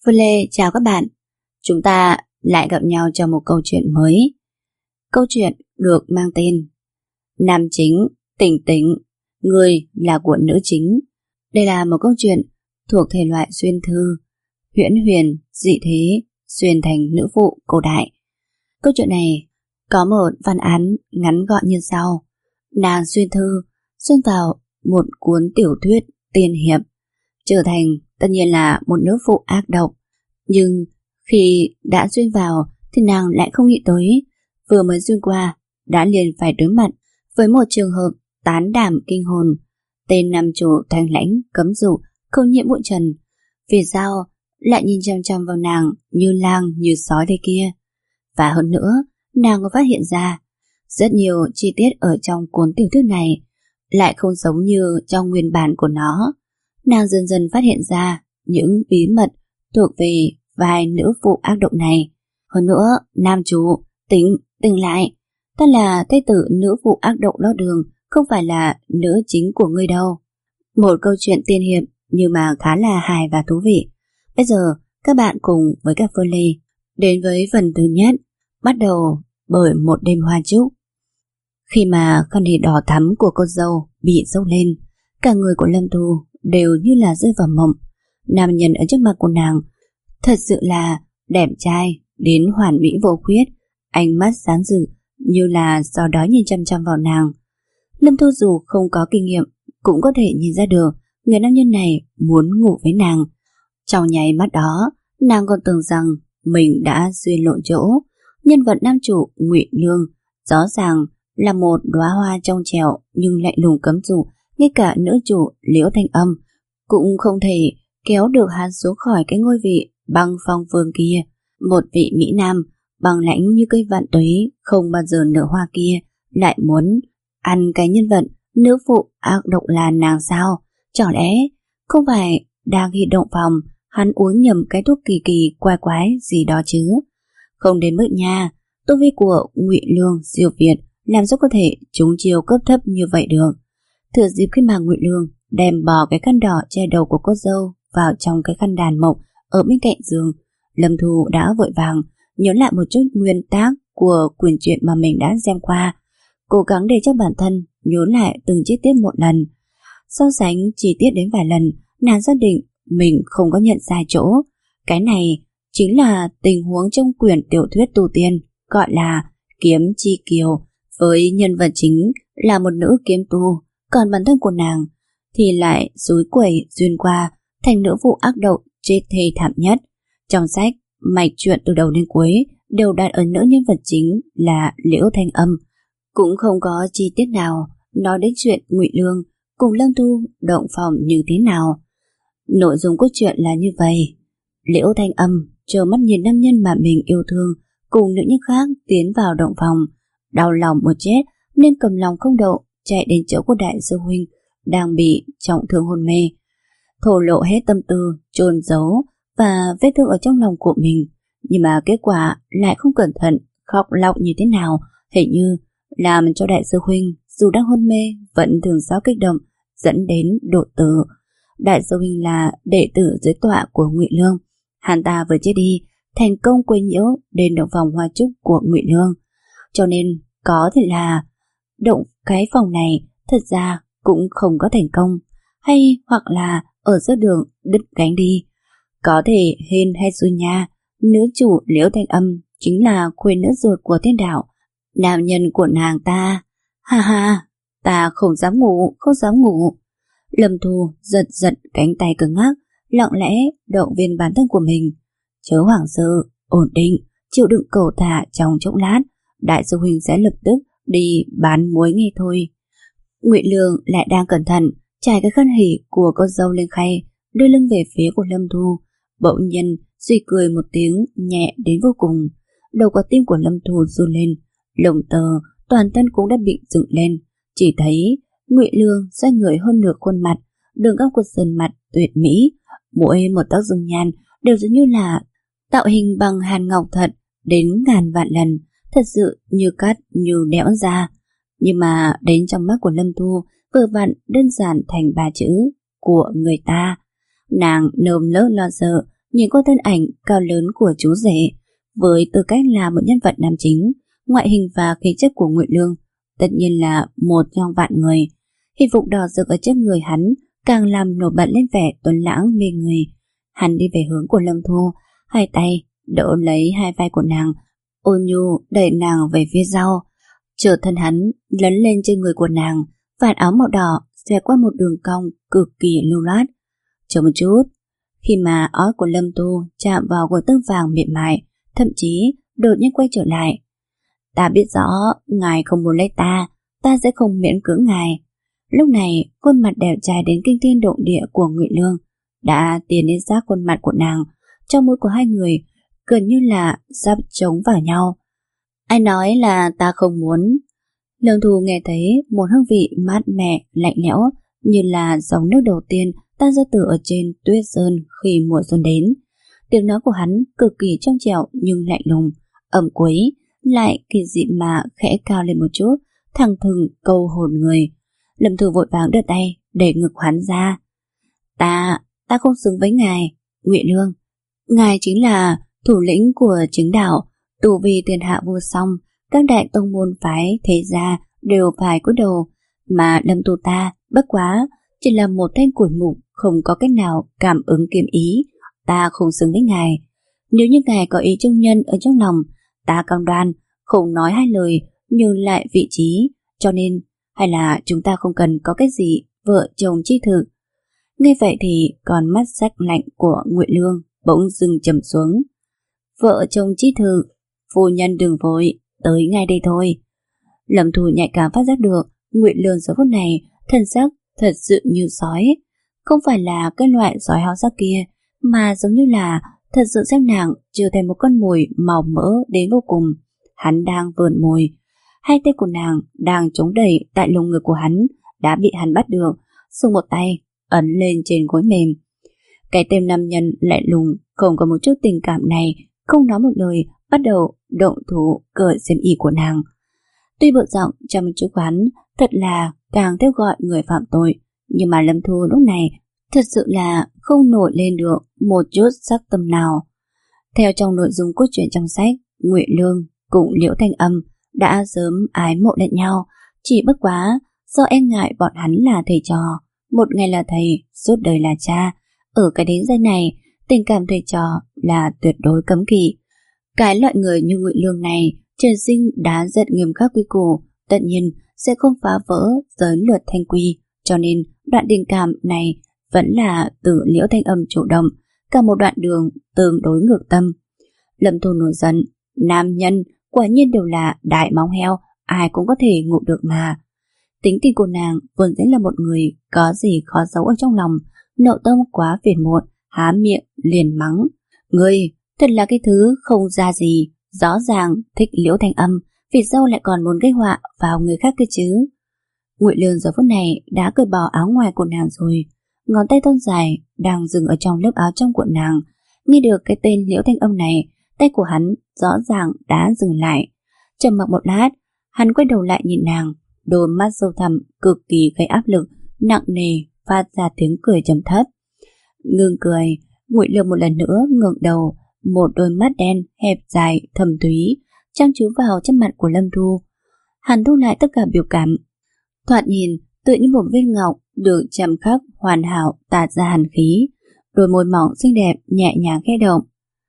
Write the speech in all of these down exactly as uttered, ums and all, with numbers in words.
Phương Lê chào các bạn. Chúng ta lại gặp nhau trong một câu chuyện mới. Câu chuyện được mang tên Nam chính, tỉnh tỉnh, người là của nữ chính. Đây là một câu chuyện thuộc thể loại xuyên thư, huyễn huyền, dị thế, xuyên thành nữ phụ cổ đại. Câu chuyện này có một văn án ngắn gọn như sau. Nàng xuyên thư xuyên vào một cuốn tiểu thuyết tiên hiệp, trở thành tất nhiên là một nữ phụ ác độc. Nhưng khi đã xuyên vào thì nàng lại không nghĩ tới vừa mới xuyên qua đã liền phải đối mặt với một trường hợp tán đảm kinh hồn. Tên nam chủ thanh lãnh, cấm dụ, không nhiễm bụi trần, vì sao lại nhìn chăm chăm vào nàng như lang như sói thế kia. Và hơn nữa, nàng có phát hiện ra rất nhiều chi tiết ở trong cuốn tiểu thuyết này lại không giống như trong nguyên bản của nó. Nàng dần dần phát hiện ra những bí mật thuộc về vài nữ phụ ác độc này. Hơn nữa, nam chủ, tỉnh, tỉnh lại, ta là thế tử nữ phụ ác độc đó đường, không phải là nữ chính của ngươi đâu. Một câu chuyện tiên hiệp nhưng mà khá là hài và thú vị. Bây giờ các bạn cùng với các Phương Lê đến với phần thứ nhất, bắt đầu bởi một đêm hoa trúc. Khi mà con đỉ đỏ thắm của cô dâu bị dâu lên, cả người của Lâm Thu đều như là rơi vào mộng. Nam nhân ở trước mặt của nàng thật sự là đẹp trai đến hoàn mỹ vô khuyết, ánh mắt sáng rực như là gió đói nhìn chăm chăm vào nàng. Lâm Thu dù không có kinh nghiệm cũng có thể nhìn ra được người nam nhân này muốn ngủ với nàng. Trong nháy mắt đó, nàng còn tưởng rằng mình đã duyên lộn chỗ. Nhân vật nam chủ Ngụy Lương rõ ràng là một đóa hoa trong trẻo nhưng lạnh lùng cấm dụ, ngay cả nữ chủ Liễu Thanh Âm cũng không thể kéo được hắn xuống khỏi cái ngôi vị băng phong vương kia. Một vị mỹ nam bằng lãnh như cây vạn tuế không bao giờ nở hoa kia lại muốn ăn cái nhân vật nữ phụ ác độc là nàng sao? Chẳng lẽ không phải đang khi động phòng hắn uống nhầm cái thuốc kỳ kỳ quái quái gì đó chứ? Không đến mức nha, tu vi của Ngụy Lương siêu việt làm sao có thể trúng chiêu cấp thấp như vậy được. Thừa dịp khi mà Ngụy Lương đem bỏ cái khăn đỏ che đầu của cô dâu vào trong cái khăn đàn mộc ở bên cạnh giường, Lâm Thu đã vội vàng nhớ lại một chút nguyên tác của quyển truyện mà mình đã xem qua, cố gắng để cho bản thân nhớ lại từng chi tiết một lần. So sánh chi tiết đến vài lần, nàng xác định mình không có nhận sai chỗ. Cái này chính là tình huống trong quyển tiểu thuyết tu tiên gọi là Kiếm Chi Kiều, với nhân vật chính là một nữ kiếm tu, còn bản thân của nàng thì lại xúi quẩy duyên qua thành nữ phụ ác độc chết thê thảm nhất. Trong sách, mạch truyện từ đầu đến cuối đều đặt ở nữ nhân vật chính là Liễu Thanh Âm, cũng không có chi tiết nào nói đến chuyện Ngụy Lương cùng Lâm Thu động phòng như thế nào. Nội dung cốt truyện là như vậy. Liễu Thanh Âm trơ mắt nhìn nam nhân mà mình yêu thương cùng nữ nhân khác tiến vào động phòng, đau lòng một chết nên cầm lòng không đậu chạy đến chỗ của đại sư huynh đang bị trọng thương hôn mê, thổ lộ hết tâm tư, chôn giấu và vết thương ở trong lòng của mình. Nhưng mà kết quả lại không cẩn thận khóc lóc như thế nào, hình như làm cho đại sư huynh dù đang hôn mê vẫn thường xót kích động, dẫn đến đột tử. Đại sư huynh là đệ tử dưới tọa của Ngụy Lương, hắn ta vừa chết đi thành công quấy nhiễu đến động phòng hoa trúc của Ngụy Lương, cho nên có thể là động cái phòng này thật ra cũng không có thành công, hay hoặc là ở giữa đường đứt gánh đi. Có thể hên hay xui nha, nữ chủ Liễu Thanh Âm chính là khuê nữ ruột của Thiên Đạo, nam nhân của nàng ta. Ha ha, ta không dám ngủ, không dám ngủ. Lâm Thu giật giật cánh tay cứng ngắc, lặng lẽ động viên bản thân của mình. Chớ hoảng sợ, ổn định, chịu đựng cầu thả trong chốc lát, đại sư huynh sẽ lập tức đi bán muối ngay thôi. Ngụy Lương lại đang cẩn thận trải cái khăn hỉ của con dâu lên khay, đưa lưng về phía của Lâm Thu. Bỗng nhiên suy cười một tiếng nhẹ đến vô cùng. Đầu quả tim của Lâm Thu run lên, lồng tờ toàn thân cũng đã bị dựng lên. Chỉ thấy Ngụy Lương xoay người hơn nửa khuôn mặt, đường cong của sườn mặt tuyệt mỹ, mỗi một tóc dung nhan đều giống như là tạo hình bằng hàn ngọc thật đến ngàn vạn lần, thật sự như cắt như đẽo ra. Nhưng mà đến trong mắt của Lâm Thu vừa vặn đơn giản thành ba chữ của người ta. Nàng nơm nớp lo sợ nhìn qua thân ảnh cao lớn của chú rể, với tư cách là một nhân vật nam chính, ngoại hình và khí chất của Ngụy Lương tất nhiên là một trong vạn người. Hy phục đỏ rực ở trên người hắn càng làm nổi bật lên vẻ tuấn lãng mê người. Hắn đi về hướng của Lâm Thu, hai tay đỡ lấy hai vai của nàng, ôn nhu đẩy nàng về phía sau. Chợt thân hắn lấn lên trên người của nàng, vạt áo màu đỏ xẹt qua một đường cong cực kỳ lưu loát. Chờ một chút, khi mà ót của Lâm Thu chạm vào của tơ vàng mịn mại, thậm chí đột nhiên quay trở lại. Ta biết rõ ngài không muốn lấy ta, ta sẽ không miễn cưỡng ngài. Lúc này, khuôn mặt đẹp trai đến kinh thiên động địa của Ngụy Lương đã tiến đến sát khuôn mặt của nàng. Trong môi của hai người gần như là sắp chống vào nhau. Ai nói là ta không muốn? Lâm Thu nghe thấy một hương vị mát mẻ, lạnh lẽo, như là dòng nước đầu tiên tan ra từ ở trên tuyết sơn khi mùa xuân đến. Tiếng nói của hắn cực kỳ trong trẻo nhưng lạnh lùng, ẩm quấy, lại kỳ dị mà khẽ cao lên một chút, thẳng thừng câu hồn người. Lâm Thu vội vàng đưa tay để ngực hắn ra. Ta, ta không xứng với ngài, Ngụy Lương. Ngài chính là thủ lĩnh của chính đạo, tù vì thiên hạ vô song, các đại tông môn phái thế gia đều phải cúi đầu, mà Lâm Thu ta bất quá chỉ là một thanh củi mục không có cách nào cảm ứng kiếm ý. Ta không xứng với ngài. Nếu như ngài có ý trung nhân ở trong lòng, ta cam đoan không nói hai lời nhưng lại vị trí, cho nên hay là chúng ta không cần có cái gì vợ chồng chi thực. Nghe vậy thì con mắt sắc lạnh của Ngụy Lương bỗng dừng trầm xuống. Vợ chồng chi thực, phu nhân đừng vội, tới ngay đây thôi. Lâm Thu nhạy cảm phát giác được Ngụy Lương giờ phút này thân sắc thật sự như sói, không phải là cái loại sói háo sắc kia, mà giống như là thật sự xem nàng trở thành một con mồi màu mỡ đến vô cùng. Hắn đang vờn mồi, hai tay của nàng đang chống đẩy tại lồng ngực của hắn đã bị hắn bắt được, dùng một tay ấn lên trên gối mềm. Cái tên nam nhân lại lùng, không có một chút tình cảm này, không nói một lời, bắt đầu động thủ cởi xiêm y của nàng. Tuy bợ giọng trong chú quán thật là càng kêu gọi người phạm tội, nhưng mà Lâm Thu lúc này thật sự là không nổi lên được một chút sắc tâm nào. Theo trong nội dung cốt truyện trong sách, Ngụy Lương cùng Liễu Thanh Âm đã sớm ái mộ lẫn nhau, chỉ bất quá do e ngại bọn hắn là thầy trò, một ngày là thầy, suốt đời là cha. Ở cái đến giai này, tình cảm thầy trò là tuyệt đối cấm kỵ. Cái loại người như Ngụy Lương này, trời sinh đã rất nghiêm khắc quy củ, tất nhiên sẽ không phá vỡ giới luật thanh quy, cho nên đoạn tình cảm này vẫn là từ Liễu Thanh Âm chủ động, cả một đoạn đường tương đối ngược tâm. Lâm Thu nổi giận, nam nhân quả nhiên đều là đại móng heo, ai cũng có thể ngủ được mà. Tính tình của nàng vốn dĩ là một người có gì khó giấu ở trong lòng, nội tâm quá phiền muộn, há miệng liền mắng. Ngươi thật là cái thứ không ra gì, rõ ràng thích Liễu Thanh Âm, vì sao lại còn muốn gây họa vào người khác cơ chứ? Ngụy Lương giờ phút này đã cởi bỏ áo ngoài của nàng rồi, ngón tay thon dài đang dừng ở trong lớp áo trong của nàng. Nghe được cái tên Liễu Thanh Âm này, tay của hắn rõ ràng đã dừng lại. Trầm mặc một lát, hắn quay đầu lại nhìn nàng, đôi mắt sâu thẳm cực kỳ gây áp lực, nặng nề phát ra tiếng cười trầm thấp. Ngừng cười, Ngụy Lương một lần nữa ngẩng đầu, một đôi mắt đen hẹp dài thâm thúy chăm chú vào trên mặt của Lâm Thu. Hắn thu lại tất cả biểu cảm, thoạt nhìn tự như một viên ngọc được chạm khắc hoàn hảo tạt ra hàn khí, đôi môi mỏng xinh đẹp nhẹ nhàng khẽ động.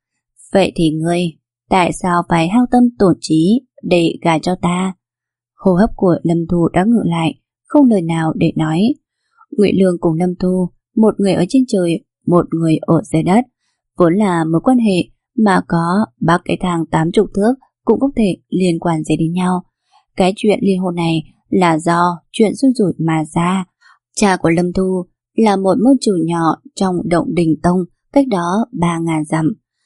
Vậy thì ngươi tại sao phải hao tâm tổn trí để gả cho ta? Hô hấp của Lâm Thu đã ngự lại, không lời nào để nói. Ngụy Lương cùng Lâm Thu, một người ở trên trời, một người ở dưới đất, vốn là một quan hệ mà có bác cái thang tám chục thước cũng không thể liên quan gì đến nhau. Cái chuyện liên hôn này là do chuyện xui rủi mà ra. Cha của Lâm Thu là một môn chủ nhỏ trong Động Đình Tông, cách đó ba ngàn dặm,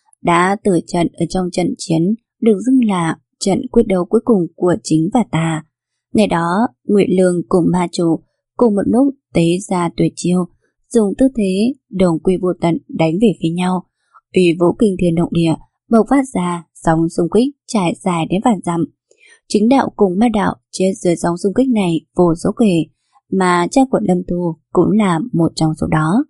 đã tử trận ở trong trận chiến được xưng là trận quyết đấu cuối cùng của chính và tà. Ngày đó, Ngụy Lương cùng ma chủ cùng một lúc tế ra tuyệt chiêu, dùng tư thế đồng quy vô tận đánh về phía nhau. Uy vũ kinh thiên động địa bộc phát ra sóng xung kích trải dài đến vạn dặm. Chính đạo cùng ma đạo chết dưới sóng xung kích này vô số kể, mà cha của Lâm Thu cũng là một trong số đó.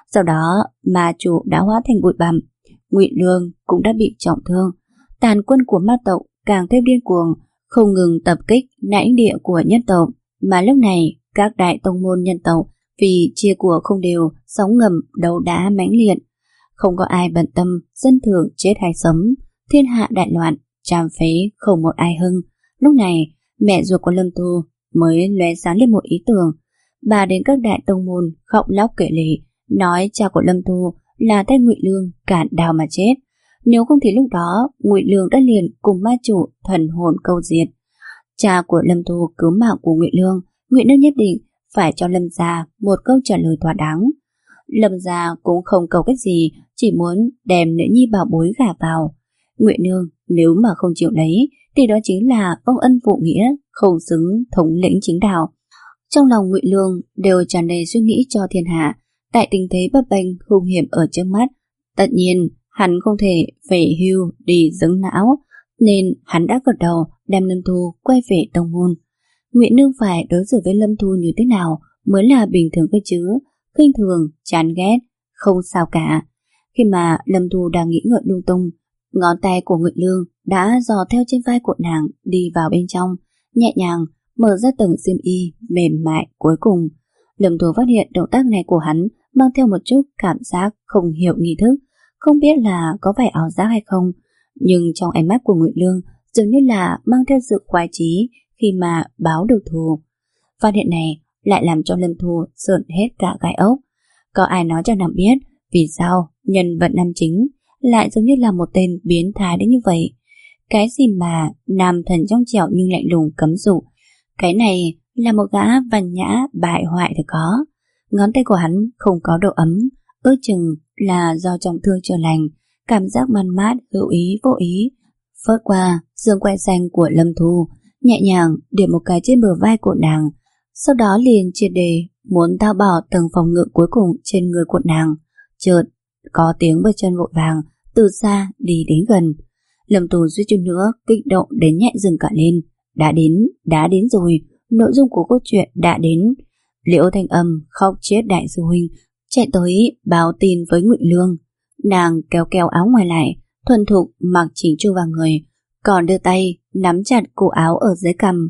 Sau đó ma chủ đã hóa thành bụi bặm, Ngụy Lương cũng đã bị trọng thương. Tàn quân của ma tộc càng thêm điên cuồng, không ngừng tập kích lãnh địa của nhân tộc. Mà lúc này các đại tông môn nhân tộc vì chia của không đều, sóng ngầm đấu đá mãnh liệt, không có ai bận tâm dân thường chết hay sống. Thiên hạ đại loạn, tràm phế không một ai hưng. Lúc này mẹ ruột của Lâm Thu mới lóe sáng lên một ý tưởng. Bà đến các đại tông môn khóc lóc kể lể, nói cha của Lâm Thu là tay Ngụy Lương cản đào mà chết. Nếu không thì lúc đó Ngụy Lương đã liền cùng ma chủ thần hồn câu diệt. Cha của Lâm Thu cứu mạng của Ngụy Lương, Ngụy Lương nhất định phải cho Lâm gia một câu trả lời thỏa đáng. Lâm gia cũng không cầu cách gì, chỉ muốn đem nữ nhi bảo bối gả vào. Ngụy Lương nếu mà không chịu lấy thì đó chính là vong ân phụ nghĩa, không xứng thống lĩnh chính đạo. Trong lòng Ngụy Lương đều tràn đầy suy nghĩ cho thiên hạ. Tại tình thế bấp bênh hung hiểm ở trước mắt, tất nhiên hắn không thể về hưu đi dứng não, nên hắn đã gật đầu đem Lâm Thu quay về tông môn. Ngụy Lương phải đối xử với Lâm Thu như thế nào mới là bình thường cơ chứ? Khinh thường, chán ghét, không sao cả. Khi mà Lâm Thu đang nghĩ ngợi lung tung, ngón tay của Ngụy Lương đã dò theo trên vai của nàng đi vào bên trong, nhẹ nhàng mở ra tầng xiêm y mềm mại cuối cùng. Lâm Thu phát hiện động tác này của hắn mang theo một chút cảm giác không hiểu nghi thức, không biết là có phải ảo giác hay không, nhưng trong ánh mắt của Ngụy Lương dường như là mang theo sự khoái chí khi mà báo được thù. Phát hiện này lại làm cho Lâm Thu sởn hết cả gai ốc. Có ai nói cho nàng biết vì sao nhân vật nam chính lại giống như là một tên biến thái đến như vậy? Cái gì mà nam thần trong trẻo nhưng lạnh lùng cấm dụ, cái này là một gã văn nhã bại hoại thì có. Ngón tay của hắn không có độ ấm, ước chừng là do trọng thương chưa lành, cảm giác man mát hữu ý vô ý phớt qua xương quai xanh của Lâm Thu, nhẹ nhàng điểm một cái trên bờ vai của nàng, sau đó liền triệt đề muốn tháo bỏ tầng phòng ngự cuối cùng trên người của nàng. Chợt có tiếng bước chân vội vàng từ xa đi đến gần. Lâm Thu suýt chút nữa kích động đến nhẹ dừng cả lên. Đã đến, đã đến rồi, nội dung của câu chuyện đã đến. Liễu Thanh Âm khóc chết đại sư huynh, chạy tới báo tin với Ngụy Lương. Nàng kéo kéo áo ngoài lại, thuần thục mặc chỉnh chu vào người, còn đưa tay nắm chặt cổ áo ở dưới cằm.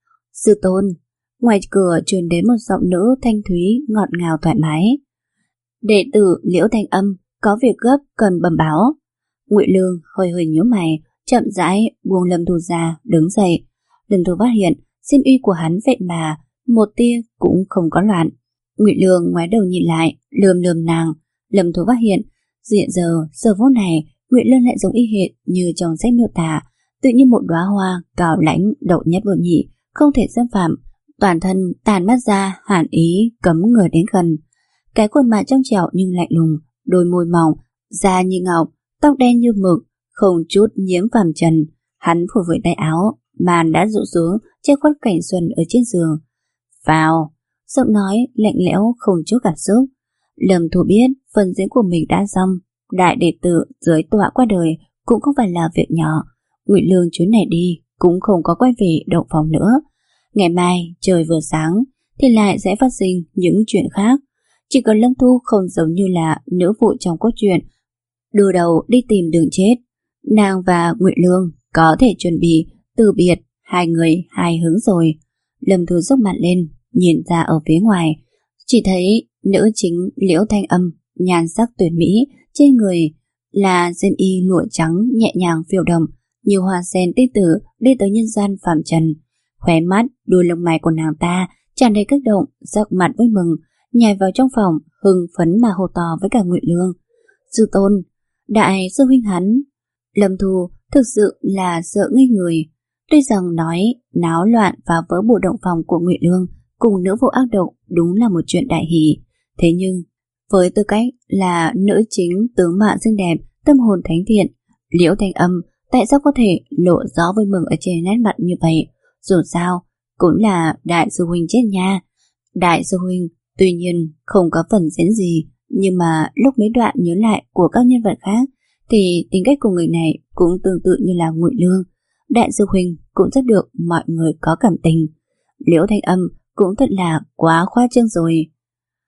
Sư tôn. Ngoài cửa truyền đến một giọng nữ thanh thúy ngọt ngào thoải mái. Đệ tử Liễu Thanh Âm có việc gấp cần bẩm báo. Ngụy Lương hơi hơi nhíu mày, chậm rãi buông Lâm Thu ra, đứng dậy. Lâm Thu phát hiện xiêm y của hắn vậy mà một tia cũng không có loạn. Ngụy Lương ngoái đầu nhìn lại, lườm lườm nàng. Lâm Thu phát hiện hiện giờ giờ phút này Ngụy Lương lại giống y hệt như trong sách miêu tả, tự như một đóa hoa cao lãnh độc nhất vô nhị, không thể xâm phạm, toàn thân tàn mắt ra hàn ý cấm người đến gần. Cái khuôn mặt trong trẻo nhưng lạnh lùng, đôi môi mỏng, da như ngọc, tóc đen như mực, không chút nhiễm phàm trần. Hắn phủ với tay áo, màn đã rũ xuống che khuất cảnh xuân ở trên giường. Vào, giọng nói lạnh lẽo không chút cảm xúc. Lâm Thu biết phần diễn của mình đã xong, đại đệ tử dưới tọa qua đời cũng không phải là việc nhỏ. Ngụy Lương chuyến này đi cũng không có quay về động phòng nữa. Ngày mai trời vừa sáng thì lại sẽ phát sinh những chuyện khác. Chỉ cần Lâm Thu không giống như là nữ phụ trong cốt truyện đưa đầu đi tìm đường chết, nàng và Ngụy Lương có thể chuẩn bị từ biệt hai người hài hứng rồi. Lâm Thu dốc mặt lên, nhìn ra ở phía ngoài, chỉ thấy nữ chính Liễu Thanh Âm nhan sắc tuyệt mỹ, trên người là xiêm y lụa trắng nhẹ nhàng phiêu động như hoa sen tinh tử đi tới nhân gian phàm trần. Khóe mắt, đuôi lông mày của nàng ta tràn đầy kích động, sắc mặt vui mừng, nhảy vào trong phòng, hưng phấn mà hô to với cả Ngụy Lương. Sư tôn, đại sư huynh hắn. Lâm Thu thực sự là sợ ngây người. Tuy rằng nói náo loạn và vỡ bộ động phòng của Ngụy Lương cùng nữ vụ ác độc đúng là một chuyện đại hỷ, thế nhưng với tư cách là nữ chính tướng mạo xinh đẹp, tâm hồn thánh thiện, Liễu Thanh Âm tại sao có thể lộ rõ vui mừng ở trên nét mặt như vậy? Dù sao cũng là đại sư huynh chết nha. Đại sư huynh tuy nhiên không có phần diễn gì, nhưng mà lúc mấy đoạn nhớ lại của các nhân vật khác thì tính cách của người này cũng tương tự như là Ngụy Lương. Đại sư huynh cũng rất được mọi người có cảm tình. Liễu Thanh Âm cũng thật là quá khoa trương rồi.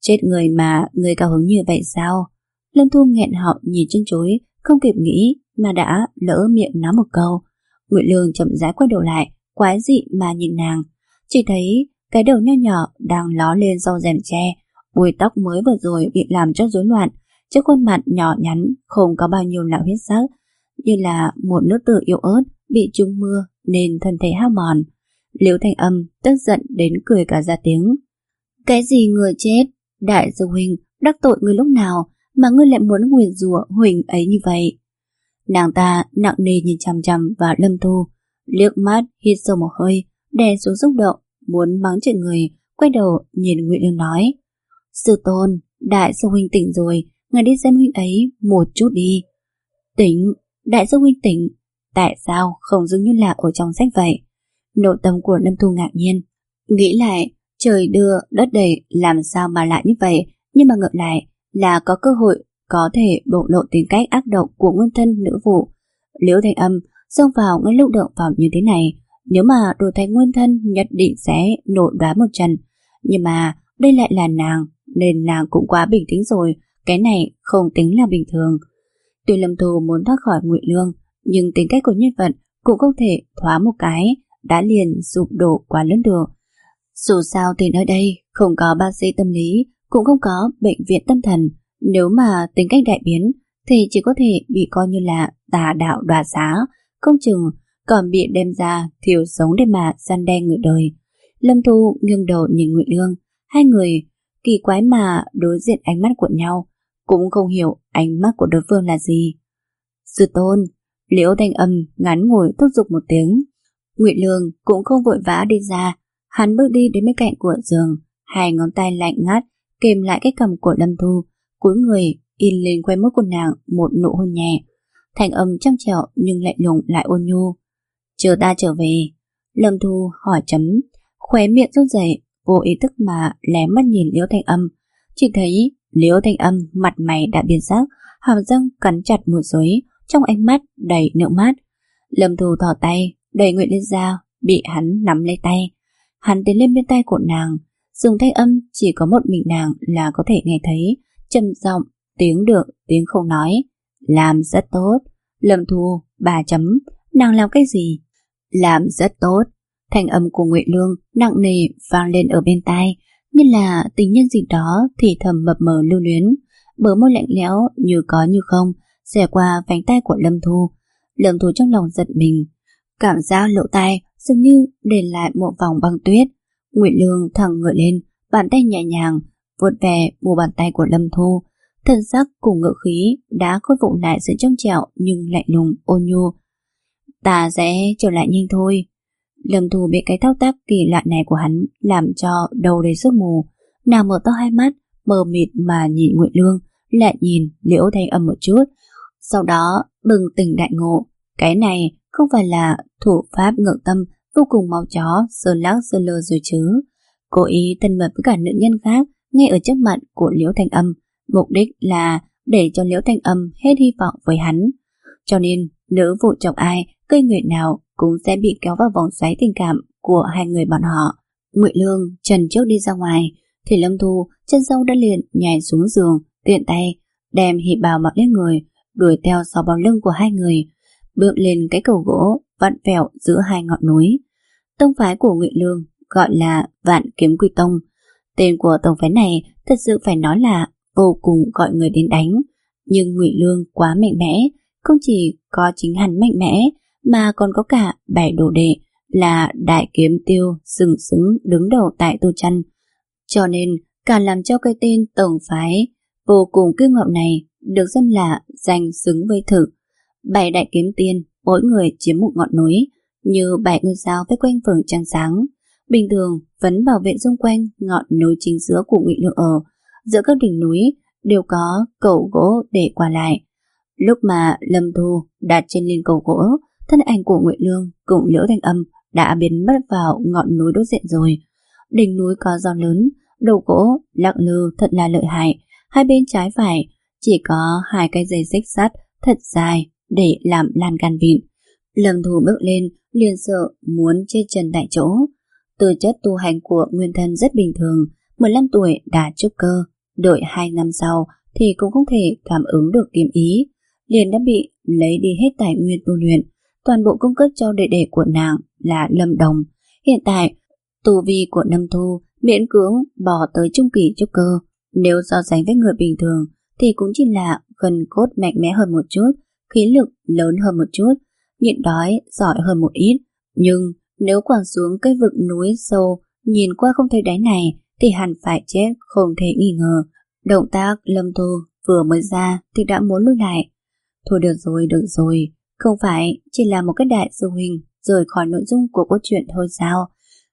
Chết người mà người cao hứng như vậy sao? Lâm Thu nghẹn họng nhìn chân chối, không kịp nghĩ mà đã lỡ miệng nói một câu. Ngụy Lương chậm rãi quay đầu lại, quái dị mà nhìn nàng, chỉ thấy cái đầu nho nhỏ đang ló lên sau rèm tre, búi tóc mới vừa rồi bị làm cho rối loạn, chiếc khuôn mặt nhỏ nhắn không có bao nhiêu lão huyết sắc, như là một nữ tử yếu ớt bị trúng mưa nên thân thể hao mòn. Liễu Thanh Âm tức giận đến cười cả ra tiếng. Cái gì người chết? Đại sư huynh đắc tội người lúc nào mà ngươi lại muốn nguyền rủa huynh ấy như vậy? Nàng ta nặng nề nhìn chằm chằm vào Lâm Thu, liếc mắt hít sâu một hơi, đè xuống xúc động muốn mắng chửi người, quay đầu nhìn Ngụy Lương nói: Sư tôn, đại sư huynh tỉnh rồi, ngài đi xem huynh ấy một chút đi. Tỉnh? Đại sư huynh tỉnh? Tại sao không giống như là ở trong sách vậy? Nội tâm của Lâm Thu ngạc nhiên, nghĩ lại trời đưa đất đầy làm sao mà lại như vậy, nhưng mà ngược lại là có cơ hội có thể bộc lộ tính cách ác độc của nguyên thân nữ vụ. Liễu Thanh Âm xông vào ngay lúc động vào như thế này, nếu mà đổi thành nguyên thân nhất định sẽ nổi đoá một trận, nhưng mà đây lại là nàng nên nàng cũng quá bình tĩnh rồi, cái này không tính là bình thường. Tuy Lâm Thu muốn thoát khỏi Ngụy Lương, nhưng tính cách của nhân vật cũng không thể thoáng một cái đã liền sụp đổ quá lớn được. Dù sao thì nơi đây không có bác sĩ tâm lý, cũng không có bệnh viện tâm thần, nếu mà tính cách đại biến thì chỉ có thể bị coi như là tà đạo đoạt xá, không chừng còn bị đem ra thiêu sống để mà gian đe người đời. Lâm Thu nghiêng đầu nhìn Ngụy Lương, hai người kỳ quái mà đối diện ánh mắt của nhau, cũng không hiểu ánh mắt của đối phương là gì. Sư tôn, Liễu Thanh Âm ngắn ngồi thúc giục một tiếng. Ngụy Lương cũng không vội vã đi ra, hắn bước đi đến bên cạnh của giường, hai ngón tay lạnh ngắt kềm lại cái cằm của Lâm Thu, cúi người in lên quai mốt của nàng một nụ hôn nhẹ. Thanh âm trong trẻo nhưng lạnh lùng lại ôn nhu. Chờ ta trở về. Lâm Thu hỏi chấm, khóe miệng run rẩy, vô ý thức mà lé mắt nhìn Liễu Thanh Âm, chỉ thấy Liễu Thanh Âm mặt mày đã biến sắc, hàm răng cắn chặt môi dưới, trong ánh mắt đầy nước mắt. Lâm Thu thò tay đẩy Ngụy Liên ra, bị hắn nắm lấy tay. Hắn tiến lên bên tay của nàng, dùng thanh âm chỉ có một mình nàng là có thể nghe thấy, trầm giọng, tiếng được tiếng không nói. Làm rất tốt. Lâm Thu bà chấm, nàng làm cái gì? Làm rất tốt. Thanh âm của Ngụy Lương nặng nề vang lên ở bên tai, như là tình nhân gì đó thì thầm mập mờ lưu luyến. Bờ môi lạnh lẽo như có như không xẻ qua vành tay của Lâm Thu. Lâm Thu trong lòng giật mình, cảm giác lỗ tai dường như để lại một vòng băng tuyết. Ngụy Lương thẳng ngửa lên, bàn tay nhẹ nhàng vuốt về mu bàn tay của Lâm Thu, thân sắc cùng ngữ khí đã khôi phục lại sự trong trẻo nhưng lạnh lùng ôn nhu. Ta sẽ trở lại nhanh thôi. Lâm Thu bị cái thao tác kỳ lạ này của hắn làm cho đầu đầy sương mù, nàng mở to hai mắt mờ mịt mà nhìn Ngụy Lương, lại nhìn Liễu Thanh Âm một chút, sau đó bừng tỉnh đại ngộ, cái này không phải là thủ pháp ngượng tâm vô cùng máu chó sơn lắc sơn lơ rồi chứ. Cố ý thân mật với cả nữ nhân khác ngay ở trước mặt của Liễu Thanh Âm, mục đích là để cho Liễu Thanh Âm hết hy vọng với hắn. Cho nên nữ vụ chồng ai, cây người nào cũng sẽ bị kéo vào vòng xoáy tình cảm của hai người bọn họ. Ngụy Lương trần trước đi ra ngoài thì Lâm Thu chân sau đã liền nhảy xuống giường, tiện tay đem hỉ bào mặc lên người, đuổi theo sau bóng lưng của hai người, bước lên cái cầu gỗ vặn vẹo giữa hai ngọn núi. Tông phái của Ngụy Lương gọi là Vạn Kiếm Quy Tông. Tên của tông phái này thật sự phải nói là vô cùng gọi người đến đánh, nhưng Ngụy Lương quá mạnh mẽ, không chỉ có chính hắn mạnh mẽ mà còn có cả bảy đồ đệ là Đại Kiếm Tiêu sừng sững đứng đầu tại Tô Chân, cho nên càng làm cho cái tên tổng phái vô cùng kiêu ngạo này được xưng là danh xứng với thực. Bảy đại kiếm tiên mỗi người chiếm một ngọn núi, như bảy ngôi sao vây quanh vầng trăng sáng, bình thường vẫn bảo vệ xung quanh ngọn núi chính giữa của Ngụy Lương ở. Giữa các đỉnh núi đều có cầu gỗ để qua lại. Lúc mà Lâm Thu đặt trên lên cầu gỗ, thân ảnh của Ngụy Lương cùng Liễu Thanh Âm đã biến mất vào ngọn núi đối diện rồi. Đỉnh núi có gió lớn, đầu gỗ lắc lư thật là lợi hại, hai bên trái phải chỉ có hai cái dây xích sắt thật dài để làm lan can vịn. Lâm Thu bước lên liền sợ muốn chết chân tại chỗ. Tư chất tu hành của nguyên thân rất bình thường, mười lăm tuổi đã trúc cơ, Đợi hai năm sau thì cũng không thể cảm ứng được kiếm ý, liền đã bị lấy đi hết tài nguyên tu luyện, toàn bộ cung cấp cho đệ đệ của nàng là Lâm Đồng. Hiện tại, tu vi của Lâm Thu miễn cưỡng bỏ tới trung kỳ trúc cơ, nếu so sánh với người bình thường thì cũng chỉ là gần cốt mạnh mẽ hơn một chút, khí lực lớn hơn một chút, nhịn đói giỏi hơn một ít. Nhưng nếu quẳng xuống cái vực núi sâu nhìn qua không thấy đáy này thì hẳn phải chết không thể nghi ngờ. Động tác Lâm Thu vừa mới ra thì đã muốn lùi lại. Thôi được rồi, được rồi, không phải chỉ là một cái đại sư huynh rời khỏi nội dung của câu chuyện thôi sao?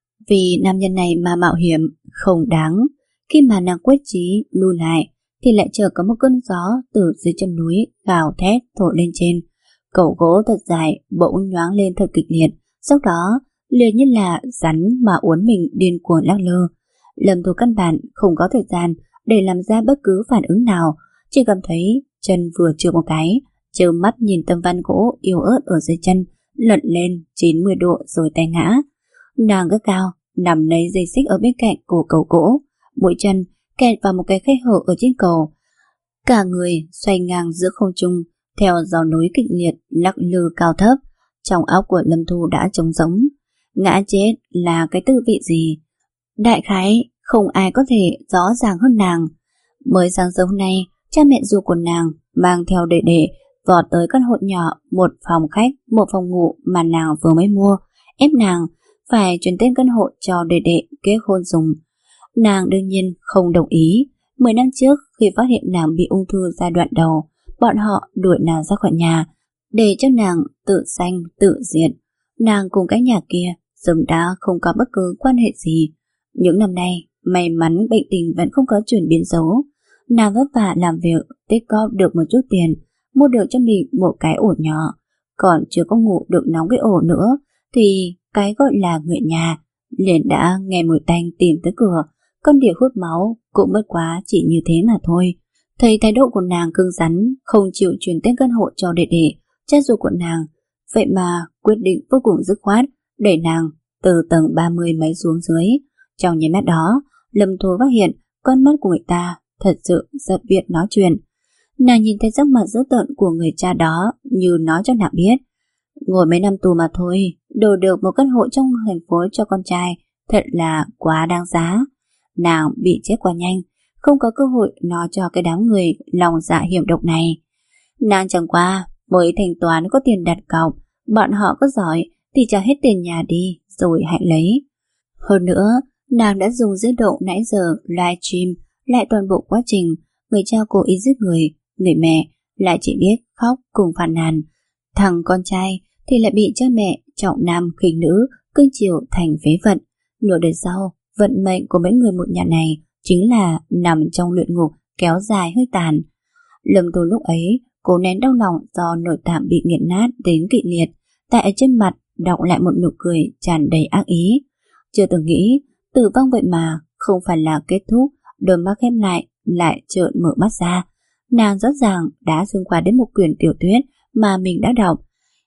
Vì nam nhân này mà mạo hiểm không đáng. Khi mà nàng quyết chí lùi lại thì lại chợt có một cơn gió từ dưới chân núi gào thét thổi lên trên. Cẩu gỗ thật dài bỗng nhoáng lên thật kịch liệt, sau đó liền như là rắn mà uốn mình điên cuồng lắc lư. Lâm Thu căn bản không có thời gian để làm ra bất cứ phản ứng nào, chỉ cảm thấy chân vừa trượt một cái, trơ mắt nhìn tấm ván gỗ yếu ớt ở dưới chân lật lên chín mươi độ rồi té ngã. Nàng gắt cao nằm lấy dây xích ở bên cạnh cổ cầu gỗ, mũi chân kẹt vào một cái khe hở ở trên cầu, cả người xoay ngang giữa không trung theo gió núi kịch liệt lắc lư cao thấp. Trong óc của Lâm Thu đã trống rỗng. Ngã chết là cái tư vị gì? Đại khái không ai có thể rõ ràng hơn nàng. Mới sáng sớm nay, cha mẹ ruột của nàng mang theo đệ đệ vọt tới căn hộ nhỏ, một phòng khách, một phòng ngủ mà nàng vừa mới mua, ép nàng phải chuyển tên căn hộ cho đệ đệ kết hôn dùng. Nàng đương nhiên không đồng ý. Mười năm trước, khi phát hiện nàng bị ung thư giai đoạn đầu, bọn họ đuổi nàng ra khỏi nhà để cho nàng tự sanh tự diệt. Nàng cùng cái nhà kia sớm đã không có bất cứ quan hệ gì. Những năm nay, may mắn bệnh tình vẫn không có chuyển biến xấu. Nàng vất vả làm việc, tích góp được một chút tiền, mua được cho mình một cái ổ nhỏ. Còn chưa có ngủ được nóng cái ổ nữa, thì cái gọi là người nhà liền đã nghe mùi tanh tìm tới cửa. Con đỉa hút máu cũng bất quá chỉ như thế mà thôi. Thấy thái độ của nàng cứng rắn, không chịu chuyển tên căn hộ cho đệ đệ, cha ruột của nàng vậy mà quyết định vô cùng dứt khoát đẩy nàng từ tầng ba mươi mấy xuống dưới. Trong nháy mắt đó, Lâm Thu phát hiện con mắt của người ta thật sự rất biết nói chuyện. Nàng nhìn thấy sắc mặt dữ tợn của người cha đó như nói cho nàng biết, ngồi mấy năm tù mà thôi, đổi được một căn hộ trong thành phố cho con trai, thật là quá đáng giá. Nàng bị chết quá nhanh, không có cơ hội nói cho cái đám người lòng dạ hiểm độc này. Nàng chẳng qua mới thanh toán có tiền đặt cọc, bọn họ có giỏi thì trả hết tiền nhà đi rồi hãy lấy. Hơn nữa, nàng đã dùng dữ độ nãy giờ livestream lại toàn bộ quá trình người cha cố ý giết người, người mẹ lại chỉ biết khóc cùng phàn nàn. Thằng con trai thì lại bị cha mẹ trọng nam khinh nữ cưng chiều thành phế vật. Nửa đời sau, vận mệnh của mấy người một nhà này chính là nằm trong luyện ngục kéo dài hơi tàn. Lâm Thu lúc ấy cố nén đau lòng do nội tạng bị nghiền nát đến kịch liệt, tại trên mặt đọng lại một nụ cười tràn đầy ác ý. Chưa từng nghĩ tử vong vậy mà không phải là kết thúc. Đôi mắt khép lại lại trợn mở mắt ra. Nàng rõ ràng đã dừng qua đến một quyển tiểu thuyết mà mình đã đọc,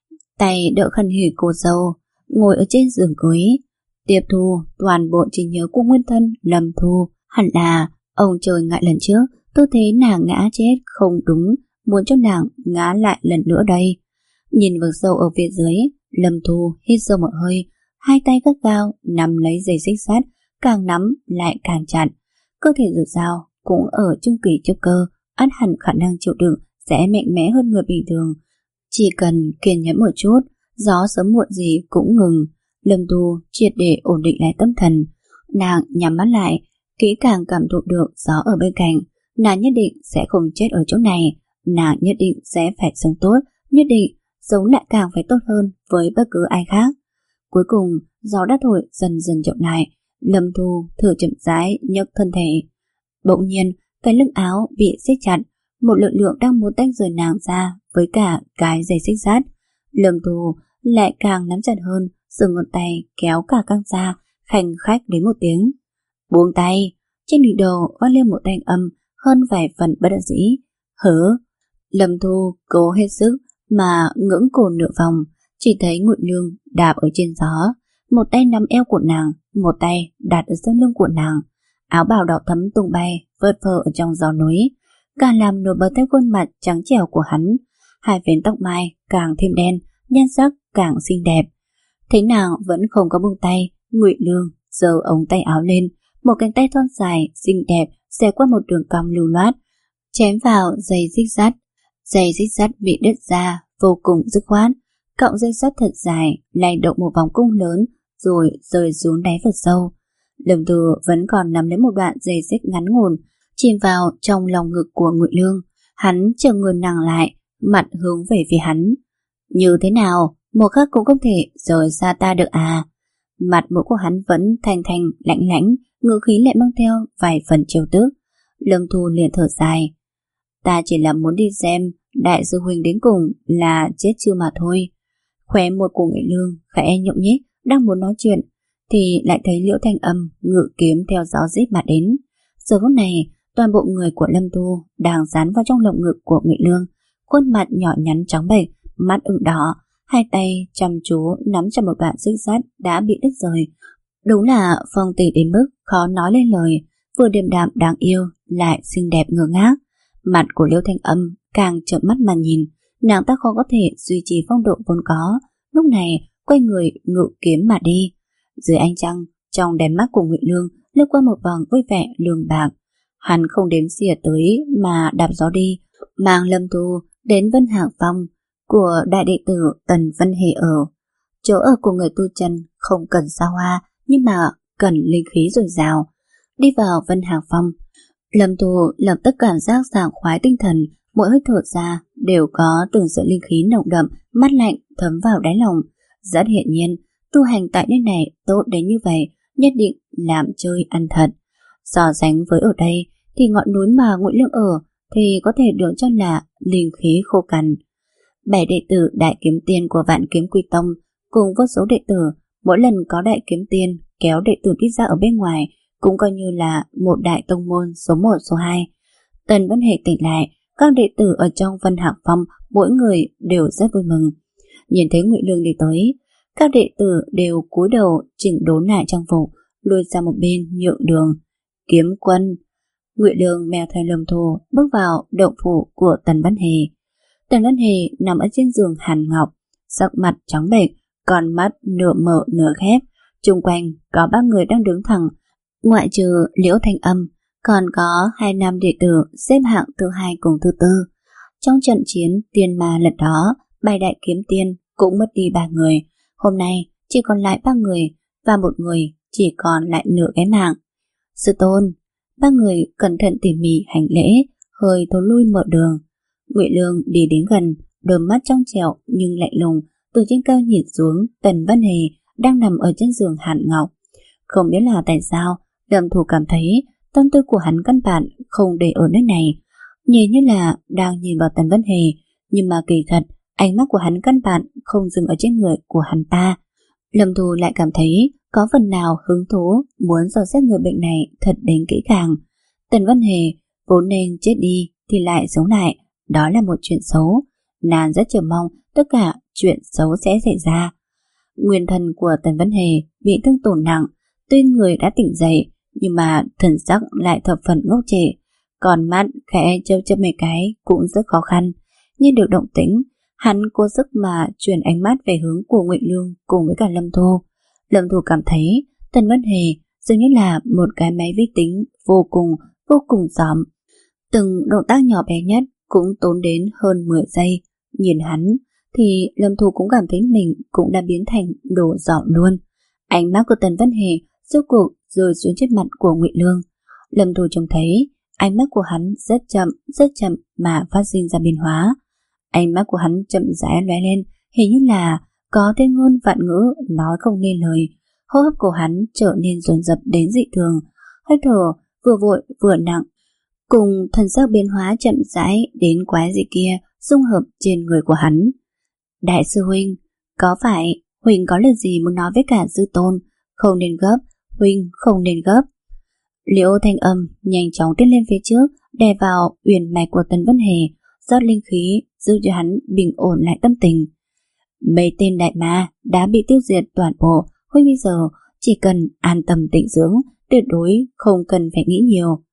tay đỡ khăn hỉ cô dâu ngồi ở trên giường cưới, tiếp thu toàn bộ trí nhớ của nguyên thân Lâm Thu. Hẳn là ông trời ngại lần trước tư thế nàng ngã chết không đúng, muốn cho nàng ngã lại lần nữa đây. Nhìn vực sâu ở phía dưới, Lâm Thu hít sâu một hơi, hai tay gắt gao nắm lấy dây xích sắt, càng nắm lại càng chặt. Cơ thể dù sao cũng ở trung kỳ trúc cơ, ắt hẳn khả năng chịu đựng sẽ mạnh mẽ hơn người bình thường. Chỉ cần kiên nhẫn một chút, gió sớm muộn gì cũng ngừng. Lâm Thu triệt để ổn định lại tâm thần. Nàng nhắm mắt lại, kỹ càng cảm thụ được gió ở bên cạnh. Nàng nhất định sẽ không chết ở chỗ này. Nàng nhất định sẽ phải sống tốt, nhất định sống lại càng phải tốt hơn với bất cứ ai khác. Cuối cùng, gió đã thổi dần dần chậm lại. Lâm Thu thử chậm rãi nhấc thân thể. Bỗng nhiên, cái lưng áo bị siết chặt, một lực lượng đang muốn tách rời nàng ra với cả cái dây xích sắt. Lâm Thu lại càng nắm chặt hơn, dùng ngón tay kéo cả căng ra, khanh khách đến một tiếng. Buông tay. Trên đỉnh đầu vang lên một thanh âm hơn vài phần bất đắc dĩ. Hứ. Lâm Thu cố hết sức mà ngưỡng cổ nửa vòng, chỉ thấy Ngụy Lương đạp ở trên gió, một tay nắm eo của nàng, một tay đặt ở sau lưng của nàng. áo bào đỏ thẫm tung bay vơi phơ ở trong gió núi, càng làm nổi bật thêm khuôn mặt trắng trẻo của hắn. Hai vén tóc mai càng thêm đen, nhan sắc càng xinh đẹp. Thế nào vẫn không có buông tay, Ngụy Lương giơ ống tay áo lên, một cánh tay thon dài xinh đẹp xẻ qua một đường cong lưu loát, chém vào dây xích sắt. Dây xích sắt bị đứt ra vô cùng dứt khoát, cọng dây sắt thật dài lay động một vòng cung lớn rồi rơi xuống đáy vực sâu. Lâm Thư vẫn còn nắm lấy một đoạn dây xích ngắn ngủn chìm vào trong lòng ngực của Ngụy Lương. Hắn chờ người nàng lại, mặt hướng về phía hắn. Như thế nào, một khắc cũng không thể rời xa ta được à? Mặt mũi của hắn vẫn thanh thanh lạnh lãnh, ngữ khí lại mang theo vài phần trêu tức. Lâm Thu liền thở dài. Ta chỉ là muốn đi xem đại sư huynh đến cùng là chết chưa mà thôi. Khóe môi của Ngụy Lương khẽ nhộn nhích, đang muốn nói chuyện thì lại thấy Liễu Thanh Âm ngự kiếm theo gió rít mà đến. Giờ phút này toàn bộ người của Lâm Thu đang dán vào trong lồng ngực của Ngụy Lương, khuôn mặt nhỏ nhắn trắng bệch, mắt ửng đỏ, hai tay chăm chú nắm chặt một đoạn xích sắt đã bị đứt rời. Đúng là phong tỷ đến mức khó nói lên lời, vừa điềm đạm đáng yêu lại xinh đẹp ngơ ngác. Mặt của Liễu Thanh Âm càng trợn mắt mà nhìn, nàng ta khó có thể duy trì phong độ vốn có, lúc này quay người ngự kiếm mà đi. Dưới ánh trăng, trong đèn mắt của Ngụy Lương lướt qua một vòng vui vẻ lường bạc. Hắn không đếm xỉa tới mà đạp gió đi, mang Lâm Thu đến Vân Hạc Phong của đại đệ tử Tần Vân Hề ở. Chỗ ở của người tu chân không cần xa hoa, nhưng mà cần linh khí dồi dào. Đi vào Vân Hạc Phong, Lâm Thu lập tức cảm giác sảng khoái tinh thần, mỗi hơi thở ra đều có từng sợi linh khí nồng đậm, mát lạnh thấm vào đáy lòng. Rất hiển nhiên, tu hành tại nơi này tốt đến như vậy, nhất định làm chơi ăn thật. So sánh với ở đây thì ngọn núi mà Ngụy Lương ở thì có thể được cho là linh khí khô cằn. Bảy đệ tử đại kiếm tiên của Vạn Kiếm Quy Tông cùng vô số đệ tử, mỗi lần có đại kiếm tiên kéo đệ tử đi ra ở bên ngoài cũng coi như là một đại tông môn số một số hai. Tần Vân Hề tỉnh lại, các đệ tử ở trong Vân Hạc Phong mỗi người đều rất vui mừng. Nhìn thấy Ngụy Lương đi tới, các đệ tử đều cúi đầu chỉnh đốn lại trang phục, lùi ra một bên nhượng đường. Kiếm quân. Ngụy Lương mèo theo Lâm Thu bước vào động phủ của Tần Vân Hề. Tần Vân Hề nằm ở trên giường hàn ngọc, sắc mặt trắng bệch, con mắt nửa mở nửa khép. Chung quanh có ba người đang đứng thẳng, ngoại trừ Liễu Thanh Âm, còn có hai nam đệ tử xếp hạng thứ hai cùng thứ tư. Trong trận chiến tiên ma lần đó, bảy đại kiếm tiên cũng mất đi ba người. Hôm nay chỉ còn lại ba người, và một người chỉ còn lại nửa cái mạng. Sư tôn. Ba người cẩn thận tỉ mỉ hành lễ, hơi thối lui mở đường. Ngụy Lương đi đến gần, đôi mắt trong trẻo nhưng lạnh lùng, từ trên cao nhìn xuống Tần Vân Hề đang nằm ở trên giường hàn ngọc. Không biết là tại sao Lâm Thu cảm thấy tâm tư của hắn căn bản không để ở nơi này, nhìn như là đang nhìn vào Tần Vân Hề, nhưng mà kỳ thật ánh mắt của hắn căn bản không dừng ở trên người của hắn ta. Lâm Thu lại cảm thấy có phần nào hứng thú muốn dò xét người bệnh này thật đến kỹ càng. Tần Vân Hề vốn nên chết đi thì lại sống lại, đó là một chuyện xấu. Nàng rất chờ mong tất cả chuyện xấu sẽ xảy ra. Nguyên thần của Tần Vân Hề bị thương tổn nặng, tuy người đã tỉnh dậy nhưng mà thần sắc lại thập phần ngốc trệ, còn mắt khẽ chớp chớp mấy cái cũng rất khó khăn. Như được động tĩnh, hắn cố sức mà chuyển ánh mắt về hướng của Ngụy Lương cùng với cả Lâm Thu. Lâm Thu cảm thấy Tần Vân Hề dường như là một cái máy vi tính vô cùng vô cùng giỏi. Từng động tác nhỏ bé nhất cũng tốn đến hơn mười giây. Nhìn hắn thì Lâm Thu cũng cảm thấy mình cũng đã biến thành đồ giỏi luôn. Ánh mắt của Tần Vân Hề rốt cuộc rơi xuống trên mặt của Ngụy Lương. Lâm Thu trông thấy ánh mắt của hắn rất chậm, rất chậm mà phát sinh ra biến hóa. Ánh mắt của hắn chậm rãi lóe lên, hình như là có thiên ngôn vạn ngữ nói không nên lời. Hô hấp của hắn trở nên dồn dập đến dị thường, hơi thở vừa vội vừa nặng, cùng thần sắc biến hóa chậm rãi đến quái dị kia dung hợp trên người của hắn. Đại sư huynh, có phải huynh có lời gì muốn nói với cả sư tôn? Không nên gấp, huynh không nên gấp. Liễu Thanh Âm nhanh chóng tiến lên phía trước, đè vào uyển mạch của Tần Vân Hề, rót linh khí giúp cho hắn bình ổn lại tâm tình. Mấy tên đại ma đã bị tiêu diệt toàn bộ, huynh bây giờ chỉ cần an tâm tĩnh dưỡng tuyệt đối không cần phải nghĩ nhiều.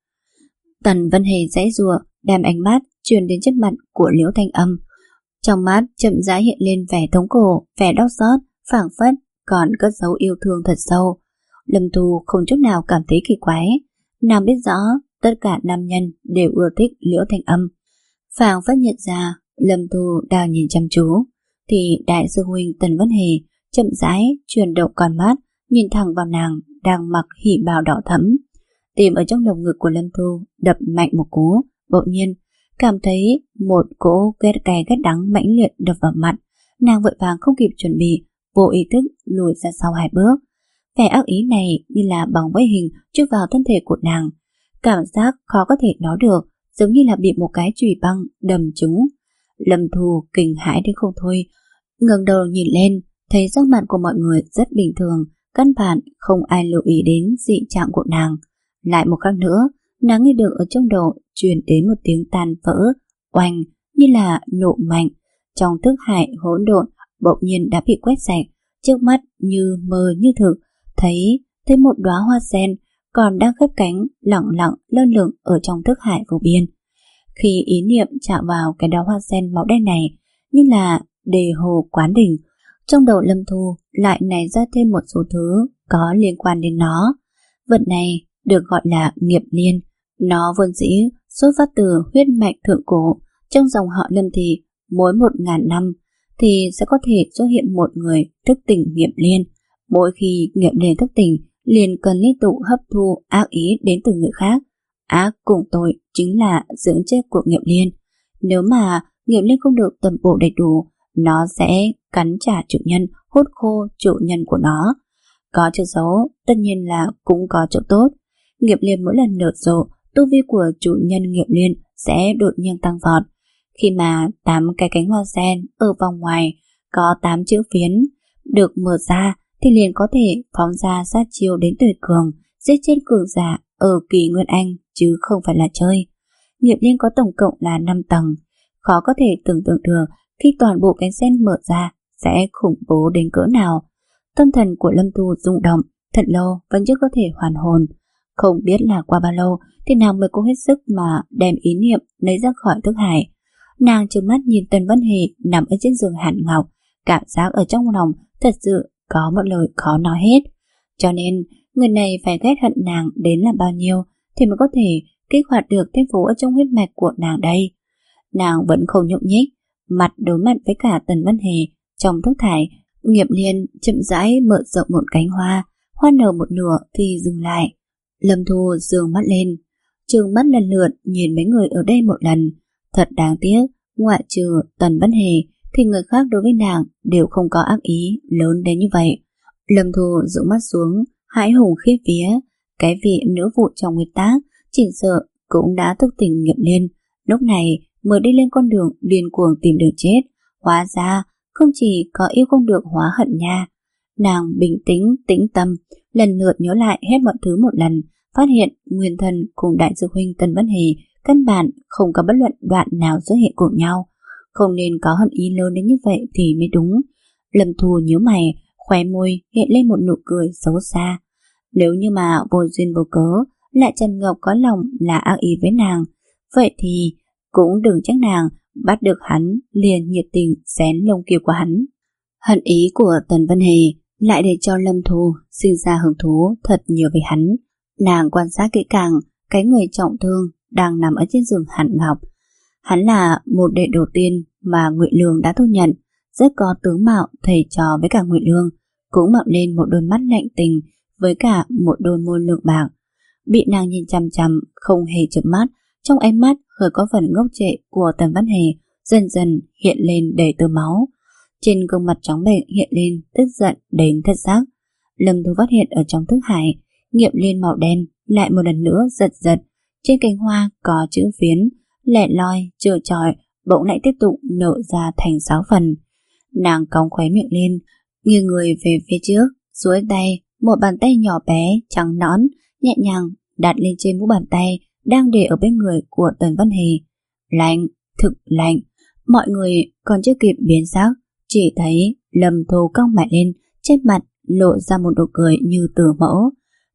Tần Vân Hề giãy giụa, đem ánh mắt truyền đến trước mặt của Liễu Thanh Âm. Trong mắt chậm rãi hiện lên vẻ thống khổ, vẻ đau xót, phảng phất còn cất giấu yêu thương thật sâu. Lâm Thu không chút nào cảm thấy kỳ quái, nàng biết rõ tất cả nam nhân đều ưa thích Liễu Thanh Âm. Phảng phất nhận ra Lâm Thu đang nhìn chăm chú, thì đại sư huynh Tần Vân Hề chậm rãi chuyển động con mắt, nhìn thẳng vào nàng đang mặc hỉ bào đỏ thẫm. Tim ở trong lồng ngực của Lâm Thu đập mạnh một cú, bỗng nhiên cảm thấy một cỗ ghét cay ghét đắng mãnh liệt đập vào mặt. Nàng vội vàng không kịp chuẩn bị, vô ý thức lùi ra sau hai bước. Vẻ ác ý này như là bóng vây hình chui vào thân thể của nàng, cảm giác khó có thể nói được, giống như là bị một cái chùy băng đâm trúng. Lâm Thu kinh hãi đến không thôi, ngẩng đầu nhìn lên, thấy sắc mặt của mọi người rất bình thường, căn bản không ai lưu ý đến dị trạng của nàng. Lại một khắc nữa, nàng nghe được ở trong đầu truyền đến một tiếng tan vỡ, oanh, như là nổ mạnh. Trong thức hải hỗn độn bỗng nhiên đã bị quét sạch, trước mắt như mơ như thực, thấy thấy một đóa hoa sen còn đang khép cánh lẳng lặng lơ lửng ở trong thức hải vô biên. Khi ý niệm chạm vào cái đóa hoa sen màu đen này, như là đề hồ quán đỉnh, trong đầu Lâm Thu lại nảy ra thêm một số thứ có liên quan đến nó. Vật này được gọi là nghiệp liên. Nó vốn dĩ xuất phát từ huyết mạch thượng cổ. Trong dòng họ Lâm thì mỗi một ngàn năm thì sẽ có thể xuất hiện một người thức tỉnh nghiệp liên. Mỗi khi nghiệp liên thức tỉnh, liền cần liên tục hấp thu ác ý đến từ người khác. Ác cùng tội chính là dưỡng chết của nghiệp liên. Nếu mà nghiệp liên không được tầm bổ đầy đủ, nó sẽ cắn trả chủ nhân, hút khô chủ nhân của nó. Có chỗ xấu, tất nhiên là cũng có chỗ tốt. Nghiệp liên mỗi lần nở rộ, tu vi của chủ nhân nghiệp liên sẽ đột nhiên tăng vọt. Khi mà tám cái cánh hoa sen ở vòng ngoài có tám chữ phiến được mở ra, thì liền có thể phóng ra sát chiêu đến tuyệt cường, giết chết cường giả ở kỳ Nguyên Anh, chứ không phải là chơi. Nghiệp liên có tổng cộng là năm tầng, khó có thể tưởng tượng được khi toàn bộ cánh sen mở ra sẽ khủng bố đến cỡ nào. Tâm thần của Lâm Thu rung động, thật lâu vẫn chưa có thể hoàn hồn. Không biết là qua bao lâu thì nàng mới cố hết sức mà đem ý niệm lấy ra khỏi thức hải. Nàng trừng mắt nhìn Tần Vân Hề nằm ở trên giường hàn ngọc, cảm giác ở trong lòng thật sự có một lời khó nói hết. Cho nên người này phải ghét hận nàng đến là bao nhiêu thì mới có thể kích hoạt được thiên phú ở trong huyết mạch của nàng đây. Nàng vẫn không nhúc nhích, mặt đối mặt với cả Tần Vân Hề. Trong thức thải, nghiệp liên chậm rãi mở rộng một cánh hoa, hoa nở một nửa thì dừng lại. Lâm Thu dương mắt lên, trừng mắt lần lượt nhìn mấy người ở đây một lần. Thật đáng tiếc, ngoại trừ Tần Vân Hề thì người khác đối với nàng đều không có ác ý lớn đến như vậy. Lâm Thu dụ mắt xuống, hãi hùng khiếp vía. Cái vị nữ vụ trong nguyên tác chỉ sợ cũng đã thức tỉnh nghiệp liên, lúc này mới đi lên con đường điên cuồng tìm đường chết. Hóa ra không chỉ có yêu không được hóa hận nha. Nàng bình tĩnh tĩnh tâm, lần lượt nhớ lại hết mọi thứ một lần, phát hiện nguyên thần cùng đại sư huynh Tần Vân Hề căn bản không có bất luận đoạn nào xuất hiện cùng nhau. Không nên có hận ý lớn đến như vậy thì mới đúng. Lâm Thu nhíu mày, khóe môi hiện lên một nụ cười xấu xa. Nếu như mà vô duyên vô cớ lại Trần Ngọc có lòng là ác ý với nàng, vậy thì cũng đừng trách nàng bắt được hắn liền nhiệt tình xén lông kiều của hắn. Hận ý của Tần Vân Hề lại để cho Lâm Thu sinh ra hứng thú thật nhiều với hắn. Nàng quan sát kỹ càng cái người trọng thương đang nằm ở trên giường hàn ngọc. Hắn là một đệ đầu tiên mà Ngụy Lương đã thu nhận, rất có tướng mạo thầy trò với cả Ngụy Lương, cũng mạo lên một đôi mắt lạnh tình với cả một đôi môi lượng bạc. Bị nàng nhìn chằm chằm không hề chớp mắt, trong ánh mắt hơi có phần ngốc trệ của Tần Văn Hề dần dần hiện lên đầy tơ máu. Trên gương mặt trắng bệch hiện lên tức giận đến thất giác. Lâm Thu phát hiện ở trong thức hải, nghiệp liên màu đen lại một lần nữa giật giật. Trên cánh hoa có chữ phiến, lẻ loi, trơ trọi, bỗng lại tiếp tục nở ra thành sáu phần. Nàng cong khóe miệng lên, nghiêng người về phía trước, duỗi tay, một bàn tay nhỏ bé, trắng nõn, nhẹ nhàng đặt lên trên mu bàn tay đang để ở bên người của Tần Văn Hề. Lạnh, thực lạnh. Mọi người còn chưa kịp biến sắc, chỉ thấy Lâm Thu cong mày lên, trên mặt lộ ra một nụ cười như từ mẫu.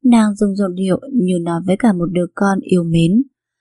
Nàng dùng giọng điệu như nói với cả một đứa con yêu mến.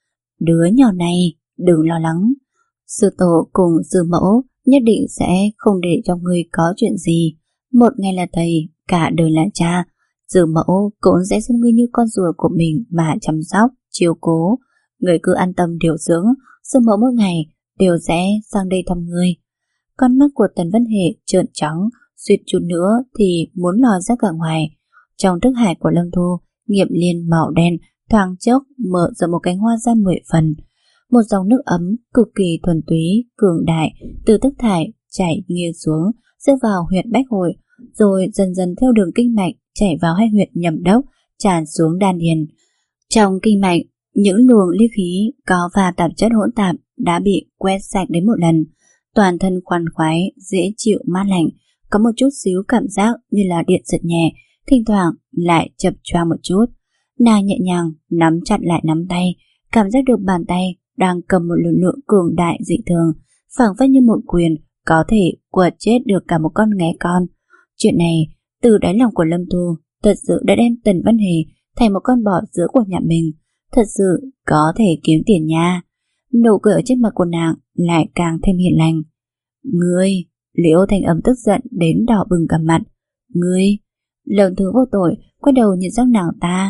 Đứa nhỏ này, đừng lo lắng. Sư tổ cùng sư mẫu nhất định sẽ không để cho ngươi có chuyện gì. Một ngày là thầy, cả đời là cha. Sư mẫu cũng sẽ xem ngươi như con ruột của mình mà chăm sóc, chiếu cố. Ngươi cứ an tâm điều dưỡng, sư mẫu mỗi ngày đều sẽ sang đây thăm ngươi. Con mắt của Tần Văn Hệ trợn trắng, suýt chút nữa thì muốn lòi ra cả ngoài. Trong thức hải của Lâm Thu, Nghiệp Liên màu đen thoáng chốc mở ra một cánh hoa ra mười phần. Một dòng nước ấm cực kỳ thuần túy, cường đại từ thức thải chảy nghiêng xuống, rơi vào huyệt bách hội, rồi dần dần theo đường kinh mạch chảy vào hai huyệt nhâm đốc, tràn xuống đan điền. Trong kinh mạch, những luồng linh khí có và tạp chất hỗn tạp đã bị quét sạch đến một lần. Toàn thân khoan khoái, dễ chịu, mát lạnh, có một chút xíu cảm giác như là điện giật nhẹ, thỉnh thoảng lại chập choạng một chút. Nàng nhẹ nhàng nắm chặt lại nắm tay, cảm giác được bàn tay đang cầm một lực lượng cường đại dị thường, phảng phất như một quyền có thể quật chết được cả một con nghé con. Chuyện này từ đáy lòng của Lâm Thu thật sự đã đem Tần Văn Hề thành một con bò giữa của nhà mình, thật sự có thể kiếm tiền nha. Nụ cười ở trên mặt của nàng lại càng thêm hiền lành. Ngươi, Liễu Thanh Âm tức giận đến đỏ bừng cả mặt. Ngươi, Lâm Thu vô tội quay đầu nhìn sang nàng ta.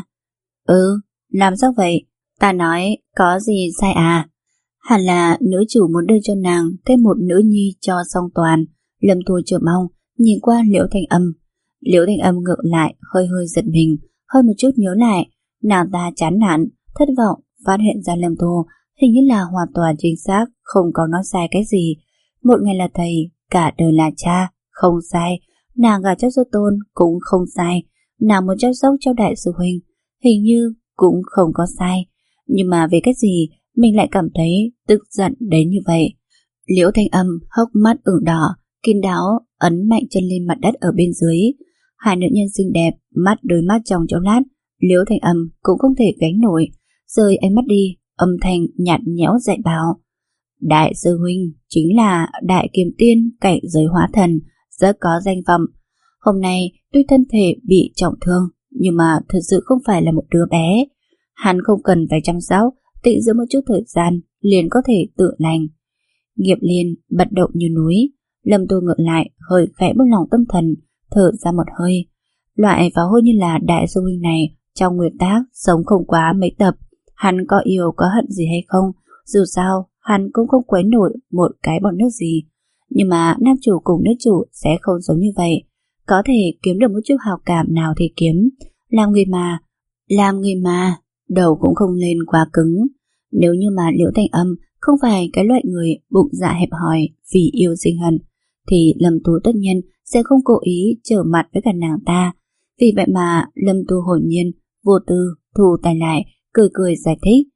Ừ, làm sao vậy? Ta nói có gì sai à? Hẳn là nữ chủ muốn đưa cho nàng thêm một nữ nhi cho song toàn. Lâm Thu chờ mong nhìn qua Liễu Thanh Âm. Liễu Thanh Âm ngược lại hơi hơi giật mình, hơi một chút nhớ lại, nàng ta chán nản, thất vọng phát hiện ra Lâm Thu hình như là hoàn toàn chính xác, không có nói sai cái gì. Một ngày là thầy, cả đời là cha, không sai. Nàng gả cho sư tôn cũng không sai. Nàng muốn chăm sóc cho đại sư huynh, hình như cũng không có sai. Nhưng mà về cái gì mình lại cảm thấy tức giận đến như vậy? Liễu Thanh Âm hốc mắt ửng đỏ, kín đáo ấn mạnh chân lên mặt đất ở bên dưới. Hai nữ nhân xinh đẹp, mắt đôi mắt trong chốc lát, Liễu Thanh Âm cũng không thể gánh nổi, rời ánh mắt đi, âm thanh nhạt nhẽo dạy bảo. Đại sư huynh chính là đại kiềm tiên cảnh giới hóa thần, rất có danh vọng. Hôm nay tuy thân thể bị trọng thương, nhưng mà thật sự không phải là một đứa bé. Hắn không cần phải chăm sóc, tịnh dưỡng một chút thời gian liền có thể tự lành. Nghiệp Liên bật động như núi. Lâm Tô ngược lại hơi khẽ buông lòng tâm thần, thở ra một hơi. Loại phá hôi như là đại sư huynh này trong nguyên tác sống không quá mấy tập, hắn có yêu có hận gì hay không, dù sao hắn cũng không quấy nổi một cái bọt nước gì. Nhưng mà nam chủ cùng nữ chủ sẽ không giống như vậy. Có thể kiếm được một chút hào cảm nào thì kiếm. Làm người mà, làm người mà, đầu cũng không lên quá cứng. Nếu như mà Liễu Thanh Âm không phải cái loại người bụng dạ hẹp hòi vì yêu sinh hận, thì Lâm Tu tất nhiên sẽ không cố ý trở mặt với cả nàng ta. Vì vậy mà Lâm Tu hồn nhiên, vô tư, thu tay lại, cười cười giải thích.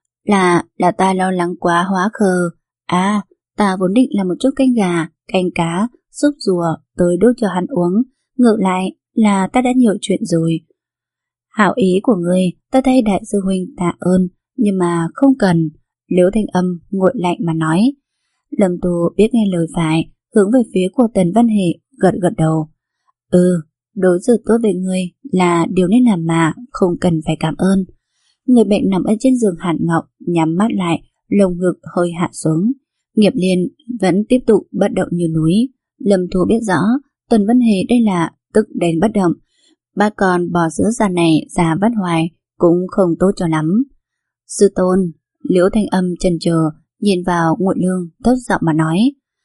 Là, là ta lo lắng quá hóa khờ. À, ta vốn định làm một chút canh gà, canh cá, súp rùa tới đốt cho hắn uống. Ngược lại là ta đã nhiều chuyện rồi. Hảo ý của ngươi, ta thay đại sư huynh tạ ơn, nhưng mà không cần. Liễu Thanh Âm nguội lạnh mà nói. Lâm Tu biết nghe lời phải, hướng về phía của Tần Văn Hệ, gật gật đầu. Ừ, đối xử tốt với ngươi là điều nên làm mà, không cần phải cảm ơn. Người bệnh nằm ở trên giường hàn ngọc, nhắm mắt lại, lồng ngực hơi hạ xuống. Nghiệp Liên vẫn tiếp tục bất động như núi. Lâm Thu biết rõ Tần Văn Hề đây là tức đến bất động. Ba con bò giữa già này già vắt hoài cũng không tốt cho lắm. Sư tôn, Liễu Thanh Âm chần chờ nhìn vào Ngụy Lương, thấp giọng mà nói.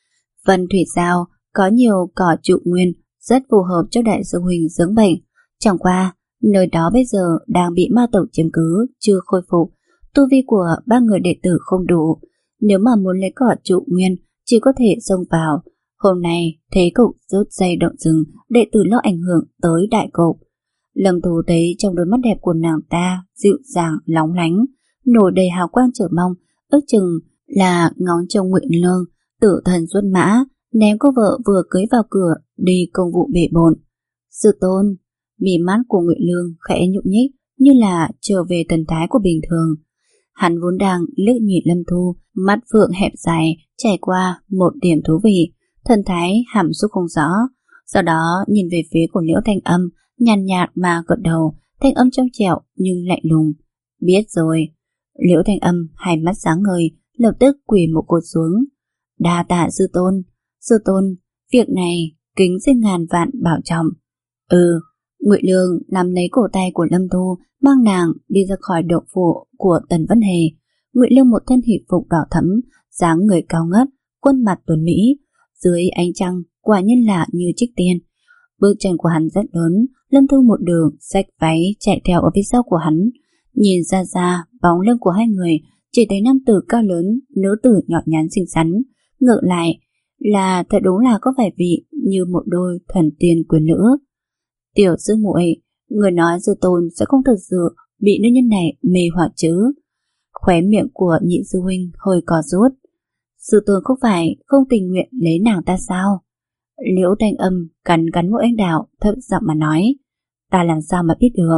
Vân Thủy Giao có nhiều cỏ trụ nguyên rất phù hợp cho đại sư huynh dưỡng bệnh. Chẳng qua nơi đó bây giờ đang bị ma tộc chiếm cứ, chưa khôi phục. Tu vi của ba người đệ tử không đủ. Nếu mà muốn lấy cỏ trụ nguyên, chỉ có thể xông vào. Hôm nay thế cục rút dây động rừng, đệ tử lo ảnh hưởng tới đại cục. Lâm Thu thấy trong đôi mắt đẹp của nàng ta dịu dàng lóng lánh, nổi đầy hào quang chờ mong, ước chừng là ngóng trông Ngụy Lương tự thần xuất mã, ném cô vợ vừa cưới vào cửa đi công vụ bể bộn. Sư tôn, mí mắt của Ngụy Lương khẽ nhúc nhích như là trở về thần thái của bình thường. Hắn vốn đang liếc nhìn Lâm Thu, mắt phượng hẹp dài trải qua một điểm thú vị, thần thái hàm xúc không rõ. Sau đó nhìn về phía của Liễu Thanh Âm, nhàn nhạt mà gật đầu, thanh âm trong trẻo nhưng lạnh lùng. Biết rồi. Liễu Thanh Âm hai mắt sáng ngời, lập tức quỳ một cột xuống. Đa tạ sư tôn. Sư tôn, việc này kính xin ngàn vạn bảo trọng. Ừ. Ngụy Lương nắm lấy cổ tay của Lâm Thu, mang nàng đi ra khỏi động phủ của Tần Vân Hề. Ngụy Lương một thân hỷ phục đỏ thẫm, dáng người cao ngất, khuôn mặt tuấn mỹ, dưới ánh trăng quả nhiên là như trích tiên. Bước chân của hắn rất lớn, Lâm Thu một đường xách váy chạy theo ở phía sau của hắn. Nhìn ra xa bóng lưng của hai người, chỉ thấy nam tử cao lớn, nữ tử nhỏ nhắn xinh xắn. Ngược lại là thật đúng là có vài vị như một đôi thần tiên quyến nữ. Tiểu sư muội, người nói sư tôn sẽ không thật sự bị nữ nhân này mê hoặc chứ? Khóe miệng của nhị sư huynh hơi cò rút. Sư tôn không phải không tình nguyện lấy nàng ta sao? Liễu Thanh Âm cắn cắn mũi anh đào, thấp giọng mà nói. Ta làm sao mà biết được?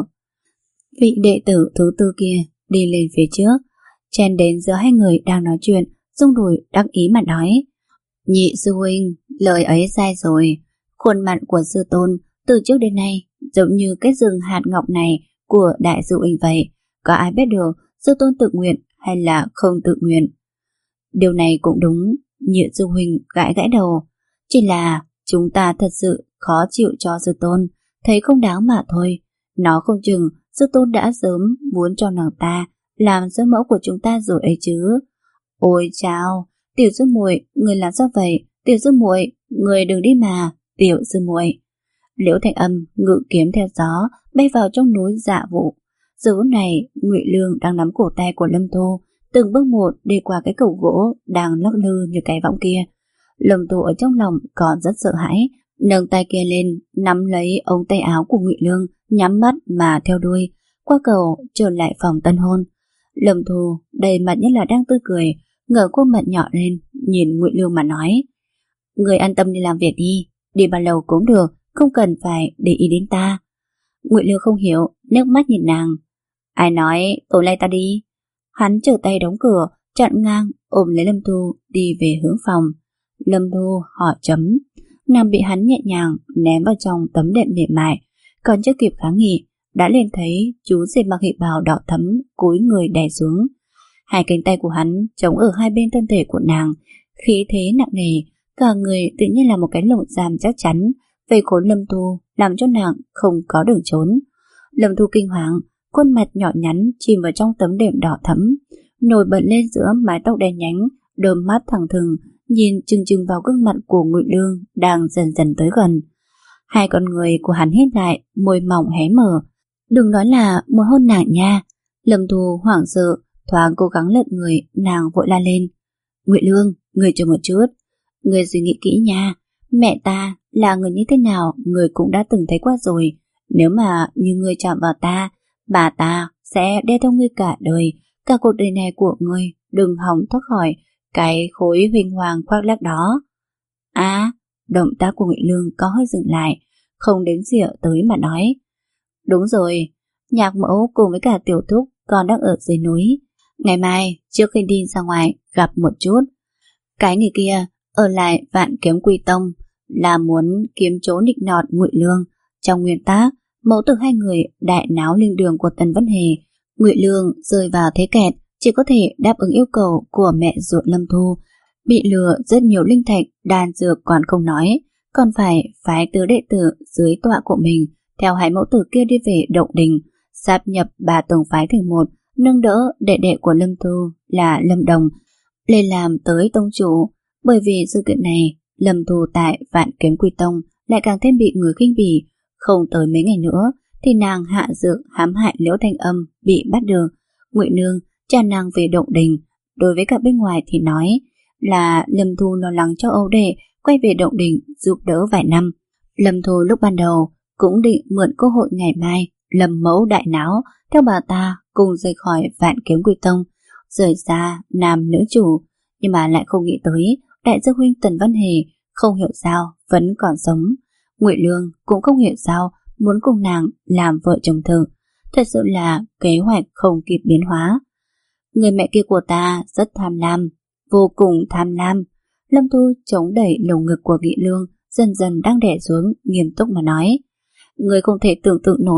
Vị đệ tử thứ tư kia đi lên phía trước, chen đến giữa hai người đang nói chuyện, rung đùi đắc ý mà nói. Nhị sư huynh, lời ấy sai rồi. Khuôn mặt của sư tôn từ trước đến nay giống như cái rừng hạt ngọc này của đại sư huynh vậy. Có ai biết được sư tôn tự nguyện hay là không tự nguyện? Điều này cũng đúng. Nhị sư huynh gãi gãi đầu. Chỉ là chúng ta thật sự khó chịu cho sư tôn, thấy không đáng mà thôi. Nó không chừng sư tôn đã sớm muốn cho nàng ta làm sư mẫu của chúng ta rồi ấy chứ. Ôi chao, tiểu sư muội, người làm sao vậy? Tiểu sư muội, người đừng đi mà. Tiểu sư muội. Liễu Thanh Âm ngự kiếm theo gió bay vào trong núi Dạ Vụ. Giờ phút này Ngụy Lương đang nắm cổ tay của Lâm Thu, từng bước một đi qua cái cầu gỗ đang lắc lư như cái võng kia. Lâm Thu ở trong lòng còn rất sợ hãi, nâng tay kia lên nắm lấy ống tay áo của Ngụy Lương, nhắm mắt mà theo đuôi qua cầu trở lại phòng tân hôn. Lâm Thu đầy mặt nhất là đang tươi cười, ngẩng khuôn mặt nhỏ lên nhìn Ngụy Lương mà nói. Người an tâm đi làm việc đi, đi bao lâu cũng được, không cần phải để ý đến ta. Ngụy Lương không hiểu, nước mắt nhìn nàng. Ai nói tối nay ta đi? Hắn trở tay đóng cửa, chặn ngang ôm lấy Lâm Thu đi về hướng phòng. Lâm Thu hỏi chấm, nàng bị hắn nhẹ nhàng ném vào trong tấm đệm mềm mại, còn chưa kịp kháng nghị đã lên thấy chú rể mặc hị bào đỏ thẫm cúi người đè xuống. Hai cánh tay của hắn chống ở hai bên thân thể của nàng, khí thế nặng nề, cả người tự nhiên là một cái lồng giam chắc chắn vây khốn Lâm Thu, làm cho nàng không có đường trốn. Lâm Thu kinh hoàng, khuôn mặt nhỏ nhắn chìm vào trong tấm đệm đỏ thẫm, nổi bật lên giữa mái tóc đen nhánh, đôi mắt thẳng thừng nhìn chừng chừng vào gương mặt của Ngụy Lương đang dần dần tới gần. Hai con người của hắn hít lại, môi mỏng hé mở. Đừng nói là muốn hôn nàng nha. Lâm Thu hoảng sợ, thoáng cố gắng lật người, nàng vội la lên. Ngụy Lương, người chờ một chút, người suy nghĩ kỹ nha. Mẹ ta là người như thế nào, người cũng đã từng thấy qua rồi. Nếu mà như người chạm vào ta, bà ta sẽ đeo theo ngươi cả đời. Cả cuộc đời này của ngươi đừng hòng thoát khỏi cái khối huỳnh hoàng khoác lác đó. À, động tác của Ngụy Lương có hơi dừng lại, không đến rỉa tới mà nói. Đúng rồi, nhạc mẫu cùng với cả tiểu thúc còn đang ở dưới núi. Ngày mai trước khi đi ra ngoài gặp một chút. Cái người kia ở lại Vạn Kiếm Quy Tông là muốn kiếm chỗ nịnh nọt Ngụy Lương. Trong nguyên tắc, mẫu tử hai người đại náo linh đường của Tần Vân Hề. Ngụy Lương rơi vào thế kẹt, chỉ có thể đáp ứng yêu cầu của mẹ ruột Lâm Thu. Bị lừa rất nhiều linh thạch, đan dược còn không nói, còn phải phái tứ đệ tử dưới tọa của mình theo hai mẫu tử kia đi về Động Đình, sáp nhập ba tông phái thành một, nâng đỡ đệ đệ của Lâm Thu là Lâm Đồng lên làm tới tông chủ. Bởi vì sự kiện này, Lâm Thu tại Vạn Kiếm Quy Tông lại càng thêm bị người khinh bỉ. Không tới mấy ngày nữa thì nàng hạ dược hãm hại Liễu Thanh Âm bị bắt được. Ngụy Nương cha nàng về Động Đình, đối với cả bên ngoài thì nói là Lâm Thu lo lắng cho Âu đệ quay về Động Đình giúp đỡ vài năm. Lâm Thu lúc ban đầu cũng định mượn cơ hội ngày mai Lâm mẫu đại náo theo bà ta cùng rời khỏi Vạn Kiếm Quy Tông, rời xa nam nữ chủ, nhưng mà lại không nghĩ tới đại sư huynh Tần Văn Hề không hiểu sao vẫn còn sống. Ngụy Lương cũng không hiểu sao muốn cùng nàng làm vợ chồng thử. Thật sự là kế hoạch không kịp biến hóa. Người mẹ kia của ta rất tham lam, vô cùng tham lam. Lâm Thu chống đẩy lồng ngực của Ngụy Lương dần dần đang đè xuống, nghiêm túc mà nói. Người không thể tưởng tượng nổi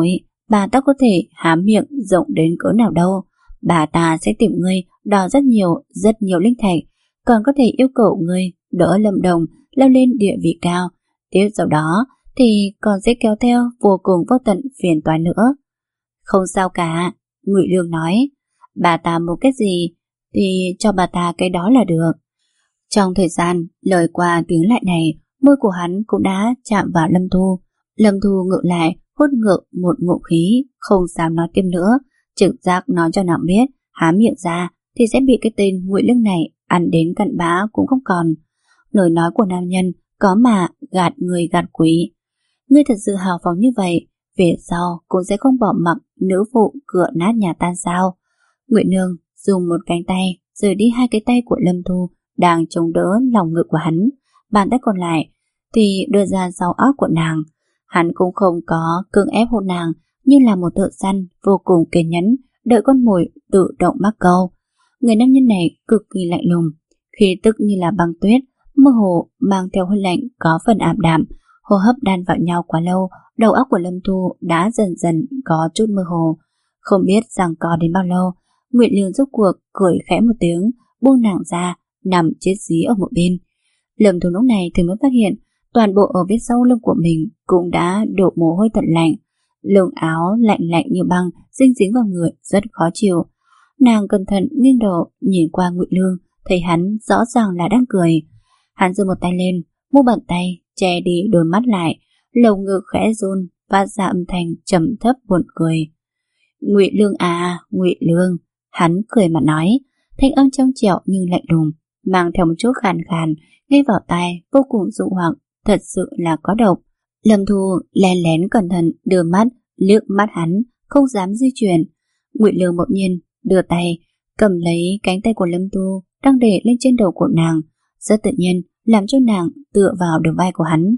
bà ta có thể há miệng rộng đến cỡ nào đâu. Bà ta sẽ tìm ngươi đòi rất nhiều, rất nhiều linh thạch, còn có thể yêu cầu ngươi đỡ Lâm Đồng leo lên địa vị cao. Tiếp sau đó thì còn sẽ kéo theo vô cùng vô tận phiền toái nữa. Không sao cả, Ngụy Lương nói. Bà ta muốn cái gì thì cho bà ta cái đó là được. Trong thời gian lời qua tiếng lại này, môi của hắn cũng đã chạm vào Lâm Thu. Lâm Thu ngược lại hút ngược một ngụm khí, không dám nói tiếp nữa, trực giác nói cho nàng biết há miệng ra thì sẽ bị cái tên Ngụy Lương này ăn đến cặn bã cũng không còn. Lời nói của nam nhân có mà gạt người gạt quý. Ngươi thật sự hào phóng như vậy, về sau cũng sẽ không bỏ mặc nữ phụ cửa nát nhà tan sao? Ngụy Nương dùng một cánh tay rời đi hai cái tay của Lâm Thu đang chống đỡ lòng ngực của hắn, bàn tay còn lại thì đưa ra sau óc của nàng. Hắn cũng không có cưỡng ép hôn nàng, như là một thợ săn vô cùng kiên nhẫn đợi con mồi tự động mắc câu. Người nam nhân này cực kỳ lạnh lùng, khí tức như là băng tuyết, mơ hồ mang theo hơi lạnh có phần ảm đạm. Hô hấp đan vào nhau quá lâu, đầu óc của Lâm Thu đã dần dần có chút mơ hồ. Không biết rằng có đến bao lâu, Ngụy Lương rốt cuộc cười khẽ một tiếng, buông nàng ra, nằm chết dí ở một bên. Lâm Thu lúc này thì mới phát hiện toàn bộ ở phía sau lưng của mình cũng đã đổ mồ hôi thật lạnh. Lưng áo lạnh lạnh như băng dính dính vào người rất khó chịu. Nàng cẩn thận nghiêng đầu nhìn qua Ngụy Lương, thấy hắn rõ ràng là đang cười. Hắn giơ một tay lên, mu bàn tay che đi đôi mắt lại, lồng ngực khẽ run, phát ra âm thanh trầm thấp buồn cười. Ngụy Lương à, Ngụy Lương, hắn cười mà nói, thanh âm trong trẻo nhưng lạnh lùng, mang theo một chút khàn khàn, nghe vào tai vô cùng dụ hoặc, thật sự là có độc. Lâm Thu lén lén cẩn thận đưa mắt liếc mắt hắn, không dám di chuyển. Ngụy Lương bỗng nhiên đưa tay cầm lấy cánh tay của Lâm Thu đang để lên trên đầu của nàng, rất tự nhiên làm cho nàng tựa vào đầu vai của hắn.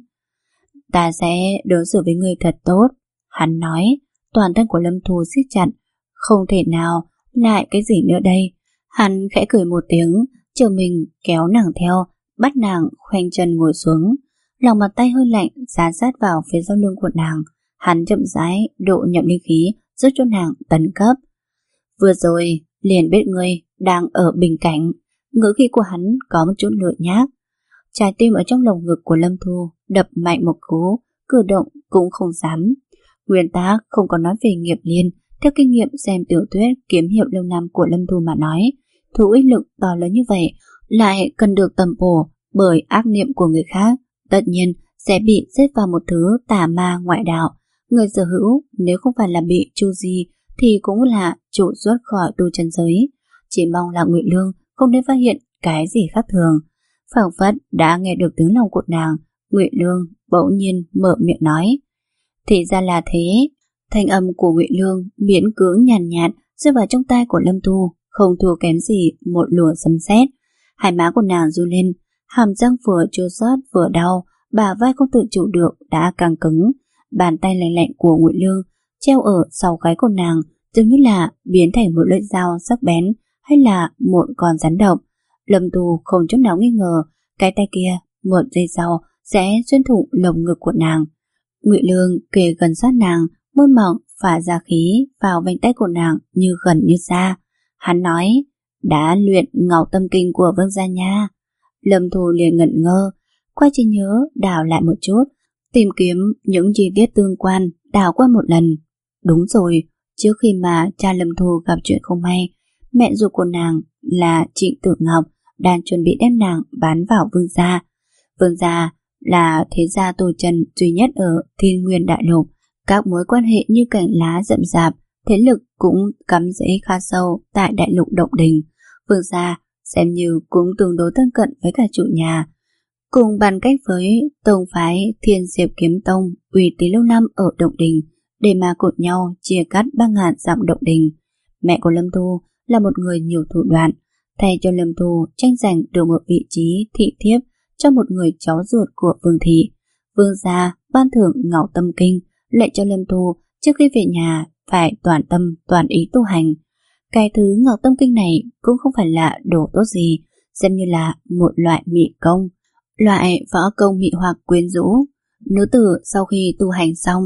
Ta sẽ đối xử với người thật tốt, hắn nói. Toàn thân của Lâm Thu siết chặt, không thể nào lại cái gì nữa đây. Hắn khẽ cười một tiếng, chờ mình kéo nàng theo, bắt nàng khoanh chân ngồi xuống. Lòng bàn tay hơi lạnh dán sát vào phía sau lưng của nàng. Hắn chậm rãi độ nhậm linh khí giúp cho nàng tấn cấp. Vừa rồi liền biết ngươi đang ở bình cảnh. Ngữ khí của hắn có một chút lười nhác. Trái tim ở trong lồng ngực của Lâm Thu đập mạnh một cú, cử động cũng không dám. Nguyên tắc không có nói về nghiệp liên. Theo kinh nghiệm xem tiểu thuyết kiếm hiệp lâu năm của Lâm Thu mà nói, thú uy lực to lớn như vậy lại cần được tầm bổ bởi ác niệm của người khác, tất nhiên sẽ bị xếp vào một thứ tà ma ngoại đạo. Người sở hữu nếu không phải là bị chu di thì cũng là trụ xuất khỏi tu chân giới. Chỉ mong là Ngụy Lương không nên phát hiện cái gì khác thường. Phảng phất đã nghe được tiếng lòng của nàng, Ngụy Lương bỗng nhiên mở miệng nói. Thì ra là thế. Thanh âm của Ngụy Lương miễn cưỡng nhàn nhạt, nhạt rơi vào trong tai của Lâm Thu, không thua kém gì một luồng sấm sét. Hai má của nàng run lên, hàm răng vừa chua xót vừa đau, bả vai không tự chủ được đã căng cứng. Bàn tay lạnh lạnh của Ngụy Lương treo ở sau gáy của nàng, dường như là biến thành một lưỡi dao sắc bén hay là một con rắn độc. Lâm Thu không chút nào nghi ngờ, cái tay kia một giây sau sẽ xuyên thủng lồng ngực của nàng. Ngụy Lương kề gần sát nàng, môi mỏng phả ra khí vào vành tay của nàng như gần như xa. Hắn nói, đã luyện Ngọc Tâm Kinh của Vương gia nha. Lâm Thu liền ngẩn ngơ, quay trí nhớ đảo lại một chút, tìm kiếm những chi tiết tương quan, đảo qua một lần. Đúng rồi, trước khi mà cha Lâm Thu gặp chuyện không may, mẹ ruột của nàng là Trịnh Tử Ngọc đang chuẩn bị đem nàng bán vào Vương gia. Vương gia là thế gia tu chân duy nhất ở Thiên Nguyên Đại Lục, các mối quan hệ như cành lá rậm rạp, thế lực cũng cắm rễ khá sâu tại Đại Lục Động Đình. Vương gia xem như cũng tương đối thân cận với cả chủ nhà, cùng bàn cách với tông phái Thiên Diệp Kiếm Tông uy tín lâu năm ở Động Đình để mà cột nhau chia cắt ba ngàn dặm Động Đình. Mẹ của Lâm Thu là một người nhiều thủ đoạn, thay cho Lâm Thu tranh giành được một vị trí thị thiếp cho một người cháu ruột của Vương thị. Vương gia ban thưởng Ngọc Tâm Kinh lệnh cho Lâm Thu trước khi về nhà phải toàn tâm toàn ý tu hành. Cái thứ Ngọc Tâm Kinh này cũng không phải là đồ tốt gì, xem như là một loại mị công, loại võ công mị hoặc quyến rũ. Nữ tử sau khi tu hành xong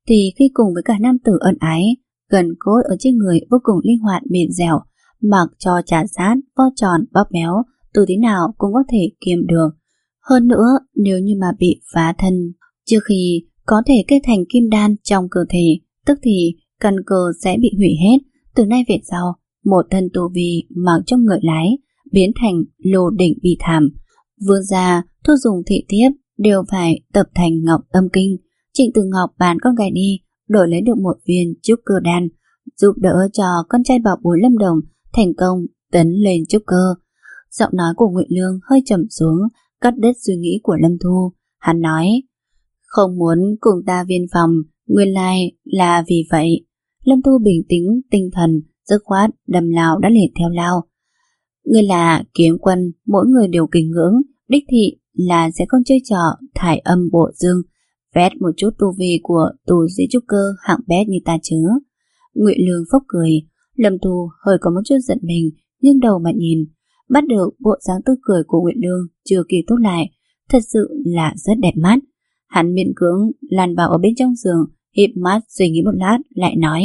thì khi cùng với cả nam tử ân ái, gần cốt ở trên người vô cùng linh hoạt mềm dẻo, mặc cho chả sát, vo tròn, bóp méo, từ thế nào cũng có thể kiềm được. Hơn nữa, nếu như mà bị phá thân, trước khi có thể kết thành kim đan trong cơ thể, tức thì căn cơ sẽ bị hủy hết. Từ nay về sau, một thân tu vi mặc trong ngợi lái, biến thành lô đỉnh bị thảm. Vương gia, thu dùng thị thiếp đều phải tập thành Ngọc Tâm Kinh. Trịnh Tử Ngọc bán con gái đi, đổi lấy được một viên trúc cơ đan, giúp đỡ cho con trai bảo bối Lâm Đồng thành công tấn lên trúc cơ. Giọng nói của Ngụy Lương hơi trầm xuống, cắt đứt suy nghĩ của Lâm Thu. Hắn nói, không muốn cùng ta viên phòng, nguyên lai là vì vậy. Lâm Thu bình tĩnh, tinh thần, dứt khoát, đầm lao đã liền theo lao. Ngươi là kiếm quân, mỗi người đều kính ngưỡng, đích thị là sẽ không chơi trò thải âm bộ dương, vét một chút tu vi của tù sĩ trúc cơ hạng bét như ta chứ. Ngụy Lương phốc cười. Lâm Thu hơi có một chút giận mình, nghiêng đầu mà nhìn, bắt được bộ dáng tươi cười của Ngụy Lương chưa kịp tốt lại, thật sự là rất đẹp mắt. Hắn miễn cưỡng lăn vào ở bên trong giường, híp mắt suy nghĩ một lát, lại nói,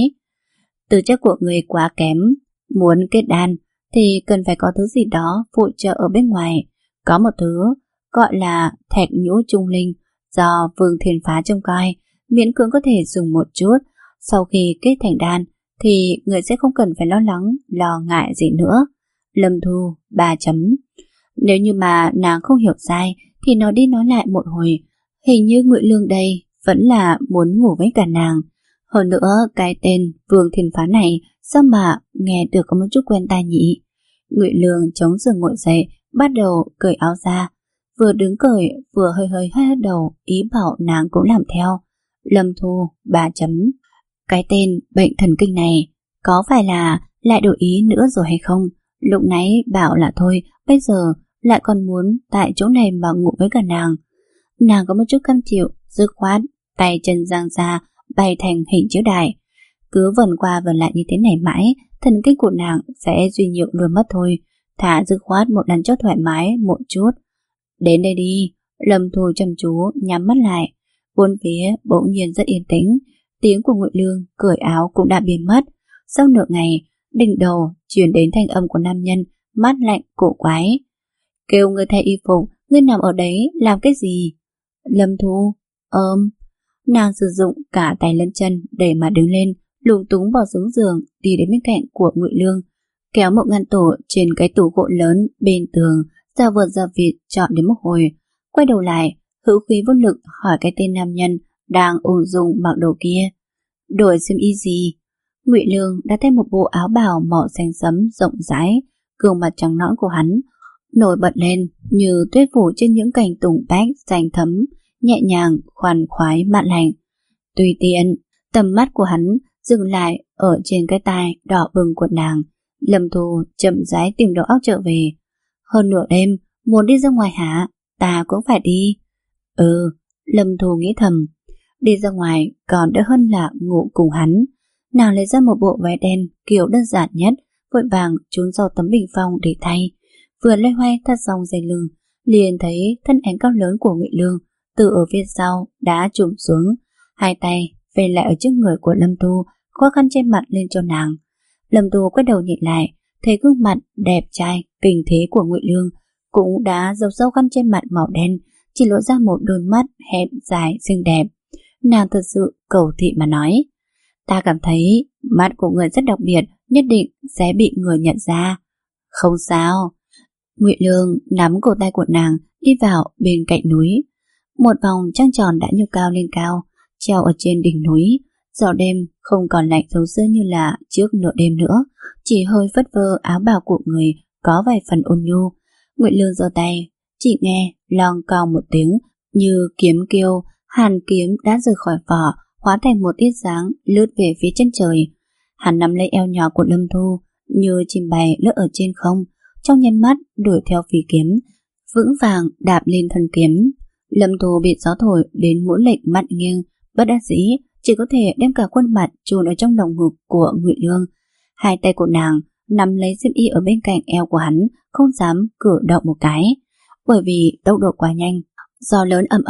tư chất của người quá kém, muốn kết đan thì cần phải có thứ gì đó phụ trợ ở bên ngoài. Có một thứ gọi là thạch nhũ trung linh, do Vương Thiên Phá trông coi, miễn cưỡng có thể dùng một chút. Sau khi kết thành đan thì người sẽ không cần phải lo lắng, lo ngại gì nữa. Lâm Thu ba chấm. Nếu như mà nàng không hiểu sai thì nói đi nói lại một hồi, hình như Ngụy Lương đây vẫn là muốn ngủ với cả nàng. Hơn nữa cái tên Vương Thiên Phá này sao mà nghe được có một chút quen tai nhỉ. Ngụy Lương chống giường ngồi dậy, bắt đầu cởi áo ra, vừa đứng cởi vừa hơi hơi hất đầu, ý bảo nàng cũng làm theo. Lâm Thu ba chấm. Cái tên bệnh thần kinh này có phải là lại đổi ý nữa rồi hay không? Lúc nãy bảo là thôi, bây giờ lại còn muốn tại chỗ này mà ngủ với cả nàng. Nàng có một chút cam chịu, dứt khoát, tay chân giang ra, bay thành hình chữ đại. Cứ vần qua vần lại như thế này mãi, thần kinh của nàng sẽ duy nhượng luôn mất thôi. Thả dứt khoát một lần cho thoải mái một chút. Đến đây đi. Lâm Thu chăm chú nhắm mắt lại. Bốn phía bỗng nhiên rất yên tĩnh. Tiếng của Ngụy Lương cởi áo cũng đã biến mất. Sau nửa ngày, đỉnh đầu truyền đến thanh âm của nam nhân, mát lạnh cổ quái. Kêu người thay y phục, ngươi nằm ở đấy làm cái gì? Lâm Thu ôm. Nàng sử dụng cả tay lẫn chân để mà đứng lên, lúng túng bỏ xuống giường, đi đến bên cạnh của Ngụy Lương, kéo một ngăn tủ trên cái tủ gỗ lớn bên tường, ra vợt ra vịt chọn đến một hồi, quay đầu lại, hữu khí vô lực hỏi cái tên nam nhân đang ung dung mặc đồ kia, đổi xiêm y gì? Ngụy Lương đã thêm một bộ áo bào màu xanh sẫm rộng rãi, gương mặt trắng nõn của hắn nổi bật lên như tuyết phủ trên những cành tùng bách xanh thấm, nhẹ nhàng, khoan khoái, mạn lành. Tùy tiện, tầm mắt của hắn dừng lại ở trên cái tai đỏ bừng của nàng. Lâm Thu chậm rãi tìm đầu óc trở về. Hơn nửa đêm, muốn đi ra ngoài hả? Ta cũng phải đi. Ừ, Lâm Thu nghĩ thầm. Đi ra ngoài còn đỡ hơn là ngủ cùng hắn. Nàng lấy ra một bộ váy đen kiểu đơn giản nhất, vội vàng trốn sau tấm bình phong để thay. Vừa loay hoay thắt xong dây lưng, liền thấy thân ảnh cao lớn của Ngụy Lương từ ở phía sau đã trùm xuống, hai tay về lại ở trước người của Lâm Thu, khó khăn che mặt lên cho nàng. Lâm Thu quay đầu nhìn lại, thấy gương mặt đẹp trai kinh thế của Ngụy Lương cũng đã giấu sâu khăn che mặt màu đen, chỉ lộ ra một đôi mắt hẹp dài xinh đẹp. Nàng thật sự cầu thị mà nói, ta cảm thấy mắt của người rất đặc biệt, nhất định sẽ bị người nhận ra. Không sao. Ngụy Lương nắm cổ tay của nàng đi vào bên cạnh núi. Một vòng trăng tròn đã nhô cao lên cao, treo ở trên đỉnh núi. Gió đêm không còn lạnh thấu xưa như là trước nửa đêm nữa, chỉ hơi phất phơ áo bào của người có vài phần ôn nhu. Ngụy Lương giơ tay, chỉ nghe loong cong một tiếng như kiếm kêu, hàn kiếm đã rời khỏi vỏ, hóa thành một tia sáng lướt về phía chân trời. Hắn nắm lấy eo nhỏ của Lâm Thu như chim bay lướt ở trên không, trong nháy mắt đuổi theo phi kiếm, vững vàng đạp lên thân kiếm. Lâm Thu bị gió thổi đến mũi lệch mặn nghiêng, bất đắc dĩ chỉ có thể đem cả khuôn mặt chôn ở trong lồng ngực của Ngụy Lương. Hai tay của nàng nắm lấy xiêm y ở bên cạnh eo của hắn, không dám cử động một cái, bởi vì tốc độ quá nhanh. Gió lớn ầm ầm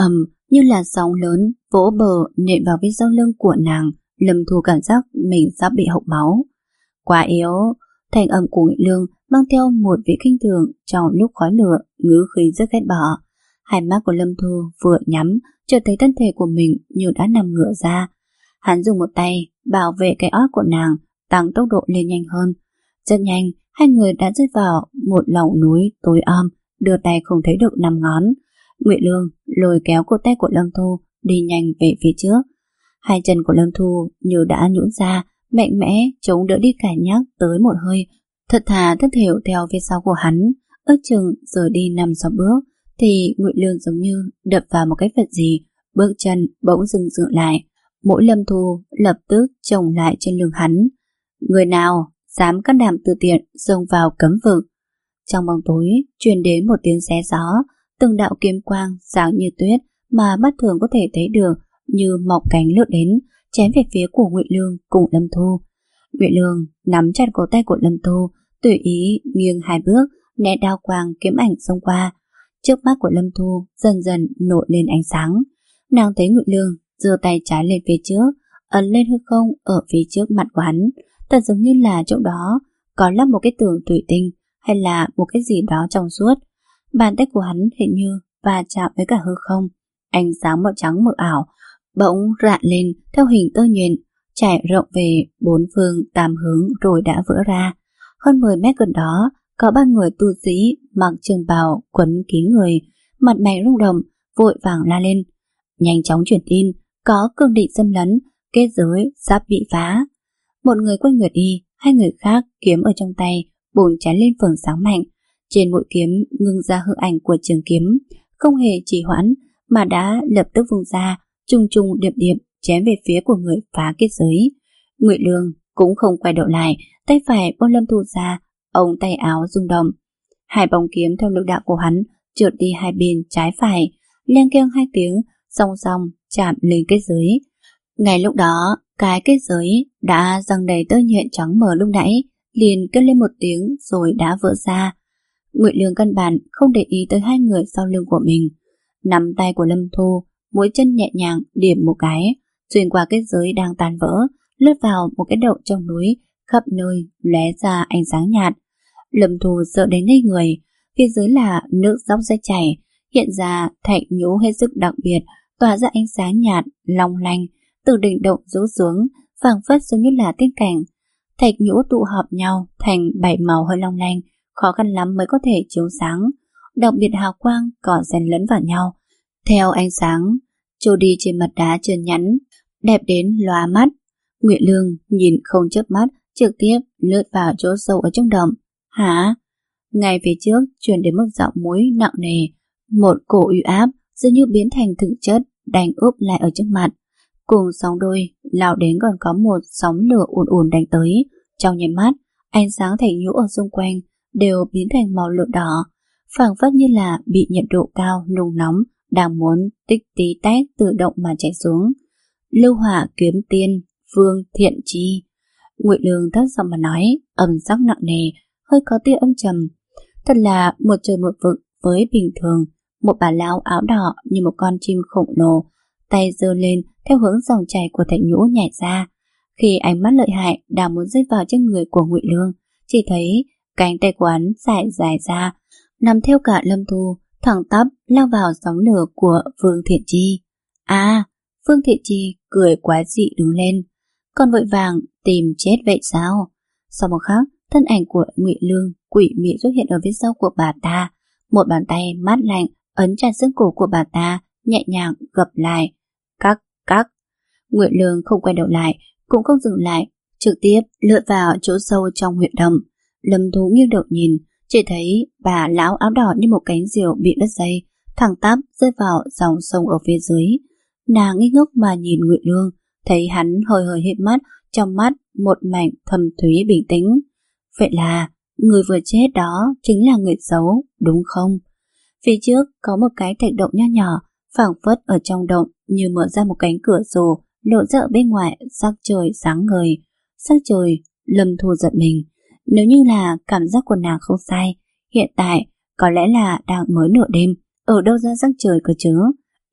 như là sóng lớn vỗ bờ nện vào phía sau lưng của nàng. Lâm Thu cảm giác mình sắp bị hộc máu. Quá yếu. Thành âm của Ngụy Lương mang theo một vị khinh thường trong lúc khói lửa, ngữ khí rất ghét bỏ. Hai mắt của Lâm Thu vừa nhắm, chợt thấy thân thể của mình như đã nằm ngửa ra. Hắn dùng một tay bảo vệ cái ót của nàng, tăng tốc độ lên nhanh hơn. Rất nhanh, hai người đã rơi vào một lòng núi tối om, đưa tay không thấy được năm ngón. Ngụy Lương lôi kéo cổ tay của Lâm Thu đi nhanh về phía trước. Hai chân của Lâm Thu như đã nhũn ra, mạnh mẽ chống đỡ đi cả nhắc tới một hơi, thật thà thất thểu theo phía sau của hắn. Ước chừng rời đi năm sáu bước thì Ngụy Lương giống như đập vào một cái vật gì, bước chân bỗng dừng dựng lại. Mỗi Lâm Thu lập tức chồng lại trên lưng hắn. Người nào dám can đảm tự tiện xông vào cấm vực? Trong bóng tối truyền đến một tiếng xé gió, từng đạo kiếm quang sáng như tuyết mà mắt thường có thể thấy được như mọc cánh lướt đến, chém về phía của Ngụy Lương cùng Lâm Thu. Ngụy Lương nắm chặt cổ tay của Lâm Thu, tùy ý nghiêng hai bước, né đao quang kiếm ảnh xông qua. Trước mắt của Lâm Thu dần dần nổi lên ánh sáng. Nàng thấy Ngụy Lương giơ tay trái lên phía trước, ấn lên hư không ở phía trước mặt của hắn, thật giống như là chỗ đó có lắp một cái tường thủy tinh hay là một cái gì đó trong suốt. Bàn tay của hắn hình như va chạm với cả hư không, ánh sáng màu trắng mờ ảo bỗng rạn lên theo hình tơ nhện, trải rộng về bốn phương tám hướng rồi đã vỡ ra. Hơn mười mét gần đó có ba người tu sĩ mặc trường bào quấn kín người, mặt mày rung động, vội vàng la lên: nhanh chóng truyền tin, có cường địch xâm lấn, kết giới sắp bị phá. Một người quay người đi, hai người khác kiếm ở trong tay bùng cháy lên phừng sáng mạnh. Trên mũi kiếm ngưng ra hư ảnh của trường kiếm, không hề trì hoãn mà đã lập tức vung ra, trùng trùng điệp điệp chém về phía của người phá kết giới. Ngụy Lương cũng không quay đầu lại, tay phải buông Lâm Thu ra, ống tay áo rung động. Hai bóng kiếm theo lực đạo của hắn trượt đi hai bên trái phải, leng keng hai tiếng, song song chạm lên kết giới. Ngay lúc đó, cái kết giới đã giăng đầy tơ nhện trắng mờ lúc nãy liền kêu lên một tiếng rồi đã vỡ ra. Ngụy Lương căn bản không để ý tới hai người sau lưng của mình, nắm tay của Lâm Thu, mũi chân nhẹ nhàng điểm một cái, xuyên qua kết giới đang tan vỡ, lướt vào một cái động trong núi, khắp nơi lóe ra ánh sáng nhạt. Lâm Thu sợ đến ngây người, phía dưới là nước dốc dây chảy, hiện ra thạch nhũ hết sức đặc biệt, tỏa ra ánh sáng nhạt long lanh từ đỉnh động rũ xuống, phảng phất giống như là tiên cảnh. Thạch nhũ tụ họp nhau thành bảy màu hơi long lanh, khó khăn lắm mới có thể chiếu sáng, đặc biệt hào quang còn xen lẫn vào nhau. Theo ánh sáng trôi đi trên mặt đá trơn nhẵn, đẹp đến lóa mắt. Ngụy Lương nhìn không chớp mắt, trực tiếp lướt vào chỗ sâu ở trong động. Hả? Ngay phía trước truyền đến một giọng mũi nặng nề, một cổ uy áp dường như biến thành thực chất đánh úp lại ở trước mặt. Cùng sóng đôi lao đến còn có một sóng lửa ùn ùn đánh tới. Trong nháy mắt, ánh sáng thạch nhũ ở xung quanh đều biến thành màu lửa đỏ, phảng phất như là bị nhiệt độ cao nung nóng đang muốn tích tí tách tự động mà chảy xuống. Lưu hỏa kiếm tiên Vương Thiện Chi. Ngụy Lương thấp giọng mà nói, âm sắc nặng nề, hơi có tia âm trầm. Thật là một trời một vực với bình thường. Một bà lão áo đỏ như một con chim khổng lồ, tay giơ lên theo hướng dòng chảy của thạch nhũ nhảy ra. Khi ánh mắt lợi hại đang muốn rơi vào trên người của Ngụy Lương, chỉ thấy cánh tay của hắn dài dài ra, nằm theo cả Lâm Thu, thẳng tắp lao vào sóng lửa của Vương Thiện Chi. À, Vương Thiện Chi cười quá dị đứng lên. Còn vội vàng tìm chết vậy sao? Sau một khắc, thân ảnh của Ngụy Lương quỷ mị xuất hiện ở phía sau của bà ta. Một bàn tay mát lạnh ấn chặt xương cổ của bà ta, nhẹ nhàng gập lại. Cắc cắc. Ngụy Lương không quay đầu lại, cũng không dừng lại, trực tiếp lướt vào chỗ sâu trong huyệt động. Lâm Thu nghiêng đầu nhìn, chỉ thấy bà lão áo đỏ như một cánh diều bị đứt dây, thẳng tắp rơi vào dòng sông ở phía dưới. Nàng nghi ngốc mà nhìn Ngụy Lương, thấy hắn hơi hơi híp mắt, trong mắt một mảnh thâm thúy bình tĩnh. Vậy là người vừa chết đó chính là người xấu, đúng không? Phía trước có một cái thạch động nho nhỏ, phảng phất ở trong động như mở ra một cánh cửa sổ, lộ ra ở bên ngoài sắc trời sáng ngời. Sắc trời, Lâm Thu giật mình. Nếu như là cảm giác của nàng không sai, hiện tại có lẽ là đang mới nửa đêm, ở đâu ra sắc trời cơ chứ?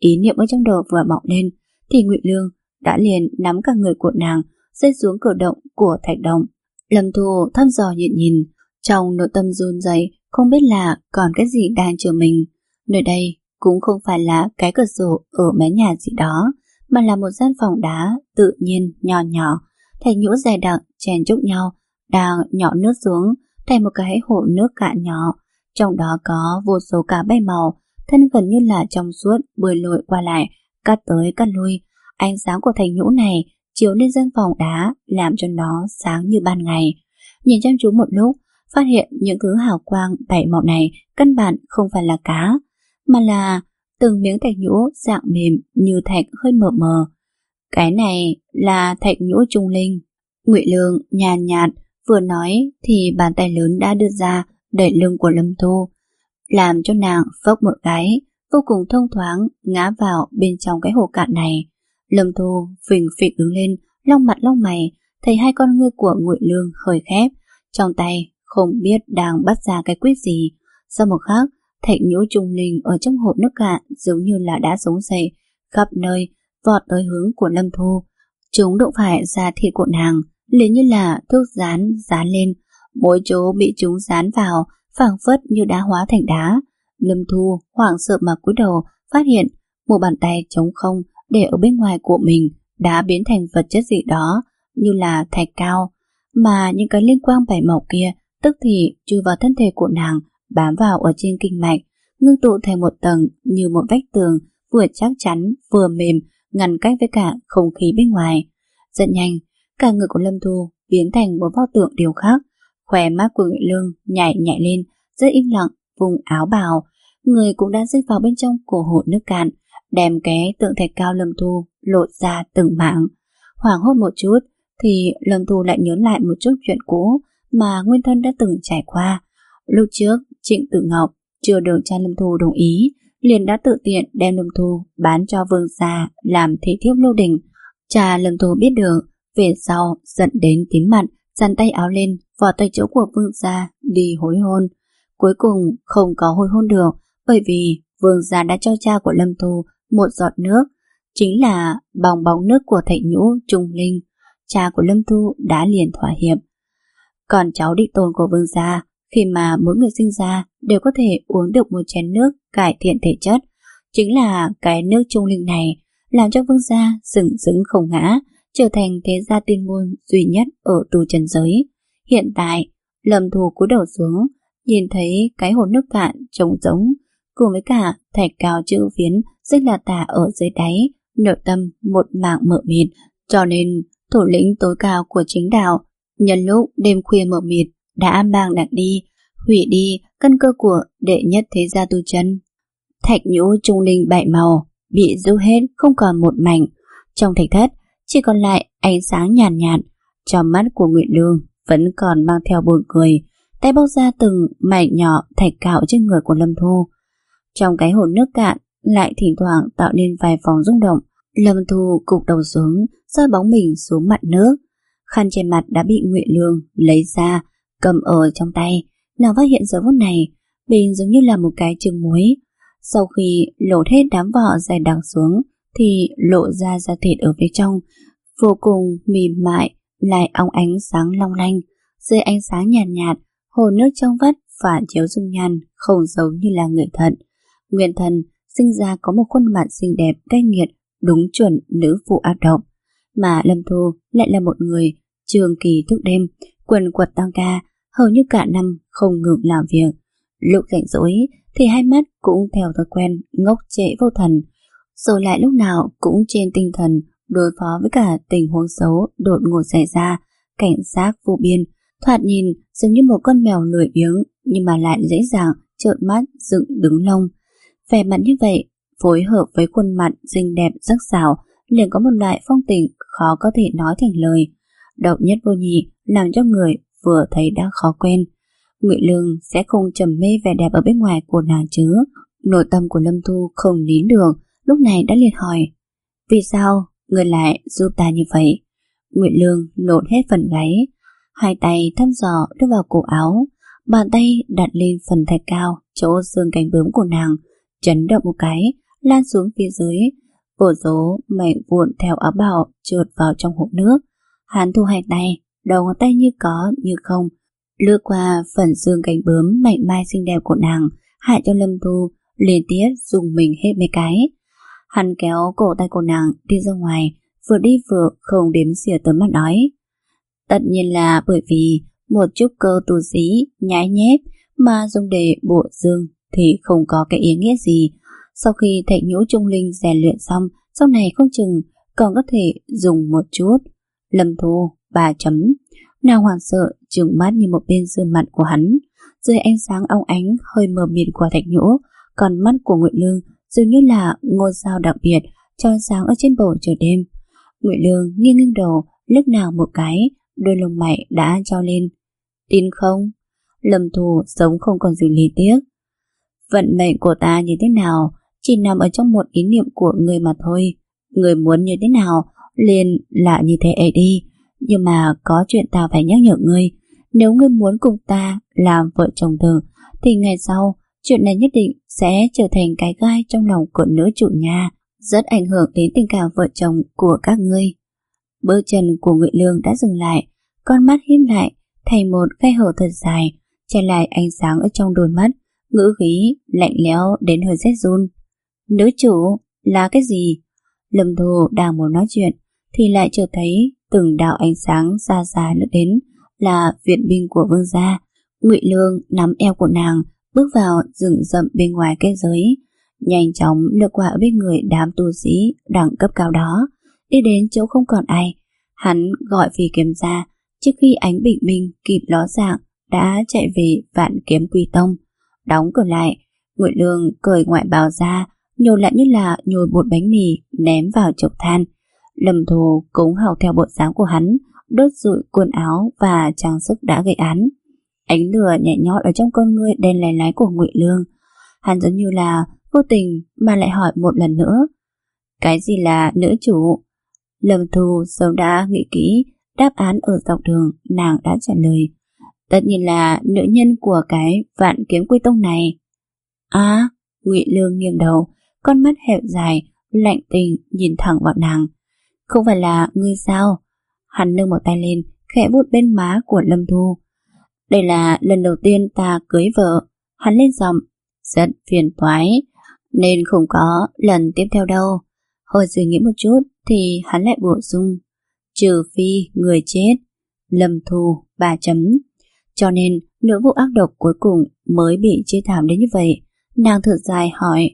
Ý niệm ở trong đầu vừa mọc lên thì Ngụy Lương đã liền nắm cả người của nàng rơi xuống cửa động của thạch động. Lâm Thu thăm dò nhìn nhìn, trong nội tâm run rẩy, không biết là còn cái gì đang chờ mình. Nơi đây cũng không phải là cái cửa sổ ở mé nhà gì đó, mà là một gian phòng đá tự nhiên nhỏ nhỏ, thạch nhũ dày đặc chèn chúc nhau, đang nhỏ nước xuống thành một cái hồ nước cạn nhỏ. Trong đó có vô số cá bay màu, thân gần như là trong suốt, bơi lội qua lại, cắt tới cắt lui. Ánh sáng của thạch nhũ này chiếu lên gian phòng đá, làm cho nó sáng như ban ngày. Nhìn chăm chú một lúc, phát hiện những thứ hào quang bảy màu này căn bản không phải là cá, mà là từng miếng thạch nhũ dạng mềm như thạch hơi mờ mờ. Cái này là thạch nhũ trung linh. Ngụy Lương nhàn nhạt, vừa nói thì bàn tay lớn đã đưa ra đẩy lưng của Lâm Thu, làm cho nàng phốc một cái, vô cùng thông thoáng ngã vào bên trong cái hồ cạn này. Lâm Thu phình phịch đứng lên, long mặt long mày, thấy hai con ngươi của Ngụy Lương hơi khép, trong tay không biết đang bắt ra cái quyết gì. Sau một khắc, thạch nhũ trung linh ở trong hộp nước cạn giống như là đã sống dậy, khắp nơi vọt tới hướng của Lâm Thu. Chúng đụng phải da thịt của nàng, liền như là thuốc dán dán lên, mỗi chỗ bị chúng dán vào phảng phất như đá hóa thành đá. Lâm Thu hoảng sợ mà cúi đầu, phát hiện một bàn tay trống không để ở bên ngoài của mình đã biến thành vật chất gì đó như là thạch cao, mà những cái liên quang bảy màu kia tức thì chui vào thân thể của nàng, bám vào ở trên kinh mạch, ngưng tụ thành một tầng như một vách tường vừa chắc chắn vừa mềm, ngăn cách với cả không khí bên ngoài. Rất nhanh, cả người của Lâm Thu biến thành một pho tượng điều khác. Khóe mắt của Ngụy Lương nhảy nhảy lên, rất im lặng vùng áo bào, người cũng đã rơi vào bên trong của hồ nước cạn, đem cái tượng thạch cao Lâm Thu lột ra từng mảng. Hoảng hốt một chút thì Lâm Thu lại nhớ lại một chút chuyện cũ mà nguyên thân đã từng trải qua. Lúc trước Trịnh Tử Ngọc chưa được cha Lâm Thu đồng ý, liền đã tự tiện đem Lâm Thu bán cho Vương gia làm thị thiếp Lô Đình. Cha Lâm Thu biết được, về sau giận đến tím mặt, dàn tay áo lên vọt tới chỗ của Vương gia đi hối hôn. Cuối cùng không có hối hôn được, bởi vì Vương gia đã cho cha của Lâm Thu một giọt nước, chính là bong bóng nước của thạch nhũ trung linh. Cha của Lâm Thu đã liền thỏa hiệp. Còn cháu đích tôn của Vương gia, khi mà mỗi người sinh ra đều có thể uống được một chén nước cải thiện thể chất, chính là cái nước trung linh này làm cho Vương gia sừng sững không ngã, trở thành thế gia tiên môn duy nhất ở tu chân giới. Hiện tại, Lâm Thu cúi đầu xuống, nhìn thấy cái hồ nước cạn trống rỗng, cùng với cả thạch cao chữ phiến rất là tả ở dưới đáy, nội tâm một mảng mờ mịt, cho nên thủ lĩnh tối cao của chính đạo nhân lúc đêm khuya mờ mịt đã mang nặng đi, hủy đi căn cơ của đệ nhất thế gia tu chân. Thạch nhũ trung linh bảy màu bị rũ hết không còn một mảnh, trong thạch thất chỉ còn lại ánh sáng nhàn nhạt, nhạt. Trong mắt của Ngụy Lương vẫn còn mang theo buồn cười, tay bóc ra từng mảnh nhỏ thạch cạo trên người của Lâm Thu. Trong cái hồ nước cạn lại thỉnh thoảng tạo nên vài phòng rung động. Lâm Thu cụp đầu xuống, soi bóng mình xuống mặt nước. Khăn trên mặt đã bị Ngụy Lương lấy ra, cầm ở trong tay. Nàng phát hiện giờ phút này bên giống như là một cái trứng muối. Sau khi lột hết đám vỏ dày đặc xuống thì lộ ra da thịt ở phía trong, vô cùng mềm mại, lại óng ánh sáng long lanh. Dưới ánh sáng nhàn nhạt, nhạt, hồ nước trong vắt phản chiếu dung nhan không giống như là người thật. Nguyên thần sinh ra có một khuôn mặt xinh đẹp cay nghiệt, đúng chuẩn nữ phụ ác độc, mà Lâm Thu lại là một người trường kỳ thức đêm, quần quật tăng ca, hầu như cả năm không ngừng làm việc. Lúc rảnh rỗi thì hai mắt cũng theo thói quen ngốc trệ vô thần, rồi lại lúc nào cũng trên tinh thần đối phó với cả tình huống xấu đột ngột xảy ra, cảnh giác vô biên, thoạt nhìn giống như một con mèo lười biếng nhưng mà lại dễ dàng trợn mắt dựng đứng lông. Vẻ mặt như vậy phối hợp với khuôn mặt xinh đẹp sắc sảo, liền có một loại phong tình khó có thể nói thành lời, độc nhất vô nhị, làm cho người vừa thấy đã khó quen. Ngụy Lương sẽ không trầm mê vẻ đẹp ở bên ngoài của nàng chứ? Nội tâm của Lâm Thu không nín được, lúc này đã liền hỏi: vì sao người lại giúp ta như vậy? Ngụy Lương lột hết phần gáy, hai tay thăm dò đưa vào cổ áo, bàn tay đặt lên phần thạch cao chỗ xương cánh bướm của nàng, chấn động một cái, lan xuống phía dưới, vô số mảnh vụn theo áo bào trượt vào trong hộp nước. Hắn thu hai tay, đầu ngón tay như có như không, lướt qua phần xương cánh bướm mảnh mai xinh đẹp của nàng, hại cho Lâm Thu liên tiếp dùng mình hết mấy cái. Hắn kéo cổ tay của nàng đi ra ngoài, vừa đi vừa không đếm xỉa tới mà nói: tất nhiên là bởi vì một chút cơ tu sĩ nhái nhép mà dùng để bổ dương thì không có cái ý nghĩa gì. Sau khi thạch nhũ trung linh rèn luyện xong, sau này không chừng còn có thể dùng một chút. Lâm Thu bà chấm. Nàng hoảng sợ trừng mắt như một bên dương mặt của hắn. Dưới ánh sáng óng ánh hơi mờ mịt của thạch nhũ, còn mắt của Ngụy Lương dường như là ngôi sao đặc biệt chói sáng ở trên bầu trời đêm. Ngụy Lương nghiêng nghiêng đầu, liếc nàng một cái, đôi lông mày đã trao lên. Tin không? Lâm Thu sống không còn gì lý tiếc. Vận mệnh của ta như thế nào chỉ nằm ở trong một ý niệm của người mà thôi. Người muốn như thế nào liền là như thế ấy đi. Nhưng mà có chuyện ta phải nhắc nhở ngươi. Nếu ngươi muốn cùng ta làm vợ chồng thử thì ngày sau chuyện này nhất định sẽ trở thành cái gai trong lòng của nữ chủ nhà, rất ảnh hưởng đến tình cảm vợ chồng của các ngươi. Bước chân của Ngụy Lương đã dừng lại, con mắt híp lại thành một khe hở thật dài, che lại ánh sáng ở trong đôi mắt, ngữ khí lạnh lẽo đến hơi rét run. Nữ chủ là cái gì? Lâm Thu đang muốn nói chuyện thì lại chợt thấy từng đạo ánh sáng xa xa lướt đến, là viện binh của vương gia. Ngụy Lương nắm eo của nàng bước vào rừng rậm bên ngoài kết giới, nhanh chóng lướt qua ở bên người đám tu sĩ đẳng cấp cao đó, đi đến chỗ không còn ai. Hắn gọi Phi Kiếm ra, trước khi ánh bình minh kịp ló dạng đã chạy về Vạn Kiếm Quy Tông. Đóng cửa lại, Ngụy Lương cởi ngoại bào ra, nhồi lại như là nhồi bột bánh mì ném vào chậu than. Lâm Thu cũng học theo bộ dáng của hắn, đốt rụi quần áo và trang sức đã gây án. Ánh lửa nhẹ nhót ở trong con ngươi đen láy láy của Ngụy Lương. Hắn giống như là vô tình mà lại hỏi một lần nữa: cái gì là nữ chủ? Lâm Thu sớm đã nghĩ kỹ đáp án ở dọc đường, nàng đã trả lời: tất nhiên là nữ nhân của cái Vạn Kiếm Quy Tông này. À, Ngụy Lương nghiêng đầu, con mắt hẹp dài lạnh tình nhìn thẳng vào nàng. Không phải là ngươi sao? Hắn nâng một tay lên, khẽ vuốt bên má của Lâm Thu. Đây là lần đầu tiên ta cưới vợ. Hắn lên giọng: rất phiền toái, nên không có lần tiếp theo đâu. Hơi suy nghĩ một chút thì hắn lại bổ sung: trừ phi người chết. Lâm Thu ba chấm. Cho nên nữ vụ ác độc cuối cùng mới bị chia thảm đến như vậy. Nàng thở dài hỏi: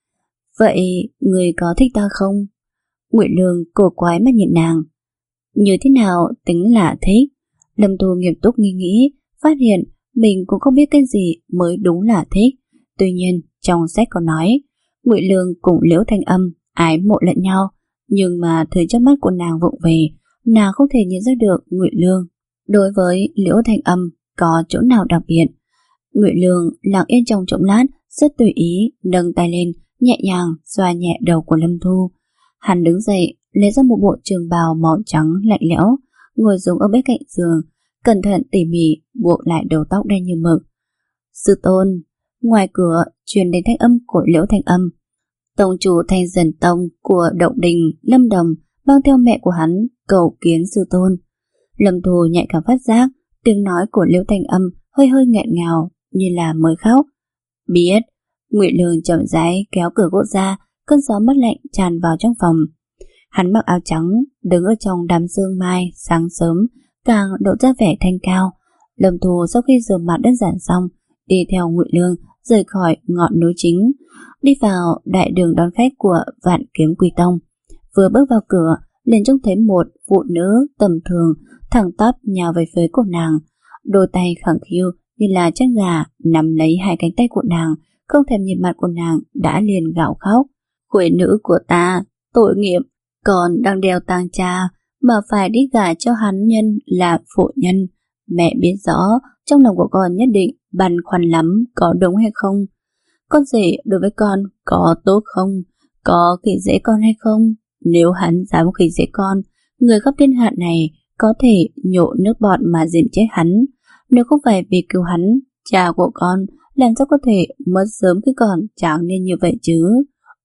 vậy người có thích ta không? Ngụy Lương cổ quái mà nhìn nàng. Như thế nào tính là thích? Lâm Thu nghiêm túc nghĩ nghĩ, phát hiện mình cũng không biết cái gì mới đúng là thích. Tuy nhiên trong sách có nói Ngụy Lương cùng Liễu Thanh Âm ái mộ lẫn nhau, nhưng mà thứ trước mắt của nàng vụng về, nàng không thể nhìn ra được Ngụy Lương đối với Liễu Thanh Âm có chỗ nào đặc biệt. Ngụy Lương lặng yên trong chốc lát, rất tùy ý nâng tay lên, nhẹ nhàng xoa nhẹ đầu của Lâm Thu. Hắn đứng dậy, lấy ra một bộ trường bào màu trắng lạnh lẽo, ngồi xuống ở bên cạnh giường, cẩn thận tỉ mỉ buộc lại đầu tóc đen như mực. Sư tôn. Ngoài cửa truyền đến thanh âm của Liễu Thanh Âm. Tông chủ Thanh Dần Tông của Động Đình Lâm Đồng mang theo mẹ của hắn cầu kiến sư tôn. Lâm Thu nhạy cảm phát giác tiếng nói của Liễu Thanh Âm hơi hơi nghẹn ngào, như là mới khóc. Biết. Ngụy Lương chậm rãi kéo cửa gỗ ra, cơn gió mát lạnh tràn vào trong phòng. Hắn mặc áo trắng, đứng ở trong đám sương mai sáng sớm, càng lộ ra vẻ thanh cao. Lâm Thu sau khi rửa mặt đơn giản xong, đi theo Ngụy Lương rời khỏi ngọn núi chính, đi vào đại đường đón khách của Vạn Kiếm Quy Tông. Vừa bước vào cửa, liền trông thấy một phụ nữ tầm thường thẳng tắp nhào về phía của nàng, đôi tay khẳng khiu như là chân gà nắm lấy hai cánh tay của nàng, không thèm nhìn mặt của nàng đã liền gào khóc. Quỷ nữ của ta, tội nghiệp, còn đang đeo tang cha mà phải đi gả cho hắn nhân là phụ nhân. Mẹ biết rõ trong lòng của con nhất định băn khoăn lắm, có đúng hay không? Con rể đối với con có tốt không? Có khi dễ con hay không? Nếu hắn dám khi dễ con, người khắp thiên hạ này có thể nhổ nước bọt mà giết chết hắn. Nếu không phải vì cứu hắn, cha của con làm sao có thể mất sớm khi còn chẳng nên như vậy chứ?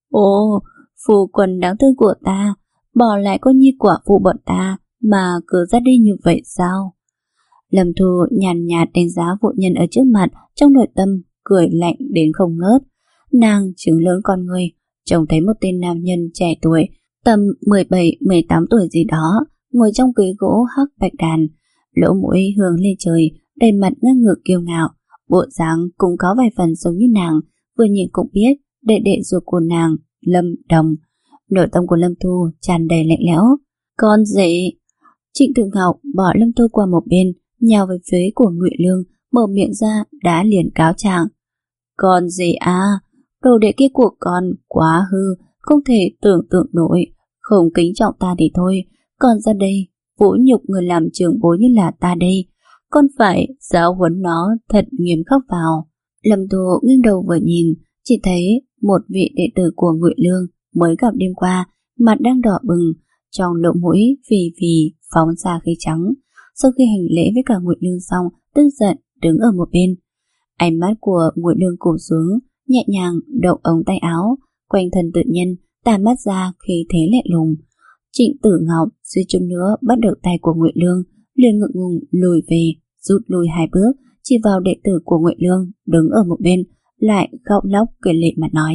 Ồ, phu quân đáng thương của ta, bỏ lại cô nhi quả phụ bọn ta mà cứ ra đi như vậy sao? Lâm Thu nhàn nhạt đánh giá phụ nhân ở trước mặt, trong nội tâm cười lạnh đến không ngớt. Nàng trừng lớn con người, trông thấy một tên nam nhân trẻ tuổi, tầm mười bảy mười tám tuổi gì đó, ngồi trong ghế gỗ hắc bạch đàn, lỗ mũi hướng lên trời, đầy mặt ngang ngược kiêu ngạo, bộ dáng cũng có vài phần giống như nàng, vừa nhìn cũng biết đệ đệ ruột của nàng, Lâm Đồng. Nội tâm của Lâm Thu tràn đầy lạnh lẽo. Con gì? Trịnh Tử Ngọc bỏ Lâm Thu qua một bên, nhào về phía của Ngụy Lương, mở miệng ra đã liền cáo trạng. Con gì à? Đồ đệ kia của con quá hư, không thể tưởng tượng nổi, không kính trọng ta thì thôi, còn ra đây vũ nhục người làm trưởng bối như là ta đây, con phải giáo huấn nó thật nghiêm khắc vào. Lâm Thu nghiêng đầu vừa nhìn, chỉ thấy một vị đệ tử của Ngụy Lương mới gặp đêm qua, mặt đang đỏ bừng, trong lỗ mũi phì phì phóng ra khí trắng. Sau khi hành lễ với cả Ngụy Lương xong, tức giận đứng ở một bên. Ánh mắt của Ngụy Lương cụp xuống, nhẹ nhàng động ống tay áo, quanh thân tự nhiên tản mắt ra khí thế lạnh lùng. Trịnh Tử Ngọc suýt chút nữa bắt được tay của Ngụy Lương, liền ngượng ngùng lùi về, rút lui hai bước, chỉ vào đệ tử của Ngụy Lương đứng ở một bên, lại khóc lóc cười lệ mà nói: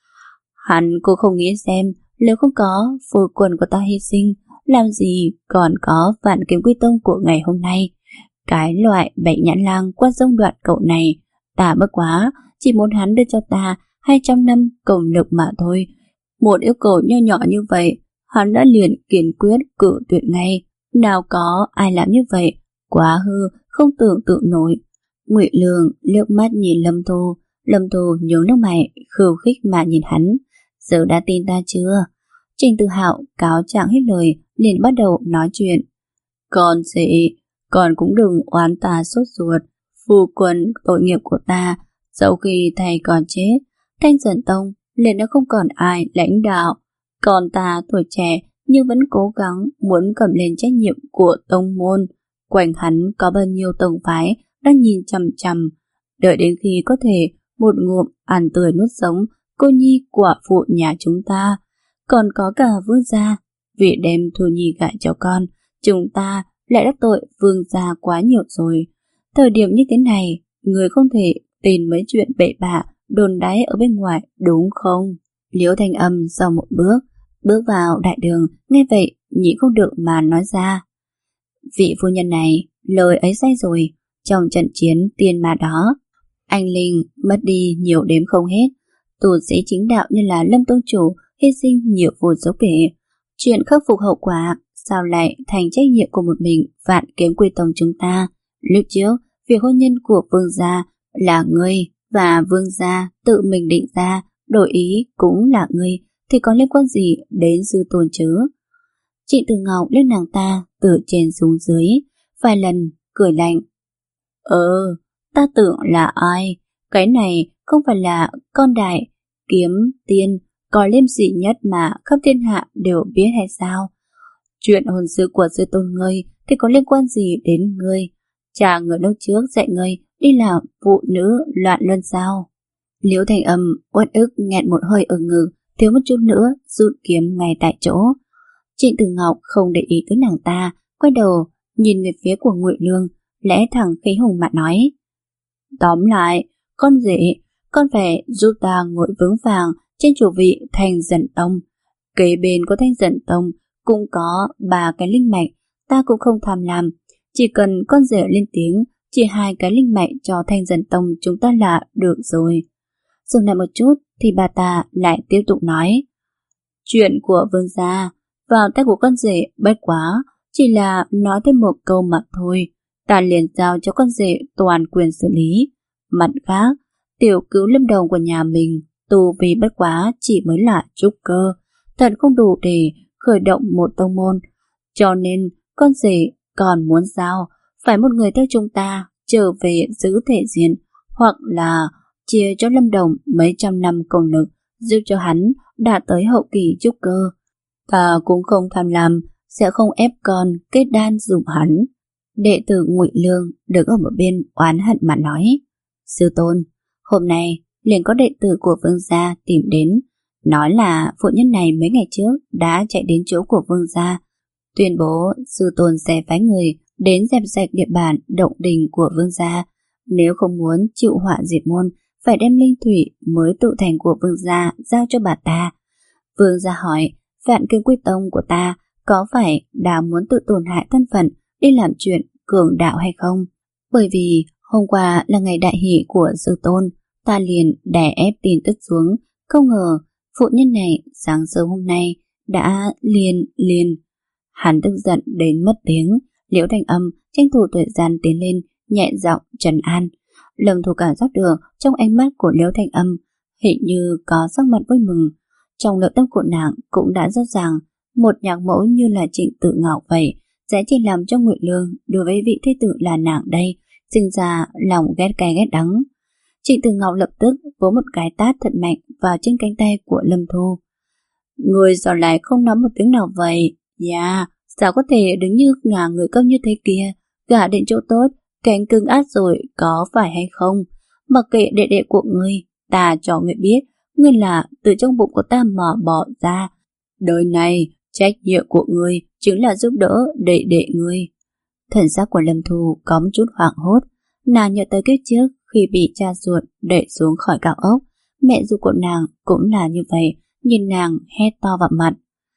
Hắn cô không nghĩ xem, nếu không có phu quân của ta hy sinh, làm gì còn có Vạn Kiếm Quy Tông của ngày hôm nay. Cái loại bệnh nhãn lang qua dông đoạn cậu này, ta bất quá chỉ muốn hắn đưa cho ta hai trăm năm công lực mà thôi. Một yêu cầu nho nhỏ như vậy, hắn đã liền kiên quyết cự tuyệt ngay. Nào có ai làm như vậy, quá hư, không tưởng tượng nổi. Ngụy Lương liếc mắt nhìn Lâm Thu, Lâm Thu nhướng nước mày, khêu khích mà nhìn hắn. Giờ đã tin ta chưa? Trình Tự Hạo cáo trạng hết lời, liền bắt đầu nói chuyện. Còn gì, còn cũng đừng oán ta sốt ruột. Phu quân tội nghiệp của ta, sau khi thầy còn chết, Thanh Dần Tông liền đã không còn ai lãnh đạo. Còn ta tuổi trẻ nhưng vẫn cố gắng muốn cầm lên trách nhiệm của tông môn. Quanh hắn có bao nhiêu tông phái đang nhìn chằm chằm, đợi đến khi có thể một ngụm ăn tươi nuốt sống cô nhi quả phụ nhà chúng ta. Còn có cả vương gia, vì đem Thu Nhi gả cho con, chúng ta lại đắc tội vương gia quá nhiều rồi. Thời điểm như thế này, người không thể tin mấy chuyện bậy bạ đồn đáy ở bên ngoài, đúng không? Liễu Thanh Âm sau một bước bước vào đại đường, nghe vậy nhịn không được mà nói ra. Vị phu nhân này lời ấy sai rồi. Trong trận chiến tiên ma đó, anh Linh mất đi nhiều đếm không hết. Tù sĩ chính đạo như là Lâm Tông Chủ hy sinh nhiều vô số kể. Chuyện khắc phục hậu quả sao lại thành trách nhiệm của một mình Vạn Kiếm Quy Tông chúng ta? Lúc trước, việc hôn nhân của vương gia là ngươi và vương gia tự mình định ra, đổi ý cũng là ngươi, thì có liên quan gì đến sư tôn chứ? Trịnh Tử Ngọc liếc nàng ta từ trên xuống dưới, vài lần cười lạnh. Ờ, ta tưởng là ai? Cái này không phải là con đại kiếm tiên có liêm sỉ nhất mà khắp thiên hạ đều biết hay sao? Chuyện hôn sự của sư tôn ngươi thì có liên quan gì đến ngươi? Cha người lúc trước dạy ngươi đi làm phụ nữ loạn luân sao? Liễu Thanh Âm uất ức nghẹn một hơi ở ngực, thiếu một chút nữa rút kiếm ngay tại chỗ. Trịnh Tử Ngọc không để ý tới nàng ta, quay đầu nhìn về phía của Ngụy Lương, lẽ thẳng khí hùng mà nói: Tóm lại, con rể, con phải giúp ta ngồi vững vàng trên chủ vị Thanh Dần Tông. Kế bên của Thanh Dần Tông cũng có ba cái linh mạch, ta cũng không tham lam, chỉ cần con rể lên tiếng, chỉ hai cái linh mạch cho Thanh Dần Tông chúng ta là được rồi. Dừng lại một chút thì bà ta lại tiếp tục nói: Chuyện của vương gia vào tay của con rể bất quá chỉ là nói thêm một câu mà thôi, ta liền giao cho con rể toàn quyền xử lý. Mặt khác, tiểu cứu Lâm Đồng của nhà mình tu vì bất quá chỉ mới là trúc cơ, thật không đủ để khởi động một tông môn, cho nên con rể còn muốn sao? Phải một người theo chúng ta trở về giữ thể diện, hoặc là chia cho Lâm Đồng mấy trăm năm công lực, giúp cho hắn đạt tới hậu kỳ trúc cơ. Ta cũng không tham lam, sẽ không ép con kết đan dùng hắn. Đệ tử Ngụy Lương đứng ở một bên oán hận mà nói: Sư tôn, hôm nay liền có đệ tử của vương gia tìm đến, nói là phụ nhân này mấy ngày trước đã chạy đến chỗ của Vương gia, tuyên bố sư tôn sẽ phái người đến dẹp sạch địa bàn động đình của Vương gia. Nếu không muốn chịu họa diệt môn, phải đem linh thủy mới tự thành của Vương gia giao cho bà ta. Vương gia hỏi, Vạn Kiếm Quy Tông của ta có phải đã muốn tự tổn hại thân phận đi làm chuyện cường đạo hay không? Bởi vì hôm qua là ngày đại hỷ của sư tôn, ta liền đè ép tin tức xuống. Không ngờ phụ nhân này sáng sớm hôm nay đã liền liền. Hắn tức giận đến mất tiếng. Liễu Thanh Âm tranh thủ thời gian tiến lên, nhẹ giọng trấn an. Lâm Thu cảm giác được trong ánh mắt của Liễu Thanh Âm hình như có sắc mặt vui mừng. Trong nội tâm của nàng cũng đã rõ ràng, một nhạc mẫu như là Trịnh Tự Ngọc vậy sẽ chỉ làm cho Ngụy Lương đối với vị thế tử là nàng đây sinh ra lòng ghét cay ghét đắng. Trịnh Tự Ngọc lập tức vỗ một cái tát thật mạnh vào trên cánh tay của Lâm Thu. Người sao lại không nói một tiếng nào vậy? Dạ, yeah, sao có thể đứng như ngả người công như thế kia, gả đến chỗ tốt, cánh cứng át rồi, có phải hay không? Mặc kệ đệ đệ của ngươi, ta cho ngươi biết, ngươi là từ trong bụng của ta mà bỏ ra. Đời này, trách nhiệm của ngươi chính là giúp đỡ đệ đệ ngươi. Thần sắc của Lâm Thu có một chút hoảng hốt. Nàng nhớ tới kiếp trước khi bị cha ruột đẩy xuống khỏi cao ốc. Mẹ ruột của nàng cũng là như vậy, nhìn nàng hét to vào mặt.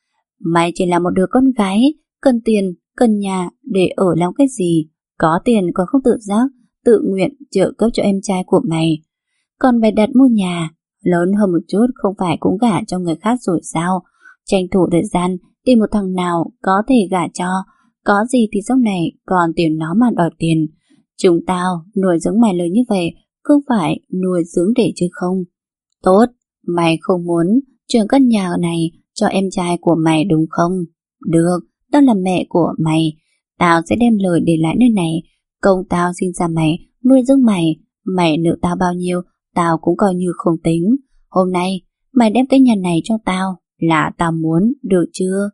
Mày chỉ là một đứa con gái, cần tiền, cần nhà để ở làm cái gì? Có tiền còn không tự giác, tự nguyện trợ cấp cho em trai của mày. Còn mày đặt mua nhà, lớn hơn một chút không phải cũng gả cho người khác rồi sao? Tranh thủ thời gian tìm một thằng nào có thể gả cho, có gì thì sau này còn tìm nó mà đòi tiền. Chúng tao nuôi dưỡng mày lớn như vậy, không phải nuôi dưỡng để chứ không. Tốt, mày không muốn chuyển căn nhà này cho em trai của mày đúng không? Được, tao là mẹ của mày, tao sẽ đem lời để lại nơi này. Công tao sinh ra mày, nuôi dưỡng mày, mày nợ tao bao nhiêu, tao cũng coi như không tính. Hôm nay, mày đem cái nhà này cho tao, là tao muốn, được chưa?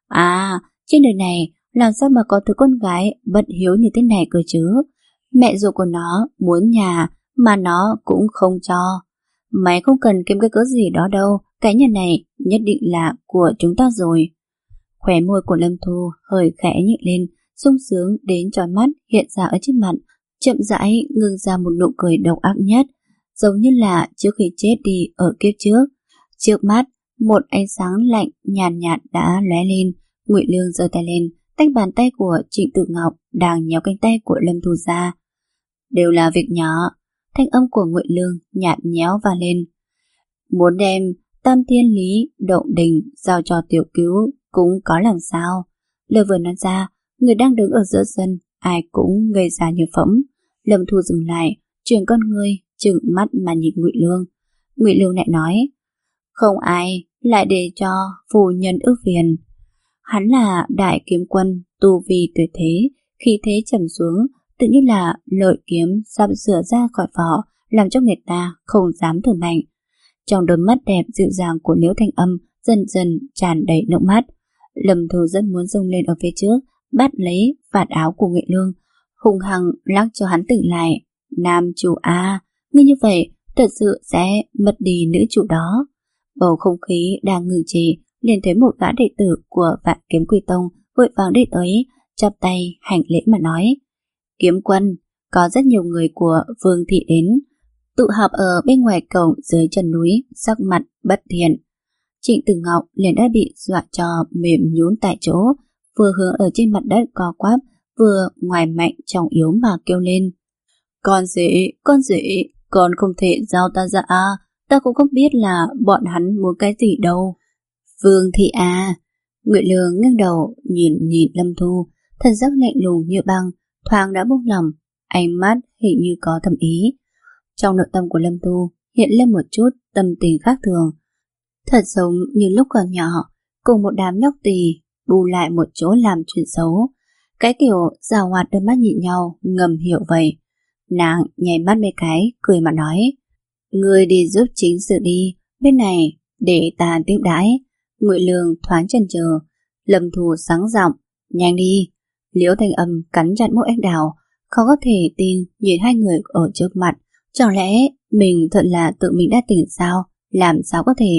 À, trên đời này, làm sao mà có thứ con gái bất hiếu như thế này cơ chứ? Mẹ ruột của nó muốn nhà, mà nó cũng không cho. Mày không cần kiếm cái cớ gì đó đâu, cái nhà này nhất định là của chúng ta rồi. Khóe môi của Lâm Thu hơi khẽ nhếch lên, sung sướng đến trói mắt hiện ra ở trên mặt, chậm rãi ngưng ra một nụ cười độc ác nhất, giống như là trước khi chết đi ở kiếp trước. Trước mắt, một ánh sáng lạnh nhàn nhạt, nhạt đã lóe lên. Ngụy Lương giơ tay lên, tách bàn tay của Trịnh Tự Ngọc đang nhéo cánh tay của Lâm Thu ra. Đều là việc nhỏ. Thanh âm của Ngụy Lương nhạt nhẽo vang lên. Muốn đem Tam Thiên Lý Động Đình giao cho Tiểu Cứu cũng có làm sao? Lời vừa nói ra, người đang đứng ở giữa sân ai cũng ngây ra như phỗng. Lâm Thu dừng lại, chuyển con ngươi trừng mắt mà nhìn Ngụy Lương. Ngụy Lương lại nói, không ai lại để cho phu nhân ước phiền. Hắn là đại kiếm quân, tu vi tuyệt thế, khí thế trầm xuống, tự như là lợi kiếm sắp sửa ra khỏi vỏ, làm cho người ta không dám thở mạnh. Trong đôi mắt đẹp dịu dàng của Liễu Thanh Âm dần dần tràn đầy nước mắt. Lâm Thu rất muốn xông lên ở phía trước, bắt lấy vạt áo của Ngụy Lương, hung hăng lắc cho hắn tỉnh lại. Nam chủ a, ngươi như vậy thật sự sẽ mất đi nữ chủ đó. Bầu không khí đang ngừng trì, liền thấy một gã đệ tử của Vạn Kiếm Quy Tông vội vàng đi tới, chắp tay hành lễ mà nói: Kiếm quân, có rất nhiều người của Vương thị đến, tụ họp ở bên ngoài cổng dưới chân núi, sắc mặt bất thiện. Trịnh Tử Ngọc liền đã bị dọa cho mềm nhũn tại chỗ, vừa hướng ở trên mặt đất co quắp, vừa ngoài mạnh trong yếu mà kêu lên: Con rể, con rể, con không thể giao ta ra à, ta cũng không biết là bọn hắn muốn cái gì đâu. Vương thị à? Ngụy Lương ngẩng đầu nhìn nhìn Lâm Thu, thần sắc lạnh lùng như băng, thoáng đã buông lòng, ánh mắt hình như có thâm ý. Trong nội tâm của Lâm Thu hiện lên một chút tâm tình khác thường, thật giống như lúc còn nhỏ cùng một đám nhóc tỳ bù lại một chỗ làm chuyện xấu. Cái kiểu giảo hoạt đôi mắt nhìn nhau ngầm hiểu vậy. Nàng nháy mắt mấy cái cười mà nói: Ngươi đi giúp chính sự đi, bên này để ta tiếp đãi. Ngụy Lương thoáng chần chờ. Lâm Thu sáng giọng: Nhanh đi. Liễu Thanh Âm cắn chặt môi anh đào, khó có thể tin nhìn hai người ở trước mặt. Chẳng lẽ mình thật là tự mình đã tỉnh sao? Làm sao có thể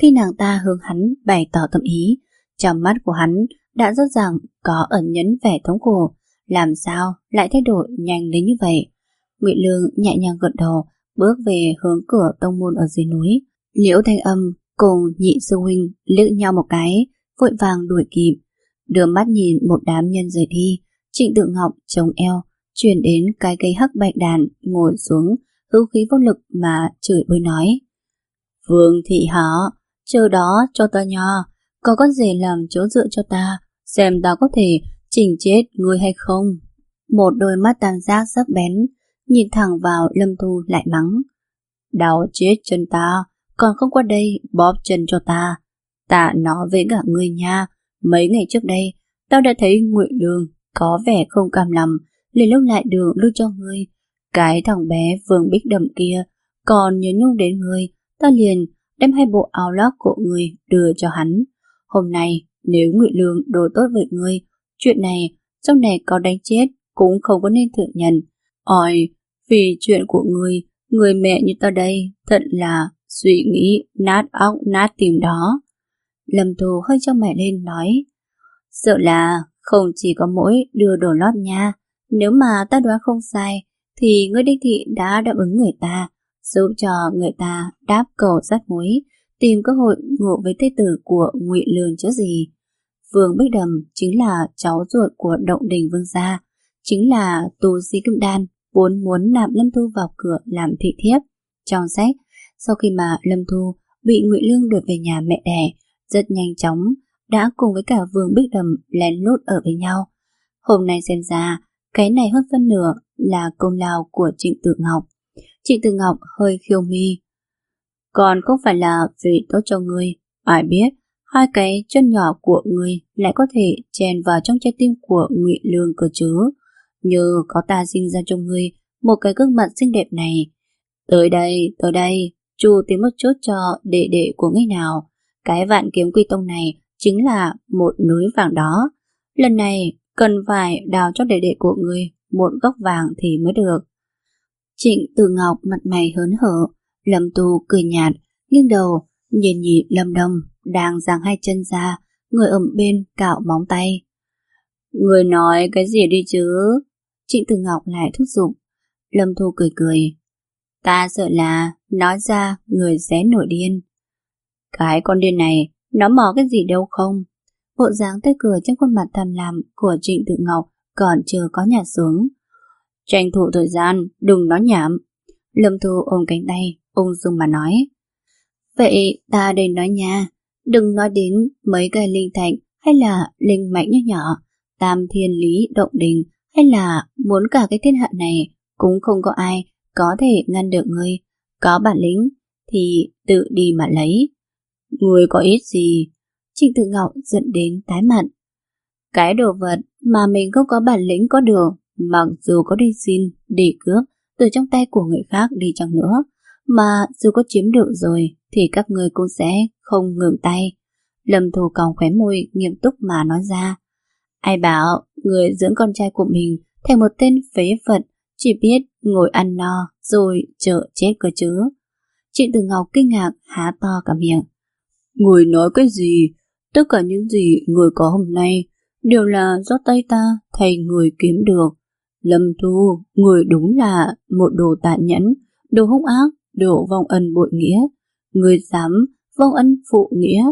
Khi nàng ta hướng hắn bày tỏ tâm ý, trong mắt của hắn đã rõ ràng có ẩn nhẫn vẻ thống khổ. Làm sao lại thay đổi nhanh đến như vậy? Ngụy Lương nhẹ nhàng gật đầu, bước về hướng cửa tông môn ở dưới núi. Liễu Thanh Âm cùng Nhị sư huynh liếc nhau một cái, vội vàng đuổi kịp. Đưa mắt nhìn một đám nhân rời đi, Trịnh Tự Ngọc chống eo, chuyển đến cái cây hắc bạch đàn, ngồi xuống, hữu khí vô lực mà chửi bới nói: Vương thị hả? Chờ đó cho ta nha, có con rể làm chỗ dựa cho ta, xem ta có thể chỉnh chết người hay không. Một đôi mắt tam giác sắc bén nhìn thẳng vào Lâm Thu lại mắng: Đau chết chân ta, còn không qua đây bóp chân cho ta. Ta nói với cả ngươi nha, mấy ngày trước đây tao đã thấy Ngụy Lương có vẻ không cam lòng, liền lúc lại đường lưu cho ngươi. Cái thằng bé Vương Bích Đầm kia còn nhớ nhung đến ngươi, ta liền đem hai bộ áo lót của ngươi đưa cho hắn. Hôm nay nếu Ngụy Lương đối tốt với ngươi, chuyện này trong này có đánh chết cũng không có nên thừa nhận. Ôi, vì chuyện của ngươi, người mẹ như ta đây thật là suy nghĩ nát óc nát tim đó. Lâm Thu hơi cho mày lên nói: Sợ là không chỉ có mỗi đưa đồ lót nha. Nếu mà ta đoán không sai thì ngươi đích thị đã đáp ứng người ta, giúp cho người ta đáp cầu rắt muối, tìm cơ hội ngộ với thế tử của Ngụy Lương chứ gì. Vương Bích Đầm chính là cháu ruột của Động Đình Vương gia, chính là tu sĩ kim đan, vốn muốn nạp Lâm Thu vào cửa làm thị thiếp. Trong sách, sau khi mà Lâm Thu bị Ngụy Lương đuổi về nhà mẹ đẻ, rất nhanh chóng đã cùng với cả Vương Bích Đầm lén lút ở với nhau. Hôm nay xem ra, cái này hơn phân nửa là công lao của Trịnh Tự Ngọc. Trịnh Tự Ngọc hơi khiêu mi: Còn không phải là vì tốt cho ngươi, ai biết hai cái chân nhỏ của ngươi lại có thể chèn vào trong trái tim của Ngụy Lương cơ chứ. Như có ta sinh ra cho ngươi một cái gương mặt xinh đẹp này. Tới đây, tới đây, chu tìm một chút cho đệ đệ của ngươi nào. Cái Vạn Kiếm Quy Tông này chính là một núi vàng đó. Lần này cần phải đào cho đệ đệ của ngươi một gốc vàng thì mới được. Trịnh Tự Ngọc mặt mày hớn hở. Lâm Tu cười nhạt, nghiêng đầu nhìn nhìn Lâm Đông đang giang hai chân ra, người ở bên cạo móng tay. Người nói cái gì đi chứ? Trịnh Tự Ngọc lại thúc giục. Lâm Thu cười cười: Ta sợ là nói ra người sẽ nổi điên. Cái con điên này nó mò cái gì đâu không? Bộ dáng tươi cười trên khuôn mặt tham lam của Trịnh Tự Ngọc còn chưa có nhạt xuống. Tranh thủ thời gian, đừng nói nhảm. Lâm Thu ôm cánh tay ung dung mà nói: Vậy ta đây nói nha, đừng nói đến mấy cái linh thạch hay là linh mạch nhỏ nhỏ, tam thiên lý động đình hay là muốn cả cái thiên hạ này cũng không có ai có thể ngăn được ngươi. Có bản lĩnh thì tự đi mà lấy. Ngươi có ít gì? Trịnh Tự Ngọc giận đến tái mặt. Cái đồ vật mà mình không có bản lĩnh có được, mặc dù có đi xin, đi cướp từ trong tay của người khác đi chăng nữa, mà dù có chiếm được rồi thì các ngươi cũng sẽ không ngừng tay. Lâm Thu cong khóe môi nghiêm túc mà nói ra: Ai bảo người dưỡng con trai của mình thành một tên phế vật, chỉ biết ngồi ăn no rồi chờ chết cơ chứ. Trịnh Tự Ngọc kinh ngạc há to cả miệng. Người nói cái gì? Tất cả những gì người có hôm nay đều là do tay ta thay người kiếm được. Lâm Thu, người đúng là một đồ tàn nhẫn, đồ hung ác, đồ vong ân bội nghĩa. Người dám vong ân phụ nghĩa.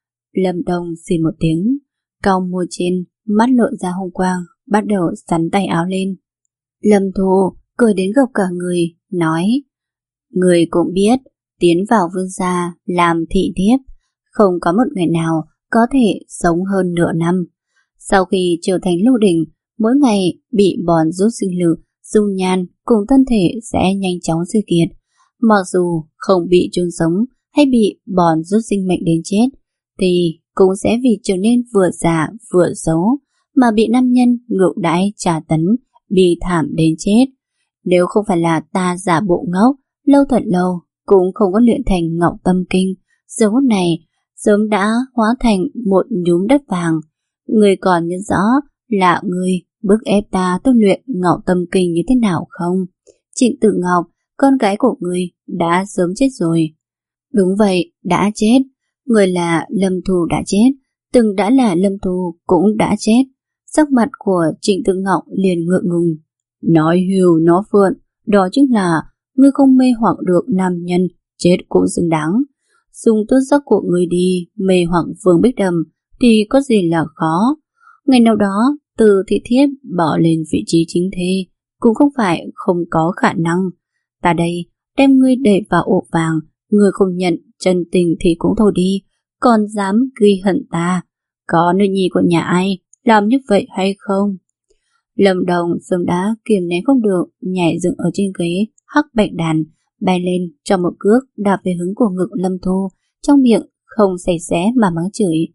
Lâm Đông xì một tiếng, cau môi trên, mắt lộ ra hung quang, bắt đầu sắn tay áo lên. Lâm Thu cười đến gộc cả người, nói: Người cũng biết, tiến vào vương gia làm thị thiếp, không có một người nào có thể sống hơn nửa năm. Sau khi trở thành lưu đỉnh, mỗi ngày bị bòn rút sinh lực, dung nhan cùng thân thể sẽ nhanh chóng suy kiệt. Mặc dù không bị chôn sống hay bị bòn rút sinh mệnh đến chết, thì cũng sẽ vì trở nên vừa già vừa xấu mà bị nam nhân ngược đãi trả tấn, bị thảm đến chết. Nếu không phải là ta giả bộ ngốc, lâu thật lâu cũng không có luyện thành Ngọc Tâm Kinh, giờ phút này sớm đã hóa thành một nhúm đất vàng. Người còn nhớ rõ là người bức ép ta tu luyện Ngọc Tâm Kinh như thế nào không? Trịnh Tự Ngọc, con gái của người đã sớm chết rồi. Đúng vậy, đã chết. Người là Lâm Thu đã chết, từng đã là Lâm Thu cũng đã chết. Sắc mặt của Trịnh Tử Ngọc liền ngượng ngùng. Nói hưu nó phượn, đó chính là ngươi không mê hoặc được nam nhân, chết cũng xứng đáng. Dùng tước giấc của ngươi đi mê hoặc Vương Bích Đầm thì có gì là khó. Ngày nào đó Từ Thị Thiếp bỏ lên vị trí chính thê cũng không phải không có khả năng. Ta đây đem ngươi để vào ổ vàng, ngươi không nhận chân tình thì cũng thôi đi, còn dám ghi hận ta. Có nữ nhi của nhà ai làm như vậy hay không? Lâm Đồng sớm đã kiềm nén không được, nhảy dựng ở trên ghế hắc bạch đàn, bay lên cho một cước đạp về hướng của ngực Lâm Thu, trong miệng không sảy xé mà mắng chửi.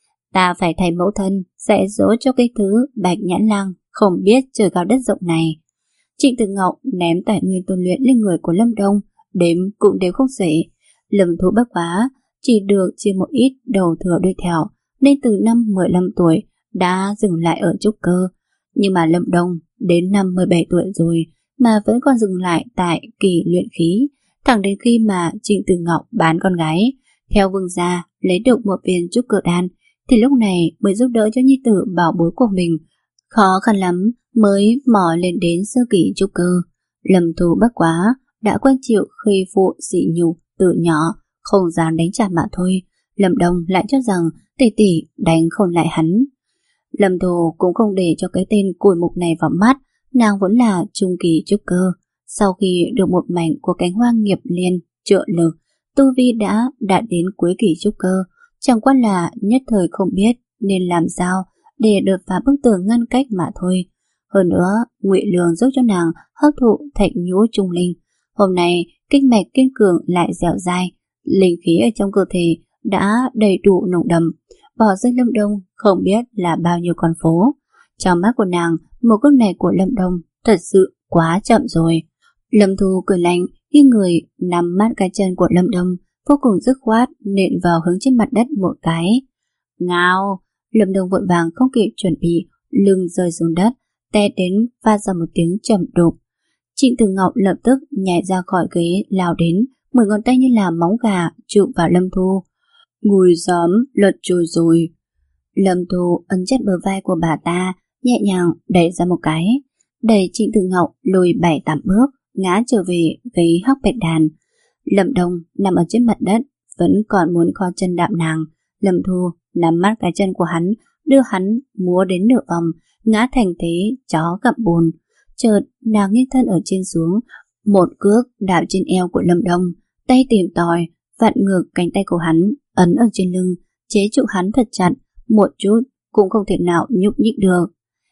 Ta phải thay mẫu thân dạy dỗ cho cái thứ bạch nhãn lang không biết trời cao đất rộng này. Trịnh Tử Ngọc ném tài nguyên tu luyện lên người của Lâm Đông, đếm cũng đều không xuể. Lâm Thu bất quá chỉ được chia một ít đầu thừa đuôi thẻo, nên từ năm mười lăm tuổi đã dừng lại ở trúc cơ. Nhưng mà Lâm Đông đến năm mười bảy tuổi rồi mà vẫn còn dừng lại tại kỳ luyện khí, thẳng đến khi mà Trịnh Tử Ngọc bán con gái theo vương gia lấy được một viên trúc cơ đan, thì lúc này mới giúp đỡ cho nhi tử bảo bối của mình. Khó khăn lắm mới mò lên đến sơ kỳ trúc cơ. Lâm Thu bất quá đã quen chịu khi phụ sỉ nhục từ nhỏ, không dám đánh trả mà thôi. Lâm Đông lại cho rằng tỷ tỷ đánh không lại hắn. Lâm Thu cũng không để cho cái tên cùi mục này vào mắt, nàng vẫn là trung kỳ trúc cơ. Sau khi được một mảnh của cánh hoa nghiệp liên trợ lực, tu vi đã đạt đến cuối kỳ trúc cơ, chẳng qua là nhất thời không biết nên làm sao để đột phá bức tường ngăn cách mà thôi. Hơn nữa, Ngụy Lương giúp cho nàng hấp thụ thạch nhũ trung linh. Hôm nay kinh mạch kiên cường lại dẻo dai, linh khí ở trong cơ thể đã đầy đủ nồng đậm, bỏ rơi Lâm Đông không biết là bao nhiêu con phố. Trong mắt của nàng, một cước này của Lâm Đông thật sự quá chậm rồi. Lâm Thu cười lạnh, khi người nắm mắt cái chân của Lâm Đông, vô cùng dứt khoát nện vào hướng trên mặt đất một cái. Ngao! Lâm Đông vội vàng không kịp chuẩn bị, lưng rơi xuống đất, té đến phát ra một tiếng trầm đục. Trịnh Tử Ngọc lập tức nhảy ra khỏi ghế, lao đến, mười ngón tay như là móng gà chụp vào Lâm Thu. Ngồi dám lật trôi rồi. Lâm Thu ấn chặt bờ vai của bà ta, nhẹ nhàng đẩy ra một cái, đẩy Trịnh Tử Ngọc lùi bảy tám bước, ngã trở về ghế hắc bạch đàn. Lâm Đông nằm ở trên mặt đất, vẫn còn muốn co chân đạm nàng. Lâm Thu nắm mắt cái chân của hắn, đưa hắn múa đến nửa vòng, ngã thành thế chó gặm bùn. Chợt nàng nghiêng thân ở trên xuống, một cước đạp trên eo của Lâm Đông, tay tìm tòi vặn ngược cánh tay của hắn, ấn ở trên lưng, chế trụ hắn thật chặt, một chút cũng không thể nào nhúc nhích được.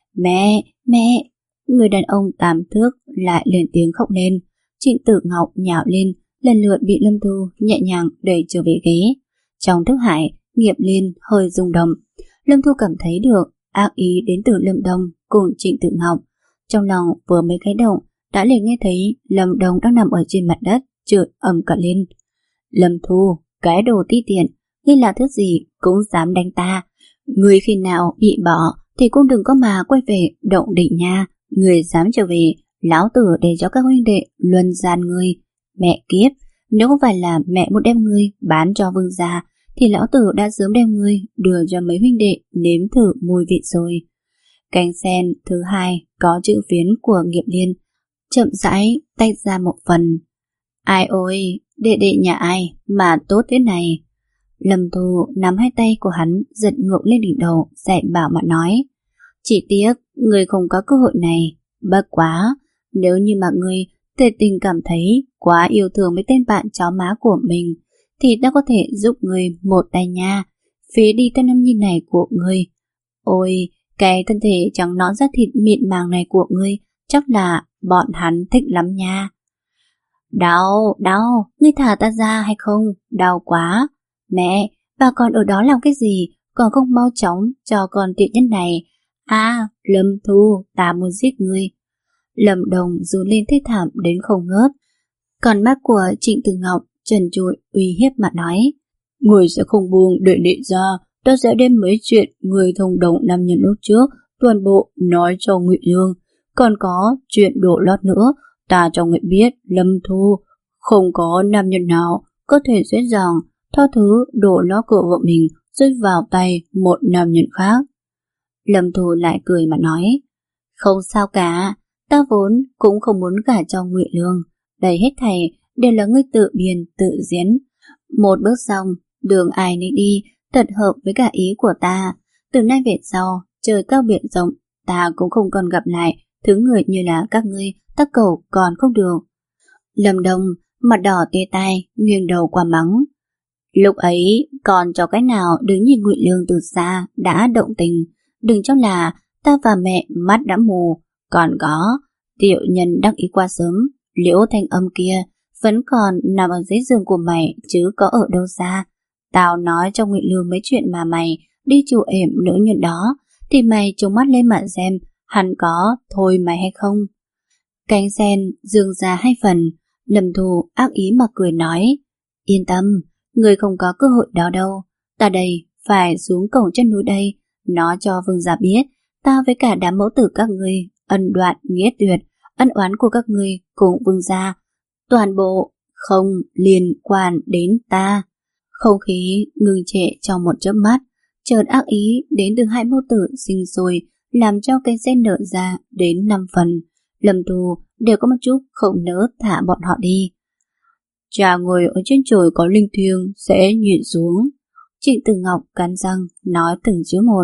Mẹ, mẹ! Người đàn ông tám thước lại lên tiếng khóc lên. Trịnh Tử Ngọc nhào lên, lần lượt bị Lâm Thu nhẹ nhàng đẩy trở về ghế. Trong thức hải, nghiệp liên hơi rung động. Lâm Thu cảm thấy được ác ý đến từ Lâm Đông cùng Trịnh Tử Ngọc. Trong lòng vừa mới cái động, đã liền nghe thấy Lâm Đông đang nằm ở trên mặt đất, chửi ầm cả lên. Lâm Thu, cái đồ ti tiện, ngươi là thứ gì cũng dám đánh ta. Ngươi khi nào bị bỏ thì cũng đừng có mà quay về động định nha. Ngươi dám trở về, lão tử để cho các huynh đệ luân gian ngươi. Mẹ kiếp, nếu không phải là mẹ muốn đem ngươi bán cho vương gia thì lão tử đã sớm đem ngươi đưa cho mấy huynh đệ nếm thử mùi vị rồi. Cánh sen thứ hai có chữ phiến của nghiệp liên chậm rãi tách ra một phần. Ai ôi, đệ đệ nhà ai mà tốt thế này? Lâm Thu nắm hai tay của hắn giật ngược lên đỉnh đầu, dạy bảo mà nói. Chỉ tiếc ngươi không có cơ hội này. Bất quá, nếu như mà ngươi thiệt tình cảm thấy quá yêu thương với tên bạn chó má của mình thì ta có thể giúp ngươi một tay nha, phí đi tên năm nhìn này của ngươi. Ôi, cái thân thể trắng nõn da thịt mịn màng này của ngươi chắc là bọn hắn thích lắm nha. Đau, đau, ngươi thả ta ra hay không? Đau quá. Mẹ, bà còn ở đó làm cái gì? Còn không mau chóng cho con tiện nhân này. À, Lâm Thu, ta muốn giết ngươi. Lâm Đồng rú lên thê thảm đến không ngớt. Còn mắt của Trịnh Tử Ngọc trần trụi uy hiếp mà nói. Người sẽ không buông để đệ ra, ta sẽ đem mấy chuyện người thông đồng nam nhân lúc trước toàn bộ nói cho Ngụy Lương. Còn có chuyện độ lót nữa, ta cho người biết Lâm Thu không có nam nhân nào có thể dễ dàng tho thứ đổ ló của vợ mình rơi vào tay một nam nhân khác. Lâm Thu lại cười mà nói, không sao cả, ta vốn cũng không muốn gả cho Ngụy Lương, đây hết thảy đều là ngươi tự biên tự diễn. Một bước xong, đường ai nấy đi, thật hợp với cả ý của ta. Từ nay về sau, trời cao biển rộng, ta cũng không còn gặp lại thứ người như là các ngươi, ta cầu còn không được. Lâm Đông mặt đỏ tê tai, nghiêng đầu qua mắng. Lúc ấy còn cho cái nào đứng nhìn Ngụy Lương từ xa đã động tình, đừng cho là ta và mẹ mắt đã mù. Còn có tiểu nhân đắc ý qua sớm, Liễu Thanh Âm kia vẫn còn nằm ở dưới giường của mày chứ có ở đâu xa. Tao nói cho Ngụy Lương mấy chuyện mà mày đi chủ ẻm nữ nhân đó, thì mày trông mắt lên mà xem hắn có thôi mày hay không. Cánh sen dương ra hai phần, Lâm Thu ác ý mà cười nói, yên tâm, người không có cơ hội đó đâu. Ta đây phải xuống cổng chân núi đây, nói cho vương gia biết ta với cả đám mẫu tử các ngươi ân đoạn nghĩa tuyệt, ân oán của các ngươi cùng vương gia toàn bộ không liên quan đến ta. Không khí ngừng trệ trong một chớp mắt, chợt ác ý đến từ hai mẫu tử sinh sôi làm cho cây sen nở ra đến năm phần. Lâm Thu đều có một chút không nỡ thả bọn họ đi. Cha ngồi ở trên chổi có linh thiêng sẽ nhịn xuống. Trịnh Tử Ngọc cắn răng nói từng chữ một.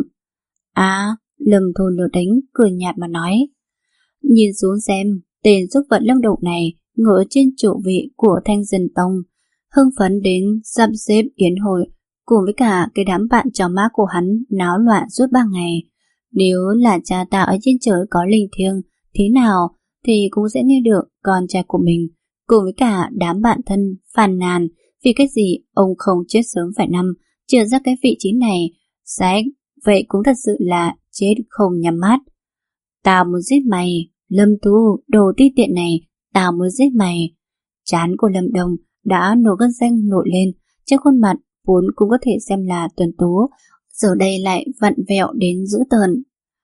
À, Lâm Thu lừa đánh cười nhạt mà nói, nhìn xuống xem, tên giúp vật Lâm Động này ngồi trên chủ vị của Thanh Dân Tông, hưng phấn đến sắp xếp yến hội cùng với cả cái đám bạn trò má của hắn náo loạn suốt ba ngày. Nếu là cha ta ở trên trời có linh thiêng thế nào thì cũng sẽ nghe được con trai của mình cùng với cả đám bạn thân phàn nàn vì cái gì ông không chết sớm vài năm chưa ra cái vị trí này. Sách, vậy cũng thật sự là chết không nhắm mắt. Tao muốn giết mày, Lâm Thu, đồ ti tiện này, tao muốn giết mày. Trán của Lâm Đồng đã nổ gân xanh nổi lên, trên khuôn mặt vốn cũng có thể xem là tuấn tú, giờ đây lại vặn vẹo đến dữ tợn.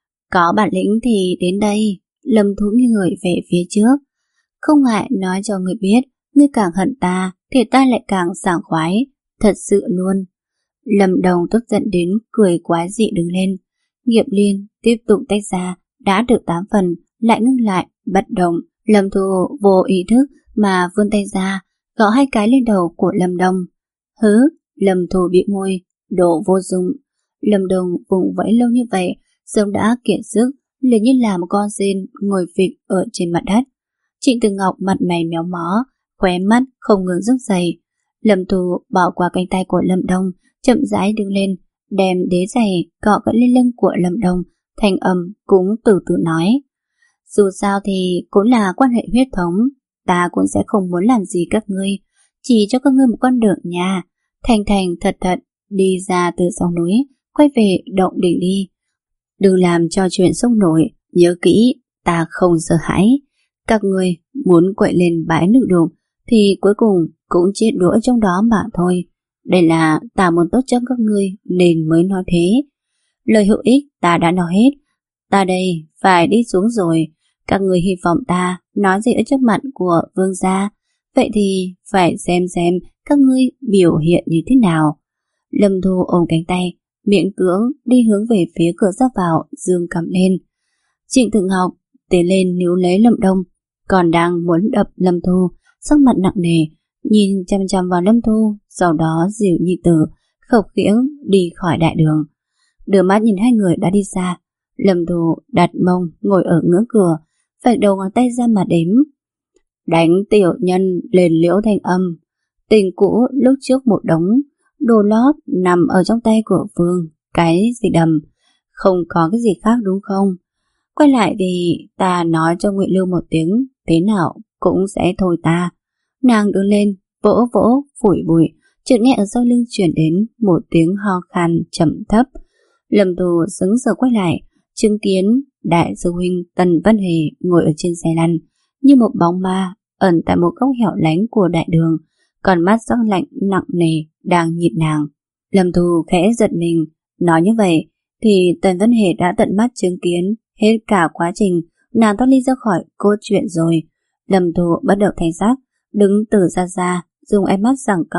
Có bản lĩnh thì đến đây. Lâm Thu nghiêng người về phía trước. Không ngại nói cho người biết, ngươi càng hận ta thì ta lại càng sảng khoái, thật sự luôn. Lâm Đồng tức giận đến cười quái dị đứng lên. Nghiệp Liên tiếp tục tách ra, đã được tám phần, lại ngưng lại, bất động. Lâm Thu vô ý thức mà vươn tay ra, gõ hai cái lên đầu của Lâm Đồng. Hứ, Lâm Thu bĩu môi, đồ vô dụng. Lâm Đồng vùng vẫy lâu như vậy, sớm đã kiệt sức, liền như là một con sên ngồi phịch ở trên mặt đất. Trịnh Tử Ngọc mặt mày méo mó, khóe mắt không ngừng rưng rẩy. Lâm Thu bỏ qua cánh tay của Lâm Đông, chậm rãi đứng lên, đem đế giày cọ cỡ lên lưng của Lâm Đông, thanh âm cũng từ từ nói. Dù sao thì cũng là quan hệ huyết thống, ta cũng sẽ không muốn làm gì các ngươi, chỉ cho các ngươi một con đường nhà, thành thành thật thật đi ra từ sau núi, quay về động đỉnh đi. Đừng làm cho chuyện sốc nổi, nhớ kỹ, ta không sợ hãi. Các ngươi muốn quậy lên bãi nước đục thì cuối cùng cũng chết đuối trong đó mà thôi. Đây là ta muốn tốt cho các ngươi nên mới nói thế. Lời hữu ích ta đã nói hết, ta đây phải đi xuống rồi. Các ngươi hy vọng ta nói gì ở trước mặt của vương gia, vậy thì phải xem xem các ngươi biểu hiện như thế nào. Lâm Thu ôm cánh tay, miễn cưỡng đi hướng về phía cửa ra vào, dương cầm lên. Trịnh Tử Ngọc tiến lên níu lấy Lâm Đông, còn đang muốn đập Lâm Thu, sắc mặt nặng nề, nhìn chăm chăm vào Lâm Thu, sau đó dìu nhị tử, khập khiễng đi khỏi đại đường. Đưa mắt nhìn hai người đã đi xa, Lâm Thu đặt mông ngồi ở ngưỡng cửa, vạch đầu ngón tay ra mà đếm. Đánh tiểu nhân lên Liễu Thanh Âm, tình cũ lúc trước một đống, đồ lót nằm ở trong tay của Vương, cái gì đầm, không có cái gì khác đúng không? Quay lại thì ta nói cho Ngụy Lưu một tiếng, thế nào cũng sẽ thôi ta. Nàng đứng lên, vỗ vỗ, phủi bụi, chợt nghe ở sau lưng chuyển đến một tiếng ho khan trầm thấp. Lâm Thu sững sờ quay lại, chứng kiến đại sư huynh Tần Văn Hề ngồi ở trên xe lăn, như một bóng ma ẩn tại một góc hẻo lánh của đại đường, còn mắt sắc lạnh nặng nề đang nhìn nàng. Lâm Thu khẽ giật mình, nói như vậy thì Tần Văn Hề đã tận mắt chứng kiến hết cả quá trình nàng thoát ly ra khỏi câu chuyện rồi. Lâm Thu bất động thanh sắc, đứng từ xa xa, dùng ánh mắt giằng co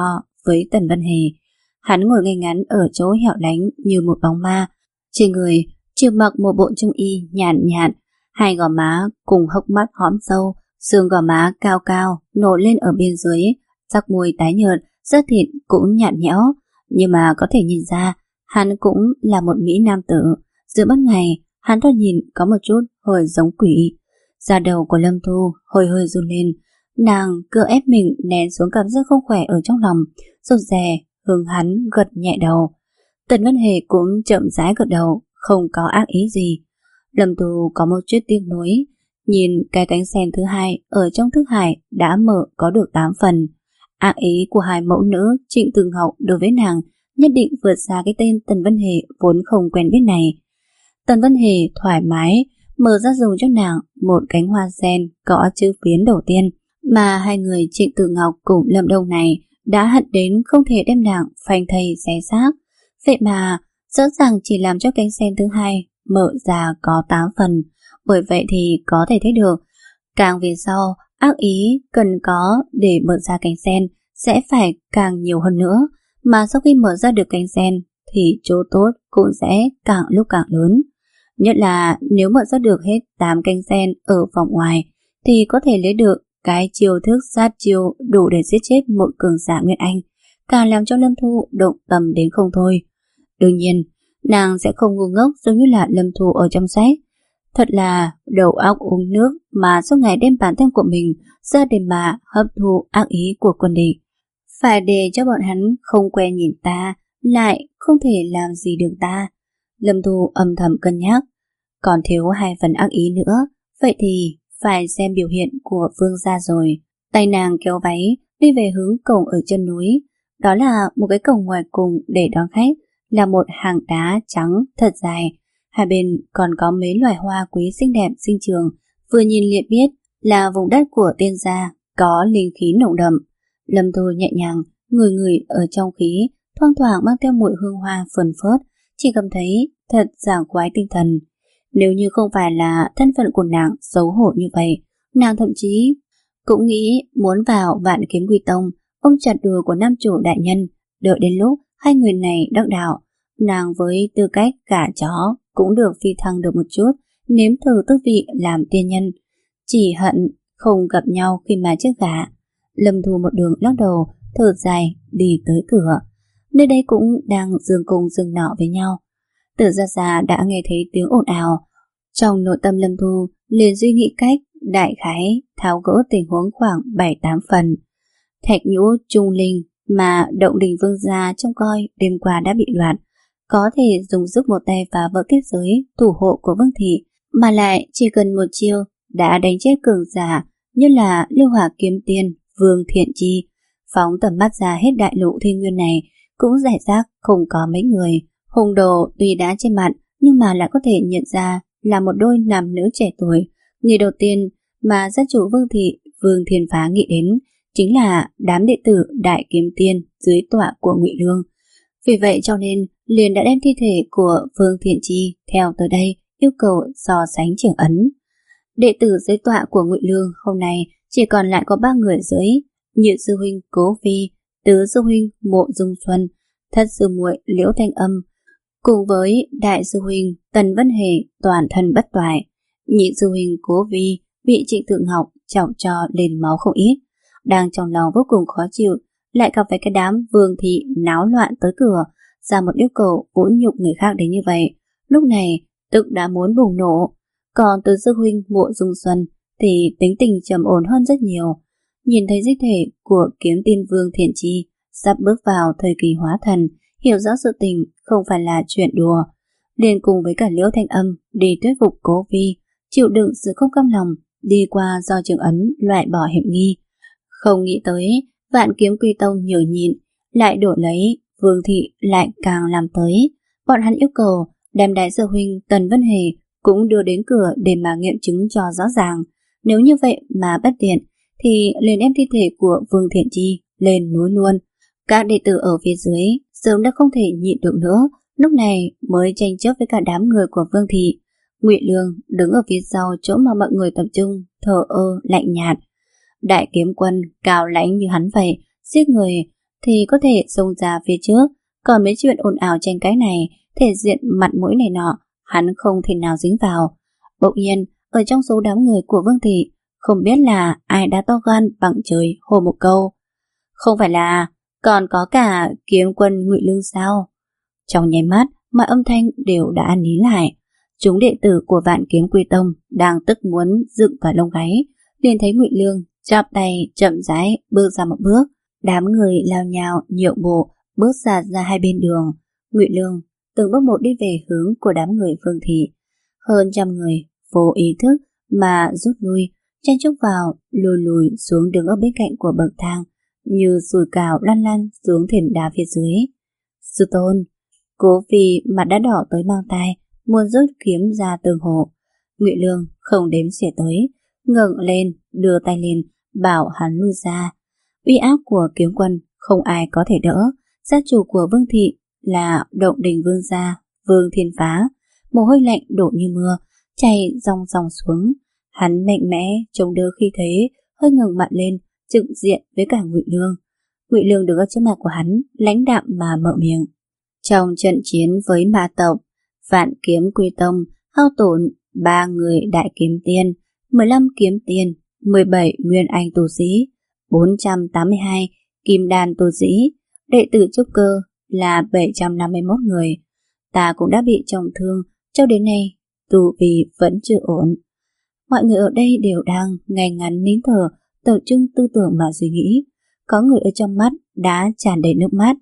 với Tần Vân Hề. Hắn ngồi ngay ngắn ở chỗ hẻo lánh như một bóng ma, trên người chưa mặc một bộ trung y nhàn nhạt, hai gò má cùng hốc mắt hõm sâu, xương gò má cao cao nổi lên ở bên dưới, sắc môi tái nhợt, da thịt cũng nhạt nhẽo, nhưng mà có thể nhìn ra hắn cũng là một mỹ nam tử. Giữa ban ngày, hắn thoạt nhìn có một chút hơi giống quỷ. Da đầu của Lâm Thu hơi hơi run lên, nàng cứ ép mình nén xuống cảm giác không khỏe ở trong lòng, rụt rè hướng hắn gật nhẹ đầu. Tần Vân Hề cũng chậm rãi gật đầu, không có ác ý gì. Lâm Thu có một chút tiếc nuối, nhìn cái cánh sen thứ hai ở trong thức hải đã mở có được tám phần. Ác ý của hai mẫu nữ Trịnh Tường Hậu đối với nàng nhất định vượt xa cái tên Tần Vân Hề vốn không quen biết này. Tần Vân Hề thoải mái mở ra dùng cho nàng một cánh hoa sen có chữ phiến đầu tiên, mà hai người Trịnh Tử Ngọc cùng Lâm Đông này đã hận đến không thể đem nàng phanh thây xé xác. Vậy mà rõ ràng chỉ làm cho cánh sen thứ hai mở ra có tám phần. Bởi vậy thì có thể thấy được, càng về sau ác ý cần có để mở ra cánh sen sẽ phải càng nhiều hơn nữa. Mà sau khi mở ra được cánh sen thì chỗ tốt cũng sẽ càng lúc càng lớn. Nhất là nếu mở ra được hết tám cánh sen ở vòng ngoài thì có thể lấy được cái chiêu thức sát chiêu đủ để giết chết một cường giả Nguyên Anh, càng làm cho Lâm Thu động tâm đến không thôi. Đương nhiên, nàng sẽ không ngu ngốc giống như là Lâm Thu ở trong sách. Thật là đầu óc uống nước mà suốt ngày đem bản thân của mình ra để mà hấp thu ác ý của quân địch. Phải để cho bọn hắn không quen nhìn ta, lại không thể làm gì được ta. Lâm Thu âm thầm cân nhắc. Còn thiếu hai phần ác ý nữa, vậy thì phải xem biểu hiện của Vương gia rồi. Tay nàng kéo váy đi về hướng cổng ở chân núi. Đó là một cái cổng ngoài cùng để đón khách, là một hàng đá trắng thật dài. Hai bên còn có mấy loài hoa quý xinh đẹp sinh trường, vừa nhìn liền biết là vùng đất của tiên gia, có linh khí nồng đậm. Lâm Thu nhẹ nhàng người người ở trong khí, thoang thoảng mang theo mùi hương hoa phơn phớt, chỉ cảm thấy thật sảng khoái tinh thần. Nếu như không phải là thân phận của nàng xấu hổ như vậy, nàng thậm chí cũng nghĩ muốn vào Vạn Kiếm Quy Tông ôm chặt đùi của nam chủ đại nhân, đợi đến lúc hai người này đắc đạo, nàng với tư cách gả chó cũng được phi thăng được một chút, nếm thử tư vị làm tiên nhân. Chỉ hận không gặp nhau khi mà trước gả. Lâm Thu một đường lắc đầu, thở dài đi tới cửa. Nơi đây cũng đang giường cùng giường nọ với nhau. Từ Gia Gia đã nghe thấy tiếng ồn ào. Trong nội tâm Lâm Thu liền suy nghĩ cách đại khái tháo gỡ tình huống khoảng bảy tám phần. Thạch nhũ trung linh mà động đình vương gia trông coi đêm qua đã bị loạn, có thể dùng giúp một tay phá vỡ kết giới thủ hộ của Vương Thị, mà lại chỉ cần một chiêu đã đánh chết cường giả như là Lưu Hỏa Kiếm Tiên Vương Thiện Chi. Phóng tầm mắt ra hết đại lục thiên nguyên này cũng giải rác không có mấy người. Hùng đồ tuy đã trên mặt nhưng mà lại có thể nhận ra là một đôi nam nữ trẻ tuổi. Người đầu tiên mà gia chủ Vương Thị Vương Thiên Phá nghĩ đến chính là đám đệ tử Đại Kiếm Tiên dưới tọa của Ngụy Lương. Vì vậy cho nên liền đã đem thi thể của Vương Thiện Chi theo tới đây, yêu cầu so sánh trưởng ấn. Đệ tử dưới tọa của Ngụy Lương hôm nay chỉ còn lại có ba người dưới: Nhị sư huynh Cố Phi, tứ sư huynh Mộ Dung Xuân, thất sư muội Liễu Thanh Âm, cùng với đại sư huynh Tần Vân Hề toàn thân bất toại. Nhị sư huynh Cố Vi bị Trịnh Thượng Ngọc chọc cho lên máu không ít, đang trong lòng vô cùng khó chịu, lại gặp phải cái đám Vương Thị náo loạn tới cửa, ra một yêu cầu vũ nhục người khác đến như vậy, lúc này tức đã muốn bùng nổ. Còn từ sư huynh Mộ Dung Xuân thì tính tình trầm ổn hơn rất nhiều. Nhìn thấy di thể của Kiếm Tiên Vương Thiện Chi sắp bước vào thời kỳ hóa thần, hiểu rõ sự tình không phải là chuyện đùa, liền cùng với cả Liễu Thanh Âm đi thuyết phục Cố Vi chịu đựng sự không cam lòng, đi qua do trường ấn loại bỏ hiểm nghi. Không nghĩ tới Vạn Kiếm Quy Tông nhờ nhịn, lại đổi lấy Vương Thị lại càng làm tới. Bọn hắn yêu cầu đem đại sư huynh Tần Vân Hề cũng đưa đến cửa để mà nghiệm chứng cho rõ ràng. Nếu như vậy mà bất tiện thì liền đem thi thể của Vương Thiện Chi lên núi luôn. Các đệ tử ở phía dưới sớm đã không thể nhịn được nữa, lúc này mới tranh chấp với cả đám người của Vương Thị. Ngụy Lương đứng ở phía sau chỗ mà mọi người tập trung, thờ ơ lạnh nhạt. Đại kiếm quân cao lãnh như hắn vậy, giết người thì có thể xông ra phía trước, còn mấy chuyện ồn ào tranh cãi này, thể diện mặt mũi này nọ, hắn không thể nào dính vào. Bỗng nhiên, ở trong số đám người của Vương Thị, không biết là ai đã to gan bằng trời hô một câu. Không phải là còn có cả Kiếm Quân Ngụy Lương sao? Trong nháy mắt, mọi âm thanh đều đã an nín lại. Chúng đệ tử của Vạn Kiếm Quy Tông đang tức muốn dựng cả lông gáy, liền thấy Ngụy Lương chắp tay chậm rãi bước ra một bước. Đám người lao nhao nhượng bộ bước ra ra hai bên đường. Ngụy Lương từng bước một đi về hướng của đám người Vương Thị. Hơn trăm người vô ý thức mà rút lui, chen chúc vào, lùi lùi xuống đứng ở bên cạnh của bậc thang, như sùi cào lăn lăn xuống thềm đá phía dưới. Sư tôn, Cố Phi mặt đã đỏ tới mang tai, muốn rút kiếm ra tường hộ. Ngụy Lương không đếm xỉa tới, ngẩng lên, đưa tay lên, bảo hắn lui ra. Uy áp của Kiếm Quân không ai có thể đỡ. Gia chủ của Vương Thị là Động Đình Vương gia Vương Thiên Phá, mồ hôi lạnh đổ như mưa, chảy dòng dòng xuống. Hắn mạnh mẽ chống đỡ khi thế, hơi ngẩng mặt lên, trực diện với cả Ngụy Lương. Ngụy Lương đứng ở trước mặt của hắn, lãnh đạm mà mở miệng. Trong trận chiến với ma tộc, Vạn Kiếm Quy Tông hao tổn ba người đại kiếm tiên, mười lăm kiếm tiên, mười bảy nguyên anh tu sĩ, bốn trăm tám mươi hai kim đan tu sĩ, đệ tử trúc cơ là bảy trăm năm mươi mốt người. Ta cũng đã bị trọng thương, cho đến nay tu vi vẫn chưa ổn. Mọi người ở đây đều đang ngay ngắn nín thở, tập trung tư tưởng mà suy nghĩ. Có người ở trong mắt đã tràn đầy nước mắt.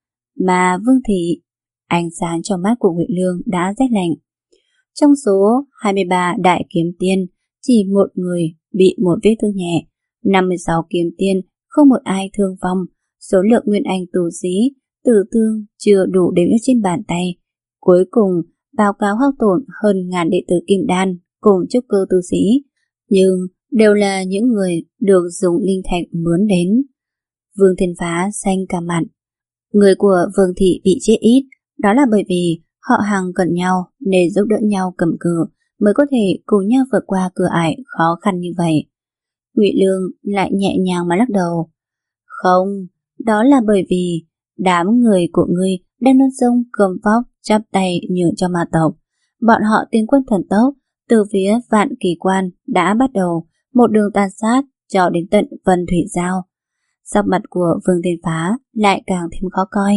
Mà Vương Thị, ánh sáng trong mắt của Ngụy Lương đã rét lạnh. Trong số hai mươi ba đại kiếm tiên, chỉ một người bị một vết thương nhẹ, năm mươi sáu kiếm tiên không một ai thương vong. Số lượng nguyên anh tu sĩ tử thương chưa đủ đếm trên bàn tay. Cuối cùng báo cáo hao tổn hơn ngàn đệ tử kim đan cùng trúc cơ tu sĩ, nhưng đều là những người được dùng linh thạch mướn đến. Vương Thiên Phá xanh cả mặt. Người của Vương Thị bị chết ít, đó là bởi vì họ hàng gần nhau nên giúp đỡ nhau cầm cự mới có thể cùng nhau vượt qua cửa ải khó khăn như vậy. Ngụy Lương lại nhẹ nhàng mà lắc đầu. Không, đó là bởi vì đám người của ngươi đang non sông cầm vóc chắp tay nhường cho ma tộc. Bọn họ tiến quân thần tốc từ phía Vạn Kỳ Quan đã bắt đầu một đường tàn sát cho đến tận Vân Thủy Giao. Sắc mặt của Vương Thiên Phá lại càng thêm khó coi.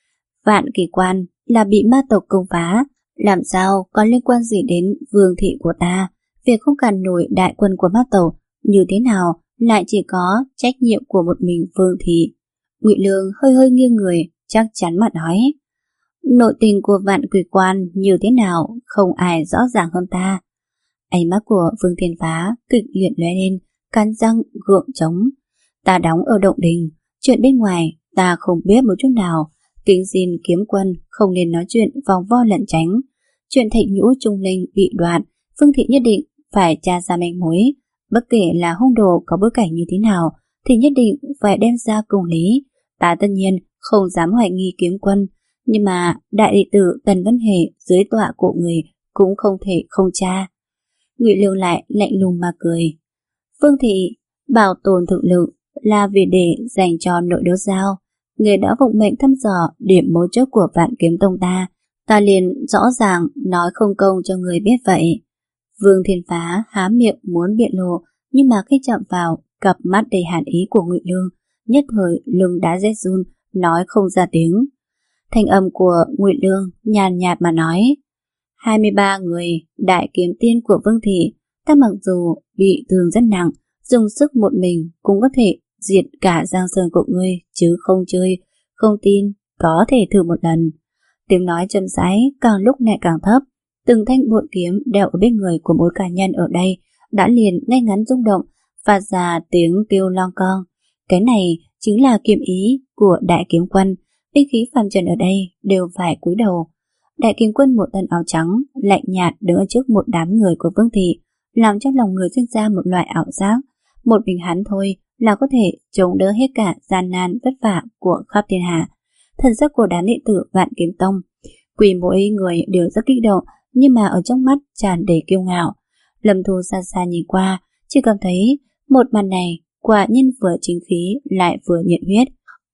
Vạn Kỳ Quan là bị ma tộc công phá, làm sao có liên quan gì đến Vương Thị của ta? Việc không cản nổi đại quân của ma tộc như thế nào lại chỉ có trách nhiệm của một mình Vương Thị. Ngụy Lương hơi hơi nghiêng người, chắc chắn mà nói. Nội tình của Vạn Kỳ Quan như thế nào không ai rõ ràng hơn ta. Ánh mắt của Vương Thiên Phá kịch liệt lóe lên, cắn răng gượng chống. Ta đóng ở Động Đình, chuyện bên ngoài ta không biết một chút nào. Kính xin Kiếm Quân không nên nói chuyện vòng vo lẩn tránh. Chuyện Thạch Nhũ Trung Linh bị đoạn, Vương Thị nhất định phải tra ra manh mối. Bất kể là hung đồ có bối cảnh như thế nào thì nhất định phải đem ra cùng lý. Ta tất nhiên không dám hoài nghi Kiếm Quân, nhưng mà đại đệ tử Tần Văn Hề dưới tọa của người cũng không thể không tra. Ngụy Lương lại lạnh lùng mà cười. Vương Thị bảo tồn thực lực là vì để dành cho nội đấu giao. Người đã vụng mệnh thăm dò điểm mấu chốt của Vạn Kiếm Tông ta, ta liền rõ ràng nói không công cho người biết vậy. Vương Thiên Phá há miệng muốn biện lộ, nhưng mà khi chạm vào cặp mắt đầy hàn ý của Ngụy Lương, nhất thời lưng đã rét run, nói không ra tiếng. Thanh âm của Ngụy Lương nhàn nhạt mà nói. hai mươi ba người đại kiếm tiên của Vương Thị, ta mặc dù bị thương rất nặng, dùng sức một mình cũng có thể diệt cả Giang Sơn của ngươi, chứ không chơi. Không tin có thể thử một lần. Tiếng nói chậm rãi càng lúc lại càng thấp. Từng thanh bội kiếm đeo ở bên người của mỗi cá nhân ở đây đã liền ngay ngắn rung động, phát ra tiếng kêu long con. Cái này chính là kiếm ý của Đại Kiếm Quân. Binh khí phàm trần ở đây đều phải cúi đầu. Đại Kiếm Quân một thân áo trắng lạnh nhạt đứng ở trước một đám người của Vương Thị, làm cho lòng người sinh ra một loại ảo giác. Một mình hắn thôi là có thể chống đỡ hết cả gian nan vất vả của khắp thiên hạ. Thần sắc của đám đệ tử Vạn Kiếm Tông, quỳ mỗi người đều rất kích động, nhưng mà ở trong mắt tràn đầy kiêu ngạo. Lâm Thu xa xa nhìn qua, chỉ cảm thấy một màn này quả nhiên vừa chính khí lại vừa nhiệt huyết.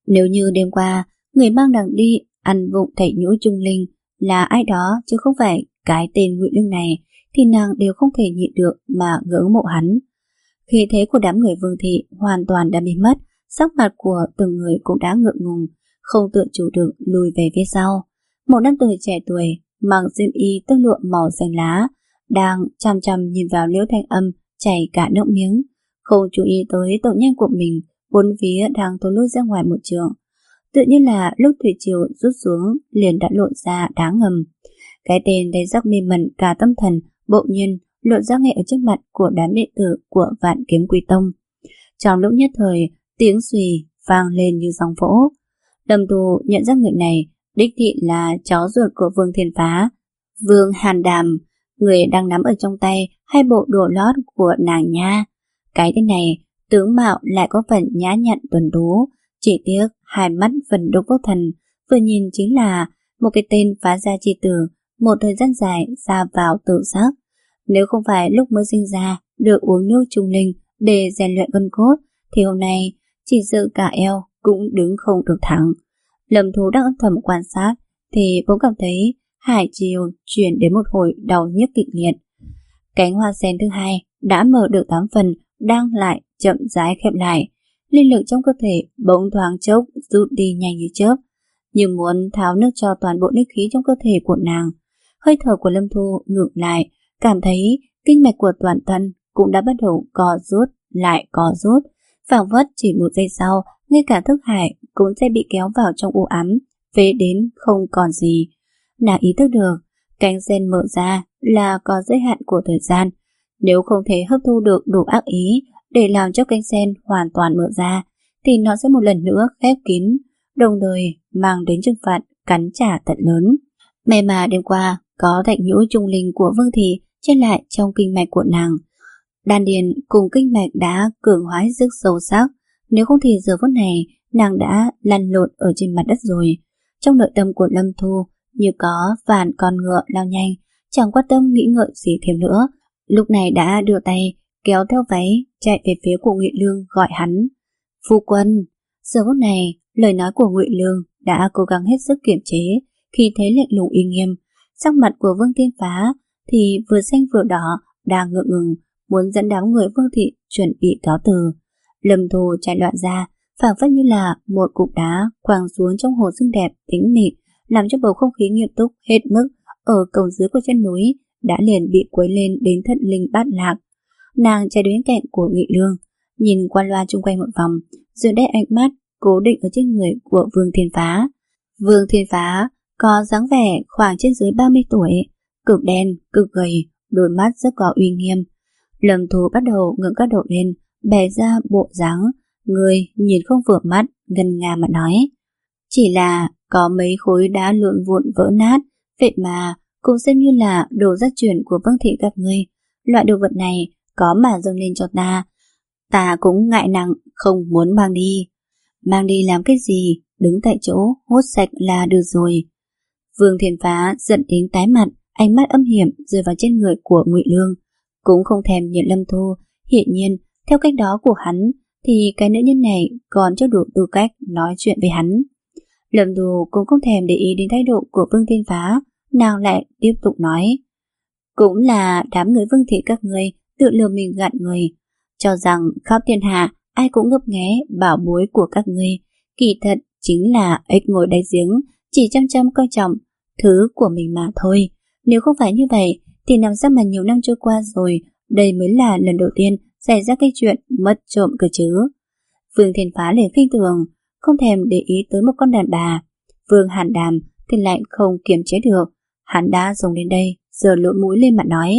Nếu như đêm qua người mang nàng đi ăn vụng thảy nhũ Trung Linh là ai đó chứ không phải cái tên Ngụy Lương này, thì nàng đều không thể nhịn được mà ngưỡng mộ hắn. Khí thế của đám người Vương thị hoàn toàn đã biến mất, sắc mặt của từng người cũng đã ngượng ngùng, không tự chủ được lùi về phía sau. Một nam tử trẻ tuổi mặc xiêm y tơ lụa màu xanh lá đang chăm chăm nhìn vào Liễu Thanh Âm chảy cả nước miếng, không chú ý tới tội nhân của mình bốn phía đang thối lui ra ngoài một trường. Tự nhiên là lúc thủy triều rút xuống liền đã lộ ra đá ngầm. Cái tên đầy rắc mê mẩn cả tâm thần bỗng nhiên lộ ra ngay ở trước mặt của đám đệ tử của Vạn Kiếm Quy Tông. Trong lúc nhất thời, tiếng xùy vang lên như sóng vỗ. Lâm Tu nhận ra người này đích thị là cháu ruột của Vương Thiên Phá, Vương Hàn Đàm, người đang nắm ở trong tay hai bộ đồ lót của nàng nha. Cái tên này tướng mạo lại có phần nhã nhặn tuấn tú, chỉ tiếc hai mắt phần độc vô thần, vừa nhìn chính là một cái tên phá gia chi tử, một thời gian dài ra vào tự sắc. Nếu không phải lúc mới sinh ra được uống nước Trung Linh để rèn luyện gân cốt, thì hôm nay chỉ sợ cả eo cũng đứng không được thẳng. Lâm Thu đang âm thầm quan sát thì bỗng cảm thấy hải triều chuyển đến một hồi đau nhức kịch liệt. Cánh hoa sen thứ hai đã mở được tám phần, đang lại chậm rãi khép lại. Linh lực trong cơ thể bỗng thoáng chốc rút đi nhanh như chớp, như muốn tháo nước cho toàn bộ linh khí trong cơ thể của nàng. Hơi thở của Lâm Thu ngược lại, cảm thấy kinh mạch của toàn thân cũng đã bắt đầu co rút lại co rút, phảng phất chỉ một giây sau, ngay cả thức hải cũng sẽ bị kéo vào trong u ám, phế đến không còn gì. Nàng ý thức được, cánh sen mở ra là có giới hạn của thời gian. Nếu không thể hấp thu được đủ ác ý để làm cho cánh sen hoàn toàn mở ra, thì nó sẽ một lần nữa khép kín, đồng thời mang đến trừng phạt cắn trả tận lớn. May mà đêm qua có thạch nhũ Trung Linh của Vương thị chết lại trong kinh mạch của nàng. Đan điền cùng kinh mạch đã cường hóa rất sâu sắc, nếu không thì giờ phút này nàng đã lăn lộn ở trên mặt đất rồi. Trong nội tâm của Lâm Thu như có vạn con ngựa lao nhanh, chẳng quan tâm nghĩ ngợi gì thêm nữa, lúc này đã đưa tay kéo theo váy chạy về phía của Ngụy Lương gọi hắn. Phu quân. Giờ phút này lời nói của Ngụy Lương đã cố gắng hết sức kiềm chế, khi thấy lạnh lùng uy nghiêm. Sắc mặt của Vương Thiên Phá thì vừa xanh vừa đỏ, đang ngượng ngừng muốn dẫn đám người Vương thị chuẩn bị cáo từ. Lâm Thu chạy loạn ra, phảng phất như là một cục đá quàng xuống trong hồ xinh đẹp tĩnh mịch, làm cho bầu không khí nghiêm túc hết mức ở cầu dưới của chân núi đã liền bị quấy lên đến thất linh bát lạc. Nàng chạy đến cạnh của Ngụy Lương, nhìn qua loa chung quanh một vòng, rồi đeo ánh mắt cố định ở trên người của Vương Thiên Phá. Vương Thiên Phá có dáng vẻ khoảng trên dưới ba mươi tuổi, cực đen, cực gầy, đôi mắt rất có uy nghiêm. Lâm Thu bắt đầu ngẩng các độ lên, bày ra bộ dáng người nhìn không vừa mắt, ngân nga mà nói: chỉ là có mấy khối đá lộn vụn vỡ nát, vậy mà cũng xem như là đồ gia truyền của Vương thị các ngươi. Loại đồ vật này có mà dâng lên cho ta, ta cũng ngại nặng không muốn mang đi. Mang đi làm cái gì, đứng tại chỗ hốt sạch là được rồi. Vương Thiên Phá giận đến tái mặt, ánh mắt âm hiểm rơi vào trên người của Ngụy Lương, cũng không thèm nhìn Lâm Thu. Hiển nhiên theo cách đó của hắn thì cái nữ nhân này còn chưa đủ tư cách nói chuyện với hắn. Lâm Thu cũng không thèm để ý đến thái độ của Vương Thiên Phá, nàng lại tiếp tục nói: cũng là đám người Vương thị các ngươi tự lừa mình gạt người, cho rằng khắp thiên hạ ai cũng ngấp nghé bảo bối của các ngươi, kỳ thật chính là ếch ngồi đáy giếng, chỉ chăm chăm coi trọng thứ của mình mà thôi. Nếu không phải như vậy thì làm sao mà nhiều năm trôi qua rồi, đây mới là lần đầu tiên xảy ra cái chuyện mất trộm cơ chứ. Vương Thiên Phá liền khinh thường, không thèm để ý tới một con đàn bà. Vương Hàn Đàm thì lại không kiềm chế được, hắn đã dùng đến đây, giơ lỗ mũi lên mặt nói: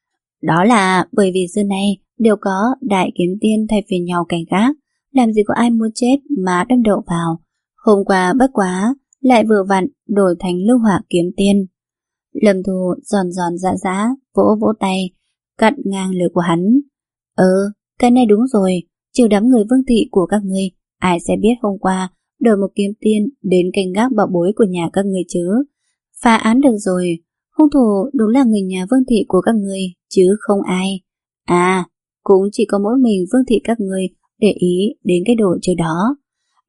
đó là bởi vì xưa nay đều có đại kiếm tiên thay phiên nhau canh gác, làm gì có ai muốn chết mà đâm đầu vào. Hôm qua bất quá lại vừa vặn đổi thành lưu hỏa kiếm tiên. Lâm Thu giòn giòn dạ dạ vỗ vỗ tay cắt ngang lời của hắn. Ừ, cái này đúng rồi, trừ đám người Vương thị của các ngươi, ai sẽ biết hôm qua đổi một kiếm tiên đến canh gác bảo bối của nhà các ngươi chứ. Phá án được rồi, hung thủ đúng là người nhà Vương thị của các ngươi chứ không ai. À, cũng chỉ có mỗi mình Vương thị các ngươi để ý đến cái đồ chơi đó.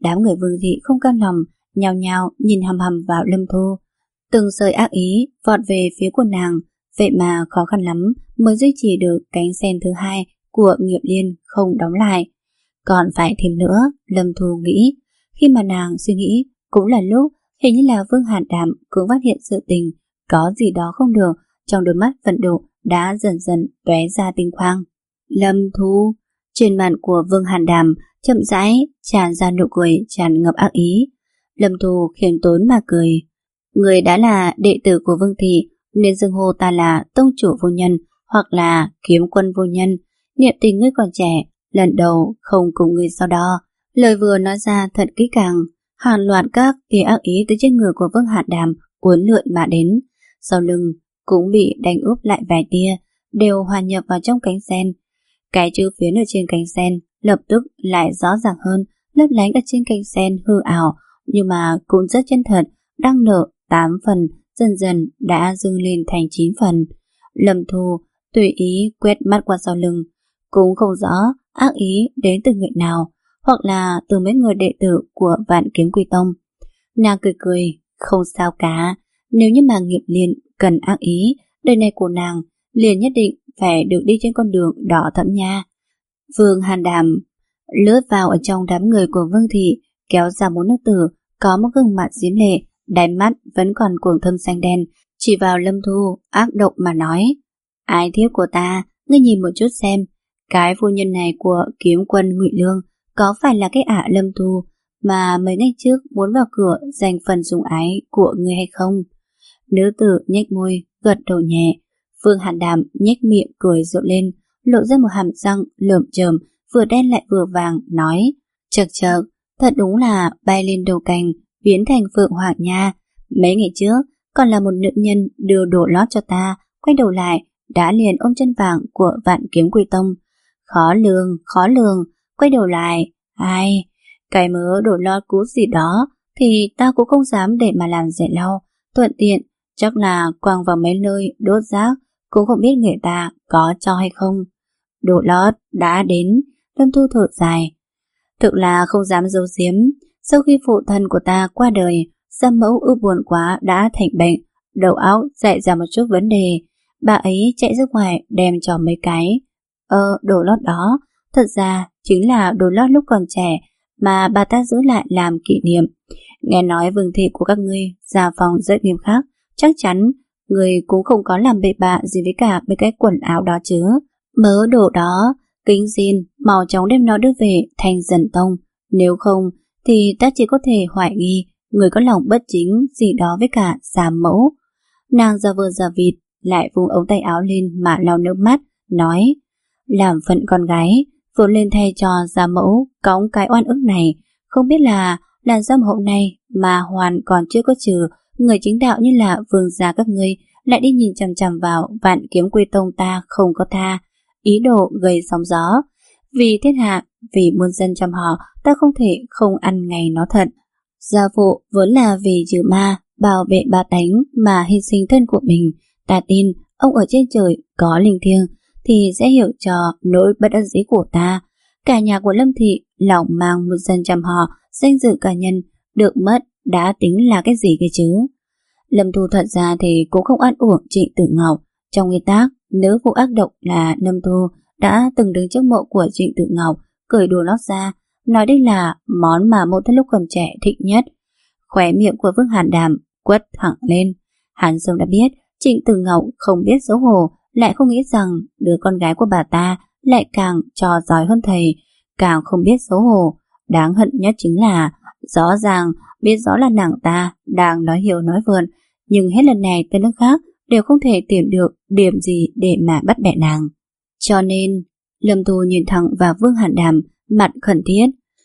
Đám người Vương thị không cam lòng, nhao nhao nhìn hằm hằm vào Lâm Thu. Từng sợi ác ý vọt về phía của nàng, vậy mà khó khăn lắm mới duy trì được cánh sen thứ hai của Nghiệp Liên không đóng lại. Còn phải thêm nữa, Lâm Thu nghĩ. Khi mà nàng suy nghĩ, cũng là lúc hình như là Vương Hàn Đàm cũng phát hiện sự tình có gì đó không được, trong đôi mắt vận độ đã dần dần tóe ra tinh quang. Lâm Thu, trên mặt của Vương Hàn Đàm chậm rãi tràn ra nụ cười tràn ngập ác ý. Lâm Thu khiêm tốn mà cười. Người đã là đệ tử của Vương thị nên xưng hô ta là tông chủ vô nhân hoặc là kiếm quân vô nhân. Niệm tình ngươi còn trẻ, lần đầu không cùng người sau đó. Lời vừa nói ra thật kỹ càng, hàng loạt các tia ác ý từ trên người của Vương Hàn Đàm uốn lượn mà đến. Sau lưng cũng bị đánh úp lại vài tia, đều hòa nhập vào trong cánh sen. Cái chữ phiến ở trên cánh sen lập tức lại rõ ràng hơn, lấp lánh ở trên cánh sen hư ảo, nhưng mà cũng rất chân thật, đang nở tám phần, dần dần đã dâng lên thành chín phần. Lâm Thu tùy ý quét mắt qua sau lưng, cũng không rõ ác ý đến từ người nào, hoặc là từ mấy người đệ tử của Vạn Kiếm Quy Tông. Nàng cười cười, không sao cả, nếu như mà Nghiệp Liên cần ác ý, đời này của nàng liền nhất định phải được đi trên con đường đỏ thẫm nha. Vương Hàn Đàm lướt vào ở trong đám người của Vương thị, kéo ra một nữ tử có một gương mặt diễm lệ, đáy mắt vẫn còn cuồng thâm xanh đen, chỉ vào Lâm Thu ác độc mà nói: Ái thiếp của ta, ngươi nhìn một chút xem, cái phu nhân này của kiếm quân Ngụy Lương có phải là cái ả Lâm Thu mà mấy ngày trước muốn vào cửa giành phần sủng ái của ngươi hay không? Nữ tử nhếch môi, gật đầu nhẹ. Vương Hàn Đàm nhếch miệng cười rộ lên, lộ ra một hàm răng lởm chởm, vừa đen lại vừa vàng, nói: Chậc chậc, thật đúng là bay lên đầu cành biến thành phượng hoàng nha. Mấy ngày trước còn là một nữ nhân đưa đồ lót cho ta, quay đầu lại đã liền ôm chân vàng của Vạn Kiếm Quy Tông. Khó lường, khó lường, quay đầu lại, ai, cái mớ đồ lót cũ gì đó thì ta cũng không dám để mà làm rẻ lau, thuận tiện chắc là quăng vào mấy nơi đốt rác, cũng không biết người ta có cho hay không. Đồ lót đã đến. Lâm Thu thở dài. Thực là không dám giấu giếm, sau khi phụ thân của ta qua đời, Gia mẫu ưu buồn quá đã thành bệnh, đầu óc xảy ra một chút vấn đề. Bà ấy chạy ra ngoài đem cho mấy cái Ờ đồ lót đó thật ra chính là đồ lót lúc còn trẻ mà bà ta giữ lại làm kỷ niệm. Nghe nói Vương thị của các ngươi gia phòng rất nghiêm khắc, chắc chắn người cũng không có làm bậy bạ gì với cả mấy cái quần áo đó chứ. Mớ đồ đó, kính xin mau chóng đem nó đưa về Thanh Dần Tông, nếu không thì ta chỉ có thể hoài nghi người có lòng bất chính gì đó với cả Gia mẫu. Nàng giả vờ giả vịt lại vùng ống tay áo lên mà lau nước mắt, nói: Làm phận con gái vốn lên thay cho Gia mẫu cõng cái oan ức này, không biết là làn da hậu này mà hoàn còn chưa có trừ, người chính đạo như là vương gia các ngươi lại đi nhìn chằm chằm vào Vạn Kiếm Quy Tông ta không có tha, ý đồ gây sóng gió. Vì thiên hạ, vì muôn dân chăm họ, ta không thể không ăn ngày nó thật. Gia phụ vốn là vì trừ ma, bảo vệ ba tánh mà hy sinh thân của mình. Ta tin ông ở trên trời có linh thiêng thì sẽ hiểu cho nỗi bất đắc dĩ của ta. Cả nhà của Lâm thị lòng mang một dân chăm họ, danh dự cá nhân được mất đã tính là cái gì cơ chứ? Lâm Thu thật ra thì cũng không ăn uổng Trịnh Tử Ngọc. Trong nguyên tắc, nữ phụ ác độc là Lâm Thu đã từng đứng trước mộ của Trịnh Tử Ngọc, cởi đồ lót ra, nói đây là món mà mẫu thân lúc còn trẻ thích nhất. Khóe miệng của Vương Hàn Đàm quất thẳng lên. Hắn sớm đã biết Trịnh Tử Ngọc không biết xấu hổ, lại không nghĩ rằng đứa con gái của bà ta lại càng trò giỏi hơn thầy, càng không biết xấu hổ. Đáng hận nhất chính là rõ ràng biết rõ là nàng ta đang nói hiểu nói vượn, nhưng hết lần này tới lần khác đều không thể tìm được điểm gì để mà bắt bẻ nàng. Cho nên Lâm Thu nhìn thẳng vào Vương Hàn Đàm, mặt khẩn thiết: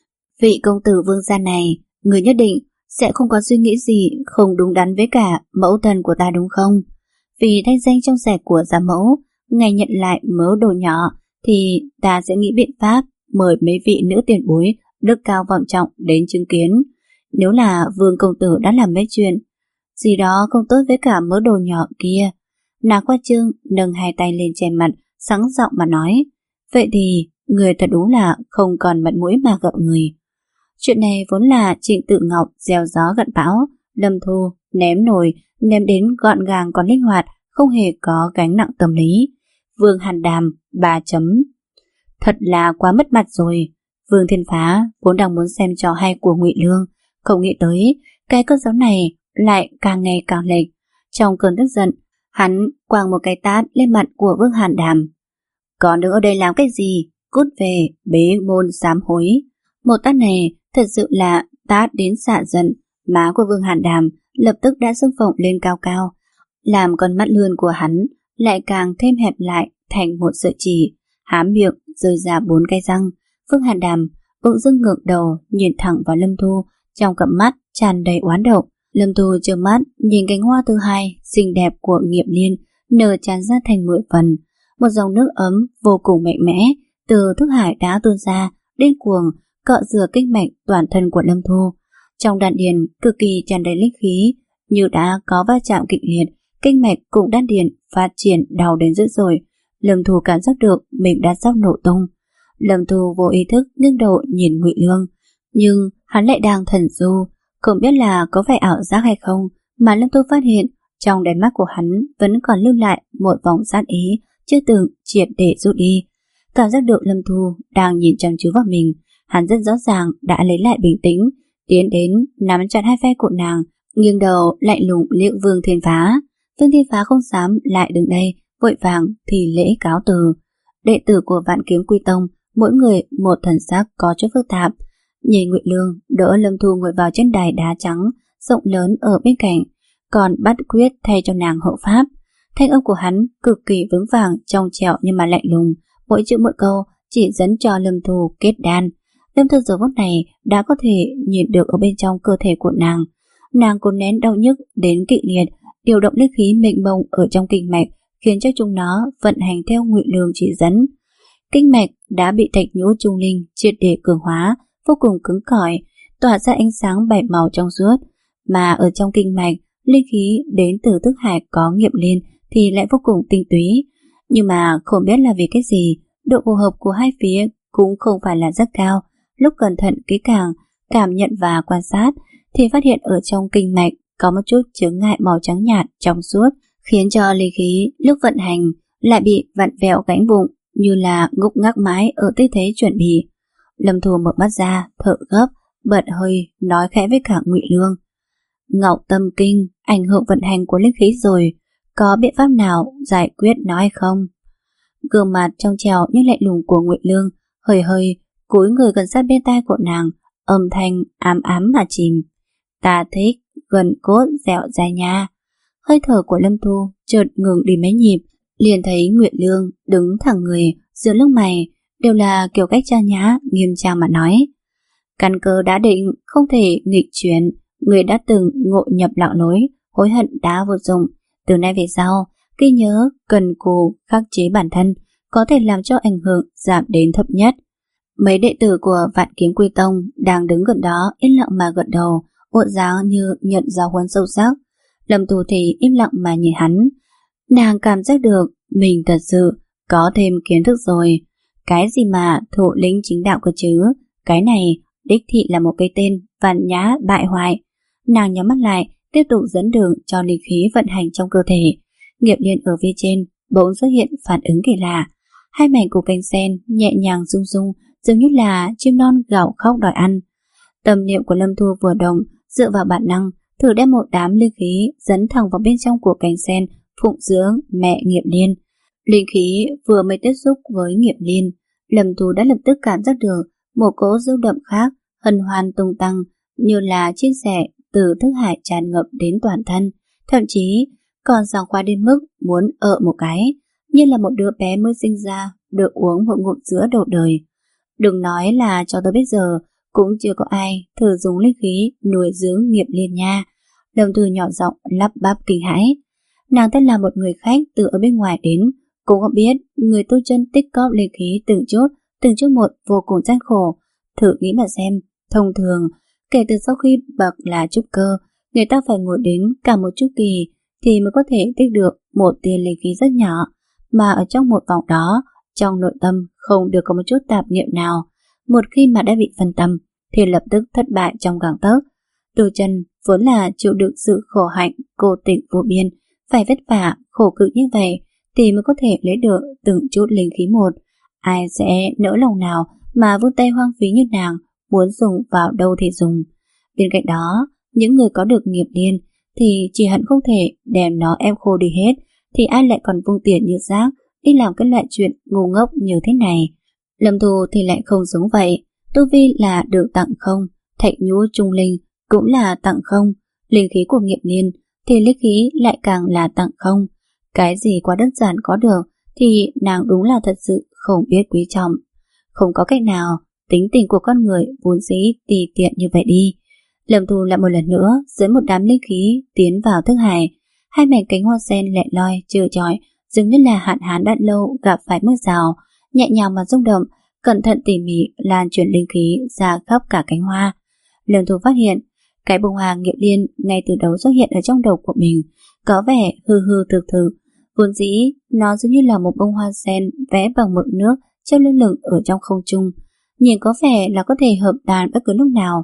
Vị công tử Vương gia này, người nhất định sẽ không có suy nghĩ gì không đúng đắn với cả mẫu thân của ta đúng không? Vì thanh danh trong sạch của Gia mẫu, ngày nhận lại mớ đồ nhỏ thì ta sẽ nghĩ biện pháp mời mấy vị nữ tiền bối đức cao vọng trọng đến chứng kiến. Nếu là Vương công tử đã làm mấy chuyện gì đó không tốt với cả mớ đồ nhỏ kia. Nàng qua trương nâng hai tay lên che mặt, sáng giọng mà nói: Vậy thì người thật đúng là không còn mặt mũi mà gặp người. Chuyện này vốn là Trịnh Tự Ngọc gieo gió gặt bão, Lâm Thu ném nồi, ném đến gọn gàng còn linh hoạt, không hề có gánh nặng tâm lý. Vương Hàn Đàm ba chấm. Thật là quá mất mặt rồi. Vương Thiên Phá vốn đang muốn xem trò hay của Ngụy Lương, không nghĩ tới cái cơn gió này lại càng ngày càng lệch. Trong cơn tức giận, hắn quàng một cái tát lên mặt của Vương Hàn Đàm. Còn đứng ở đây làm cái gì? Cút về, bế môn sám hối. Một tát này thật sự là tát đến xạ giận. Má của Vương Hàn Đàm lập tức đã sưng phồng lên cao cao, làm con mắt lươn của hắn lại càng thêm hẹp lại thành một sợi chỉ, há miệng rơi ra bốn cái răng. Vương Hàn Đàm bỗng dưng ngẩng đầu nhìn thẳng vào Lâm Thu, trong cặp mắt tràn đầy oán độc. Lâm Thu trợn mắt nhìn cánh hoa thứ hai xinh đẹp của Nghiệp Liên nở tràn ra thành mười phần. Một dòng nước ấm vô cùng mạnh mẽ từ thức hải đã tuôn ra, điên cuồng cọ rửa kinh mạch toàn thân của Lâm Thu. Trong đan điền cực kỳ tràn đầy linh khí, như đã có va chạm kịch liệt, kinh mạch cùng đan điền phát triển đau đến dữ dội. Lâm Thu cảm giác được mình đã sắp nổ tung. Lâm Thu vô ý thức nghiêng đầu nhìn Ngụy Lương, nhưng hắn lại đang thần du, không biết là có phải ảo giác hay không, mà Lâm Thu phát hiện trong đáy mắt của hắn vẫn còn lưu lại một vòng sát ý chưa từng triệt để rút đi. Cảm giác được Lâm Thu đang nhìn chăm chú vào mình, hắn rất rõ ràng đã lấy lại bình tĩnh, tiến đến nắm chặt hai vai của nàng, nghiêng đầu lạnh lùng liếc Vương Thiên Phá. Vương Thiên Phá không dám lại đứng đây, vội vàng thì lễ cáo từ. Đệ tử của Vạn Kiếm Quy Tông, mỗi người một thần sắc có chút phức tạp. Nhìn Ngụy Lương đỡ Lâm Thu ngồi vào trên đài đá trắng rộng lớn ở bên cạnh, còn bắt quyết thay cho nàng hộ pháp. Thanh âm của hắn cực kỳ vững vàng, trong trẻo nhưng mà lạnh lùng, mỗi chữ mỗi câu chỉ dẫn cho Lâm Thu kết đan. Lâm Thu giờ phút này đã có thể nhìn được ở bên trong cơ thể của nàng. Nàng cố nén đau nhức đến kịch liệt, điều động linh khí mênh mông ở trong kinh mạch, khiến cho chúng nó vận hành theo Ngụy Lương chỉ dẫn. Kinh mạch đã bị thạch nhũ trung linh triệt để cường hóa, vô cùng cứng cỏi, tỏa ra ánh sáng bảy màu trong suốt. Mà ở trong kinh mạch, linh khí đến từ thức hải có Nghiệp Liên thì lại vô cùng tinh túy. Nhưng mà không biết là vì cái gì, độ phù hợp của hai phía cũng không phải là rất cao. Lúc cẩn thận kỹ càng cảm nhận và quan sát thì phát hiện ở trong kinh mạch có một chút chướng ngại màu trắng nhạt trong suốt, khiến cho linh khí lúc vận hành lại bị vặn vẹo gãnh bụng, như là ngúc ngắc mãi ở tư thế chuẩn bị. Lâm Thu mở mắt ra, thở gấp, bật hơi, nói khẽ với cả Ngụy Lương. Ngọc Tâm Kinh ảnh hưởng vận hành của linh khí rồi, có biện pháp nào giải quyết nó hay không? Gương mặt trong trèo nhưng lạnh lùng của Ngụy Lương hơi hơi cúi người gần sát bên tai của nàng, âm thanh ám ám mà chìm. Ta thích gần cốt dẻo dai nha. Hơi thở của Lâm Thu chợt ngừng đi mấy nhịp, liền thấy Ngụy Lương đứng thẳng người, giữa lông mày đều là kiểu cách trang nhã nghiêm trang mà nói. Căn cơ đã định, không thể nghịch chuyển. Người đã từng ngộ nhập lạc lối, hối hận đã vô dụng. Từ nay về sau, ghi nhớ cần cù khắc chế bản thân, có thể làm cho ảnh hưởng giảm đến thấp nhất. Mấy đệ tử của Vạn Kiếm Quy Tông đang đứng gần đó yên lặng mà gật đầu, bộ dáng như nhận giáo huấn sâu sắc. Lâm Thu thì im lặng mà nhìn hắn. Nàng cảm giác được mình thật sự có thêm kiến thức rồi. Cái gì mà thủ lĩnh chính đạo cơ chứ? Cái này đích thị là một cái tên vạn nhã bại hoại. Nàng nhắm mắt lại, tiếp tục dẫn đường cho linh khí vận hành trong cơ thể. Nghiệp Liên ở phía trên bỗng xuất hiện phản ứng kỳ lạ. Hai mảnh của cành sen nhẹ nhàng rung rung, dường như là chim non gào khóc đòi ăn. Tâm niệm của Lâm Thu vừa động, dựa vào bản năng thử đem một đám linh khí dẫn thẳng vào bên trong của cành sen phụng dưỡng mẹ Nghiệp Liên. Linh khí vừa mới tiếp xúc với Nghiệp Liên, Lâm Thu đã lập tức cảm giác được một cỗ dư đậm khác hân hoan tung tăng, như là chia sẻ từ thức hải tràn ngập đến toàn thân, thậm chí còn sảng khoái đến mức muốn ợ một cái, như là một đứa bé mới sinh ra được uống một ngụm sữa đầu đời. Đừng nói là cho tới bây giờ cũng chưa có ai thử dùng linh khí nuôi dưỡng Nghiệp Liên nha. Lâm Thu nhỏ giọng lắp bắp kinh hãi. Nàng tên là một người khách từ ở bên ngoài đến, cũng không biết người tu chân tích cóp linh khí từng chút từng chút một vô cùng gian khổ. Thử nghĩ mà xem, thông thường kể từ sau khi bậc là trúc cơ, người ta phải ngồi đến cả một chu kỳ thì mới có thể tích được một tia linh khí rất nhỏ, mà ở trong một vòng đó, trong nội tâm không được có một chút tạp niệm nào. Một khi mà đã bị phân tâm, thì lập tức thất bại trong gang tấc. Tô Chân vốn là chịu đựng sự khổ hạnh cô tịch vô biên, phải vất vả khổ cực như vậy thì mới có thể lấy được từng chút linh khí một. Ai sẽ nỡ lòng nào mà vung tay hoang phí như nàng, muốn dùng vào đâu thì dùng. Bên cạnh đó, những người có được nghiệp liên thì chỉ hận không thể đem nó ép khô đi hết, thì ai lại còn vung tiền như rác đi làm cái loại chuyện ngu ngốc như thế này. Lâm Thu thì lại không giống vậy. Tu vi là được tặng không, thạch nhũ trung linh cũng là tặng không, linh khí của nghiệp liên thì linh khí lại càng là tặng không. Cái gì quá đơn giản có được thì nàng đúng là thật sự không biết quý trọng. Không có cách nào, tính tình của con người vốn dĩ tùy tiện như vậy đi. Lâm Thu lại một lần nữa dẫn một đám linh khí tiến vào thức hải. Hai mảnh cánh hoa sen lẹ loi trơ trọi, dường như là hạn hán đã lâu gặp phải mưa rào, nhẹ nhàng mà rung động, cẩn thận tỉ mỉ lan truyền linh khí ra khắp cả cánh hoa. Lâm Thu phát hiện cái bông hoa nghiệp liên ngay từ đầu xuất hiện ở trong đầu của mình có vẻ hư hư thực thực. Vốn dĩ nó giống như là một bông hoa sen vẽ bằng mực nước treo lơ lửng ở trong không trung, nhìn có vẻ là có thể hợp đàn bất cứ lúc nào.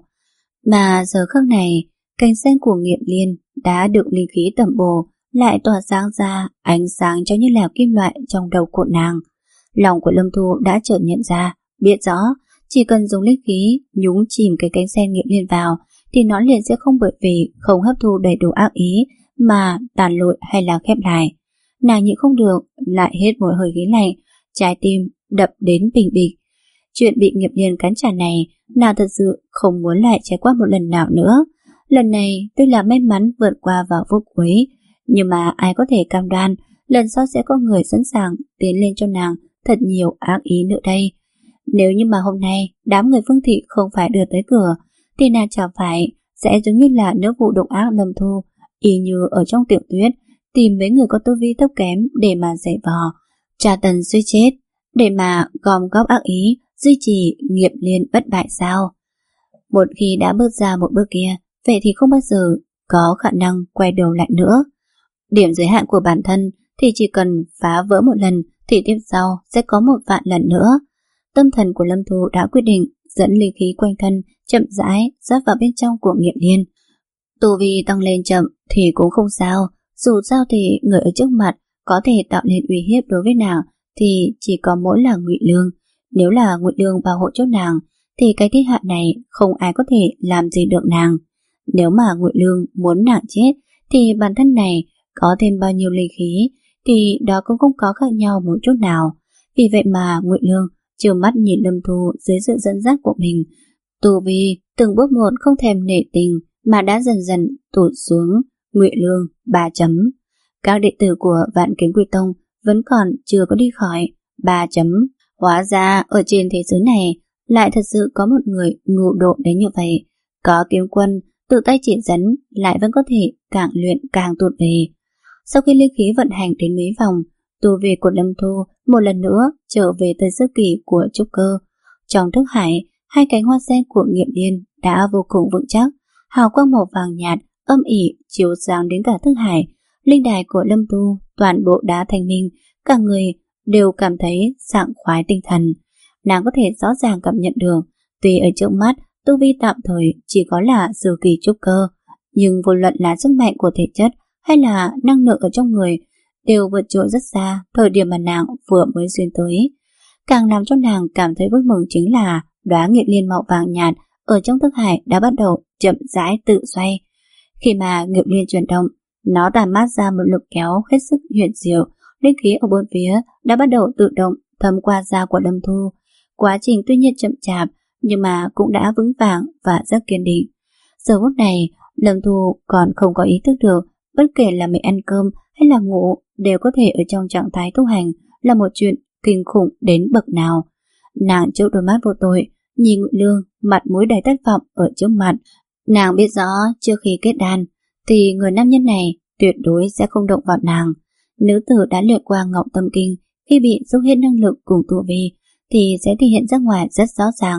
Mà giờ khắc này, cành sen của nghiệp liên đã được linh khí tẩm bổ, lại tỏa sáng ra ánh sáng cho như là kim loại trong đầu của nàng. Lòng của Lâm Thu đã chợt nhận ra, biết rõ chỉ cần dùng linh khí nhúng chìm cái cánh sen nghiệp liên vào thì nó liền sẽ không bởi vì không hấp thu đầy đủ ác ý mà tàn lụi hay là khép lại. Nàng nhịn không được, lại hết một hơi khí lạnh, trái tim đập đến bình bịch. Chuyện bị nghiệp liên cắn trả này, nàng thật sự không muốn lại trải qua một lần nào nữa. Lần này tuy là may mắn vượt qua vào phút cuối, nhưng mà ai có thể cam đoan lần sau sẽ có người sẵn sàng tiến lên cho nàng thật nhiều ác ý nữa đây. Nếu như mà hôm nay đám người Phương Thị không phải đưa tới cửa, thì nàng chẳng phải sẽ giống như là nữ vụ độc ác Lâm Thu, y như ở trong tiểu thuyết tìm mấy người có tu vi thấp kém để mà dạy vò, tra tấn suy chết, để mà gom góp ác ý, duy trì nghiệp liên bất bại sao? Một khi đã bước ra một bước kia, vậy thì không bao giờ có khả năng quay đầu lại nữa. Điểm giới hạn của bản thân thì chỉ cần phá vỡ một lần thì tiếp sau sẽ có một vạn lần nữa. Tâm thần của Lâm Thu đã quyết định dẫn linh khí quanh thân chậm rãi rót vào bên trong của nghiệp liên. Tu vi tăng lên chậm thì cũng không sao, dù sao thì người ở trước mặt có thể tạo nên uy hiếp đối với nàng thì chỉ có mỗi là Ngụy Lương. Nếu là Ngụy Lương bảo hộ cho nàng thì cái thiên hạ này không ai có thể làm gì được nàng. Nếu mà Ngụy Lương muốn nàng chết thì bản thân này có thêm bao nhiêu linh khí thì đó cũng không có khác nhau một chút nào. Vì vậy mà Ngụy Lương trơ mắt nhìn Lâm Thu dưới sự dẫn dắt của mình, tu vi từng bước một không thèm nể tình mà đã dần dần tụt xuống. Ngụy Lương ba chấm. Các đệ tử của Vạn Kiếm Quy Tông vẫn còn chưa có đi khỏi. Ba chấm. Hóa ra ở trên thế giới này lại thật sự có một người ngu độ đến như vậy. Có kiếm quân tự tay chỉ dẫn lại vẫn có thể càng luyện càng tụt về. Sau khi linh khí vận hành đến mấy vòng, tu vi của Lâm Thu một lần nữa trở về tới sơ kỳ của trúc cơ. Trong thức hải, hai cánh hoa sen của nghiệp liên đã vô cùng vững chắc, hào quang màu vàng nhạt âm ỉ chiếu sáng đến cả thức hải. Linh đài của Lâm Thu toàn bộ đá thanh minh, cả người đều cảm thấy sảng khoái tinh thần. Nàng có thể rõ ràng cảm nhận được, tuy ở trước mắt tu vi tạm thời chỉ có là sơ kỳ trúc cơ, nhưng vô luận là sức mạnh của thể chất hay là năng lượng ở trong người đều vượt trội rất xa thời điểm mà nàng vừa mới xuyên tới. Càng làm cho nàng cảm thấy vui mừng chính là đóa nghiệp liên màu vàng nhạt ở trong thức hải đã bắt đầu chậm rãi tự xoay. Khi mà nghiệp liên chuyển động, nó tản mát ra một lực kéo hết sức huyền diệu. Linh khí ở bốn phía đã bắt đầu tự động thấm qua da của Lâm Thu. Quá trình tuy nhiên chậm chạp nhưng mà cũng đã vững vàng và rất kiên định. Giờ phút này Lâm Thu còn không có ý thức được bất kể là mình ăn cơm hay là ngủ đều có thể ở trong trạng thái tu hành là một chuyện kinh khủng đến bậc nào. Nàng chớp đôi mắt vô tội nhìn Ngụy Lương mặt mũi đầy thất vọng ở trước mặt. Nàng biết rõ trước khi kết đan thì người nam nhân này tuyệt đối sẽ không động vào nàng. Nữ tử đã luyện qua Ngọc Tâm Kinh, khi bị rút hết năng lực cùng tu vi thì sẽ thể hiện ra ngoài rất rõ ràng,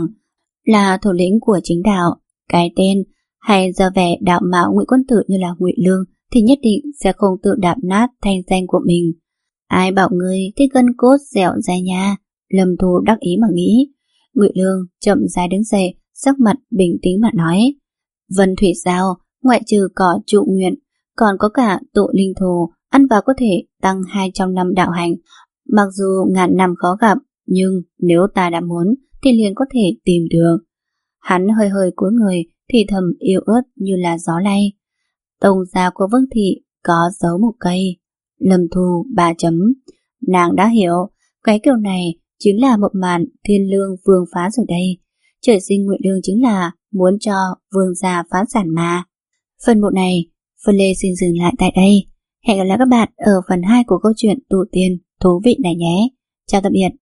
là thủ lĩnh của chính đạo. Cái tên hay giờ vẻ đạo mạo Ngụy quân tử như là Ngụy Lương thì nhất định sẽ không tự đạp nát thanh danh của mình. Ai bảo ngươi thì gân cốt dẻo dai nha, Lâm Thu đắc ý mà nghĩ. Ngụy Lương chậm rãi đứng dậy, sắc mặt bình tĩnh mà nói. Vân Thủy Giao, ngoại trừ có trụ nguyện, còn có cả tụ linh thù, ăn vào có thể tăng hai trăm năm đạo hành. Mặc dù ngàn năm khó gặp, nhưng nếu ta đã muốn thì liền có thể tìm được. Hắn hơi hơi cúi người, thì thầm yếu ớt như là gió lay. Tông gia của Vương Thị có giấu một cây. Lâm Thu ba chấm. Nàng đã hiểu, cái kiểu này chính là một màn thiên lương vương phá rồi đây. Trời sinh Ngụy Lương chính là muốn cho vương gia phá sản mà. Phần một này, Phân Lê xin dừng lại tại đây. Hẹn gặp lại các bạn ở phần hai của câu chuyện Tu Tiên thú vị này nhé. Chào tạm biệt.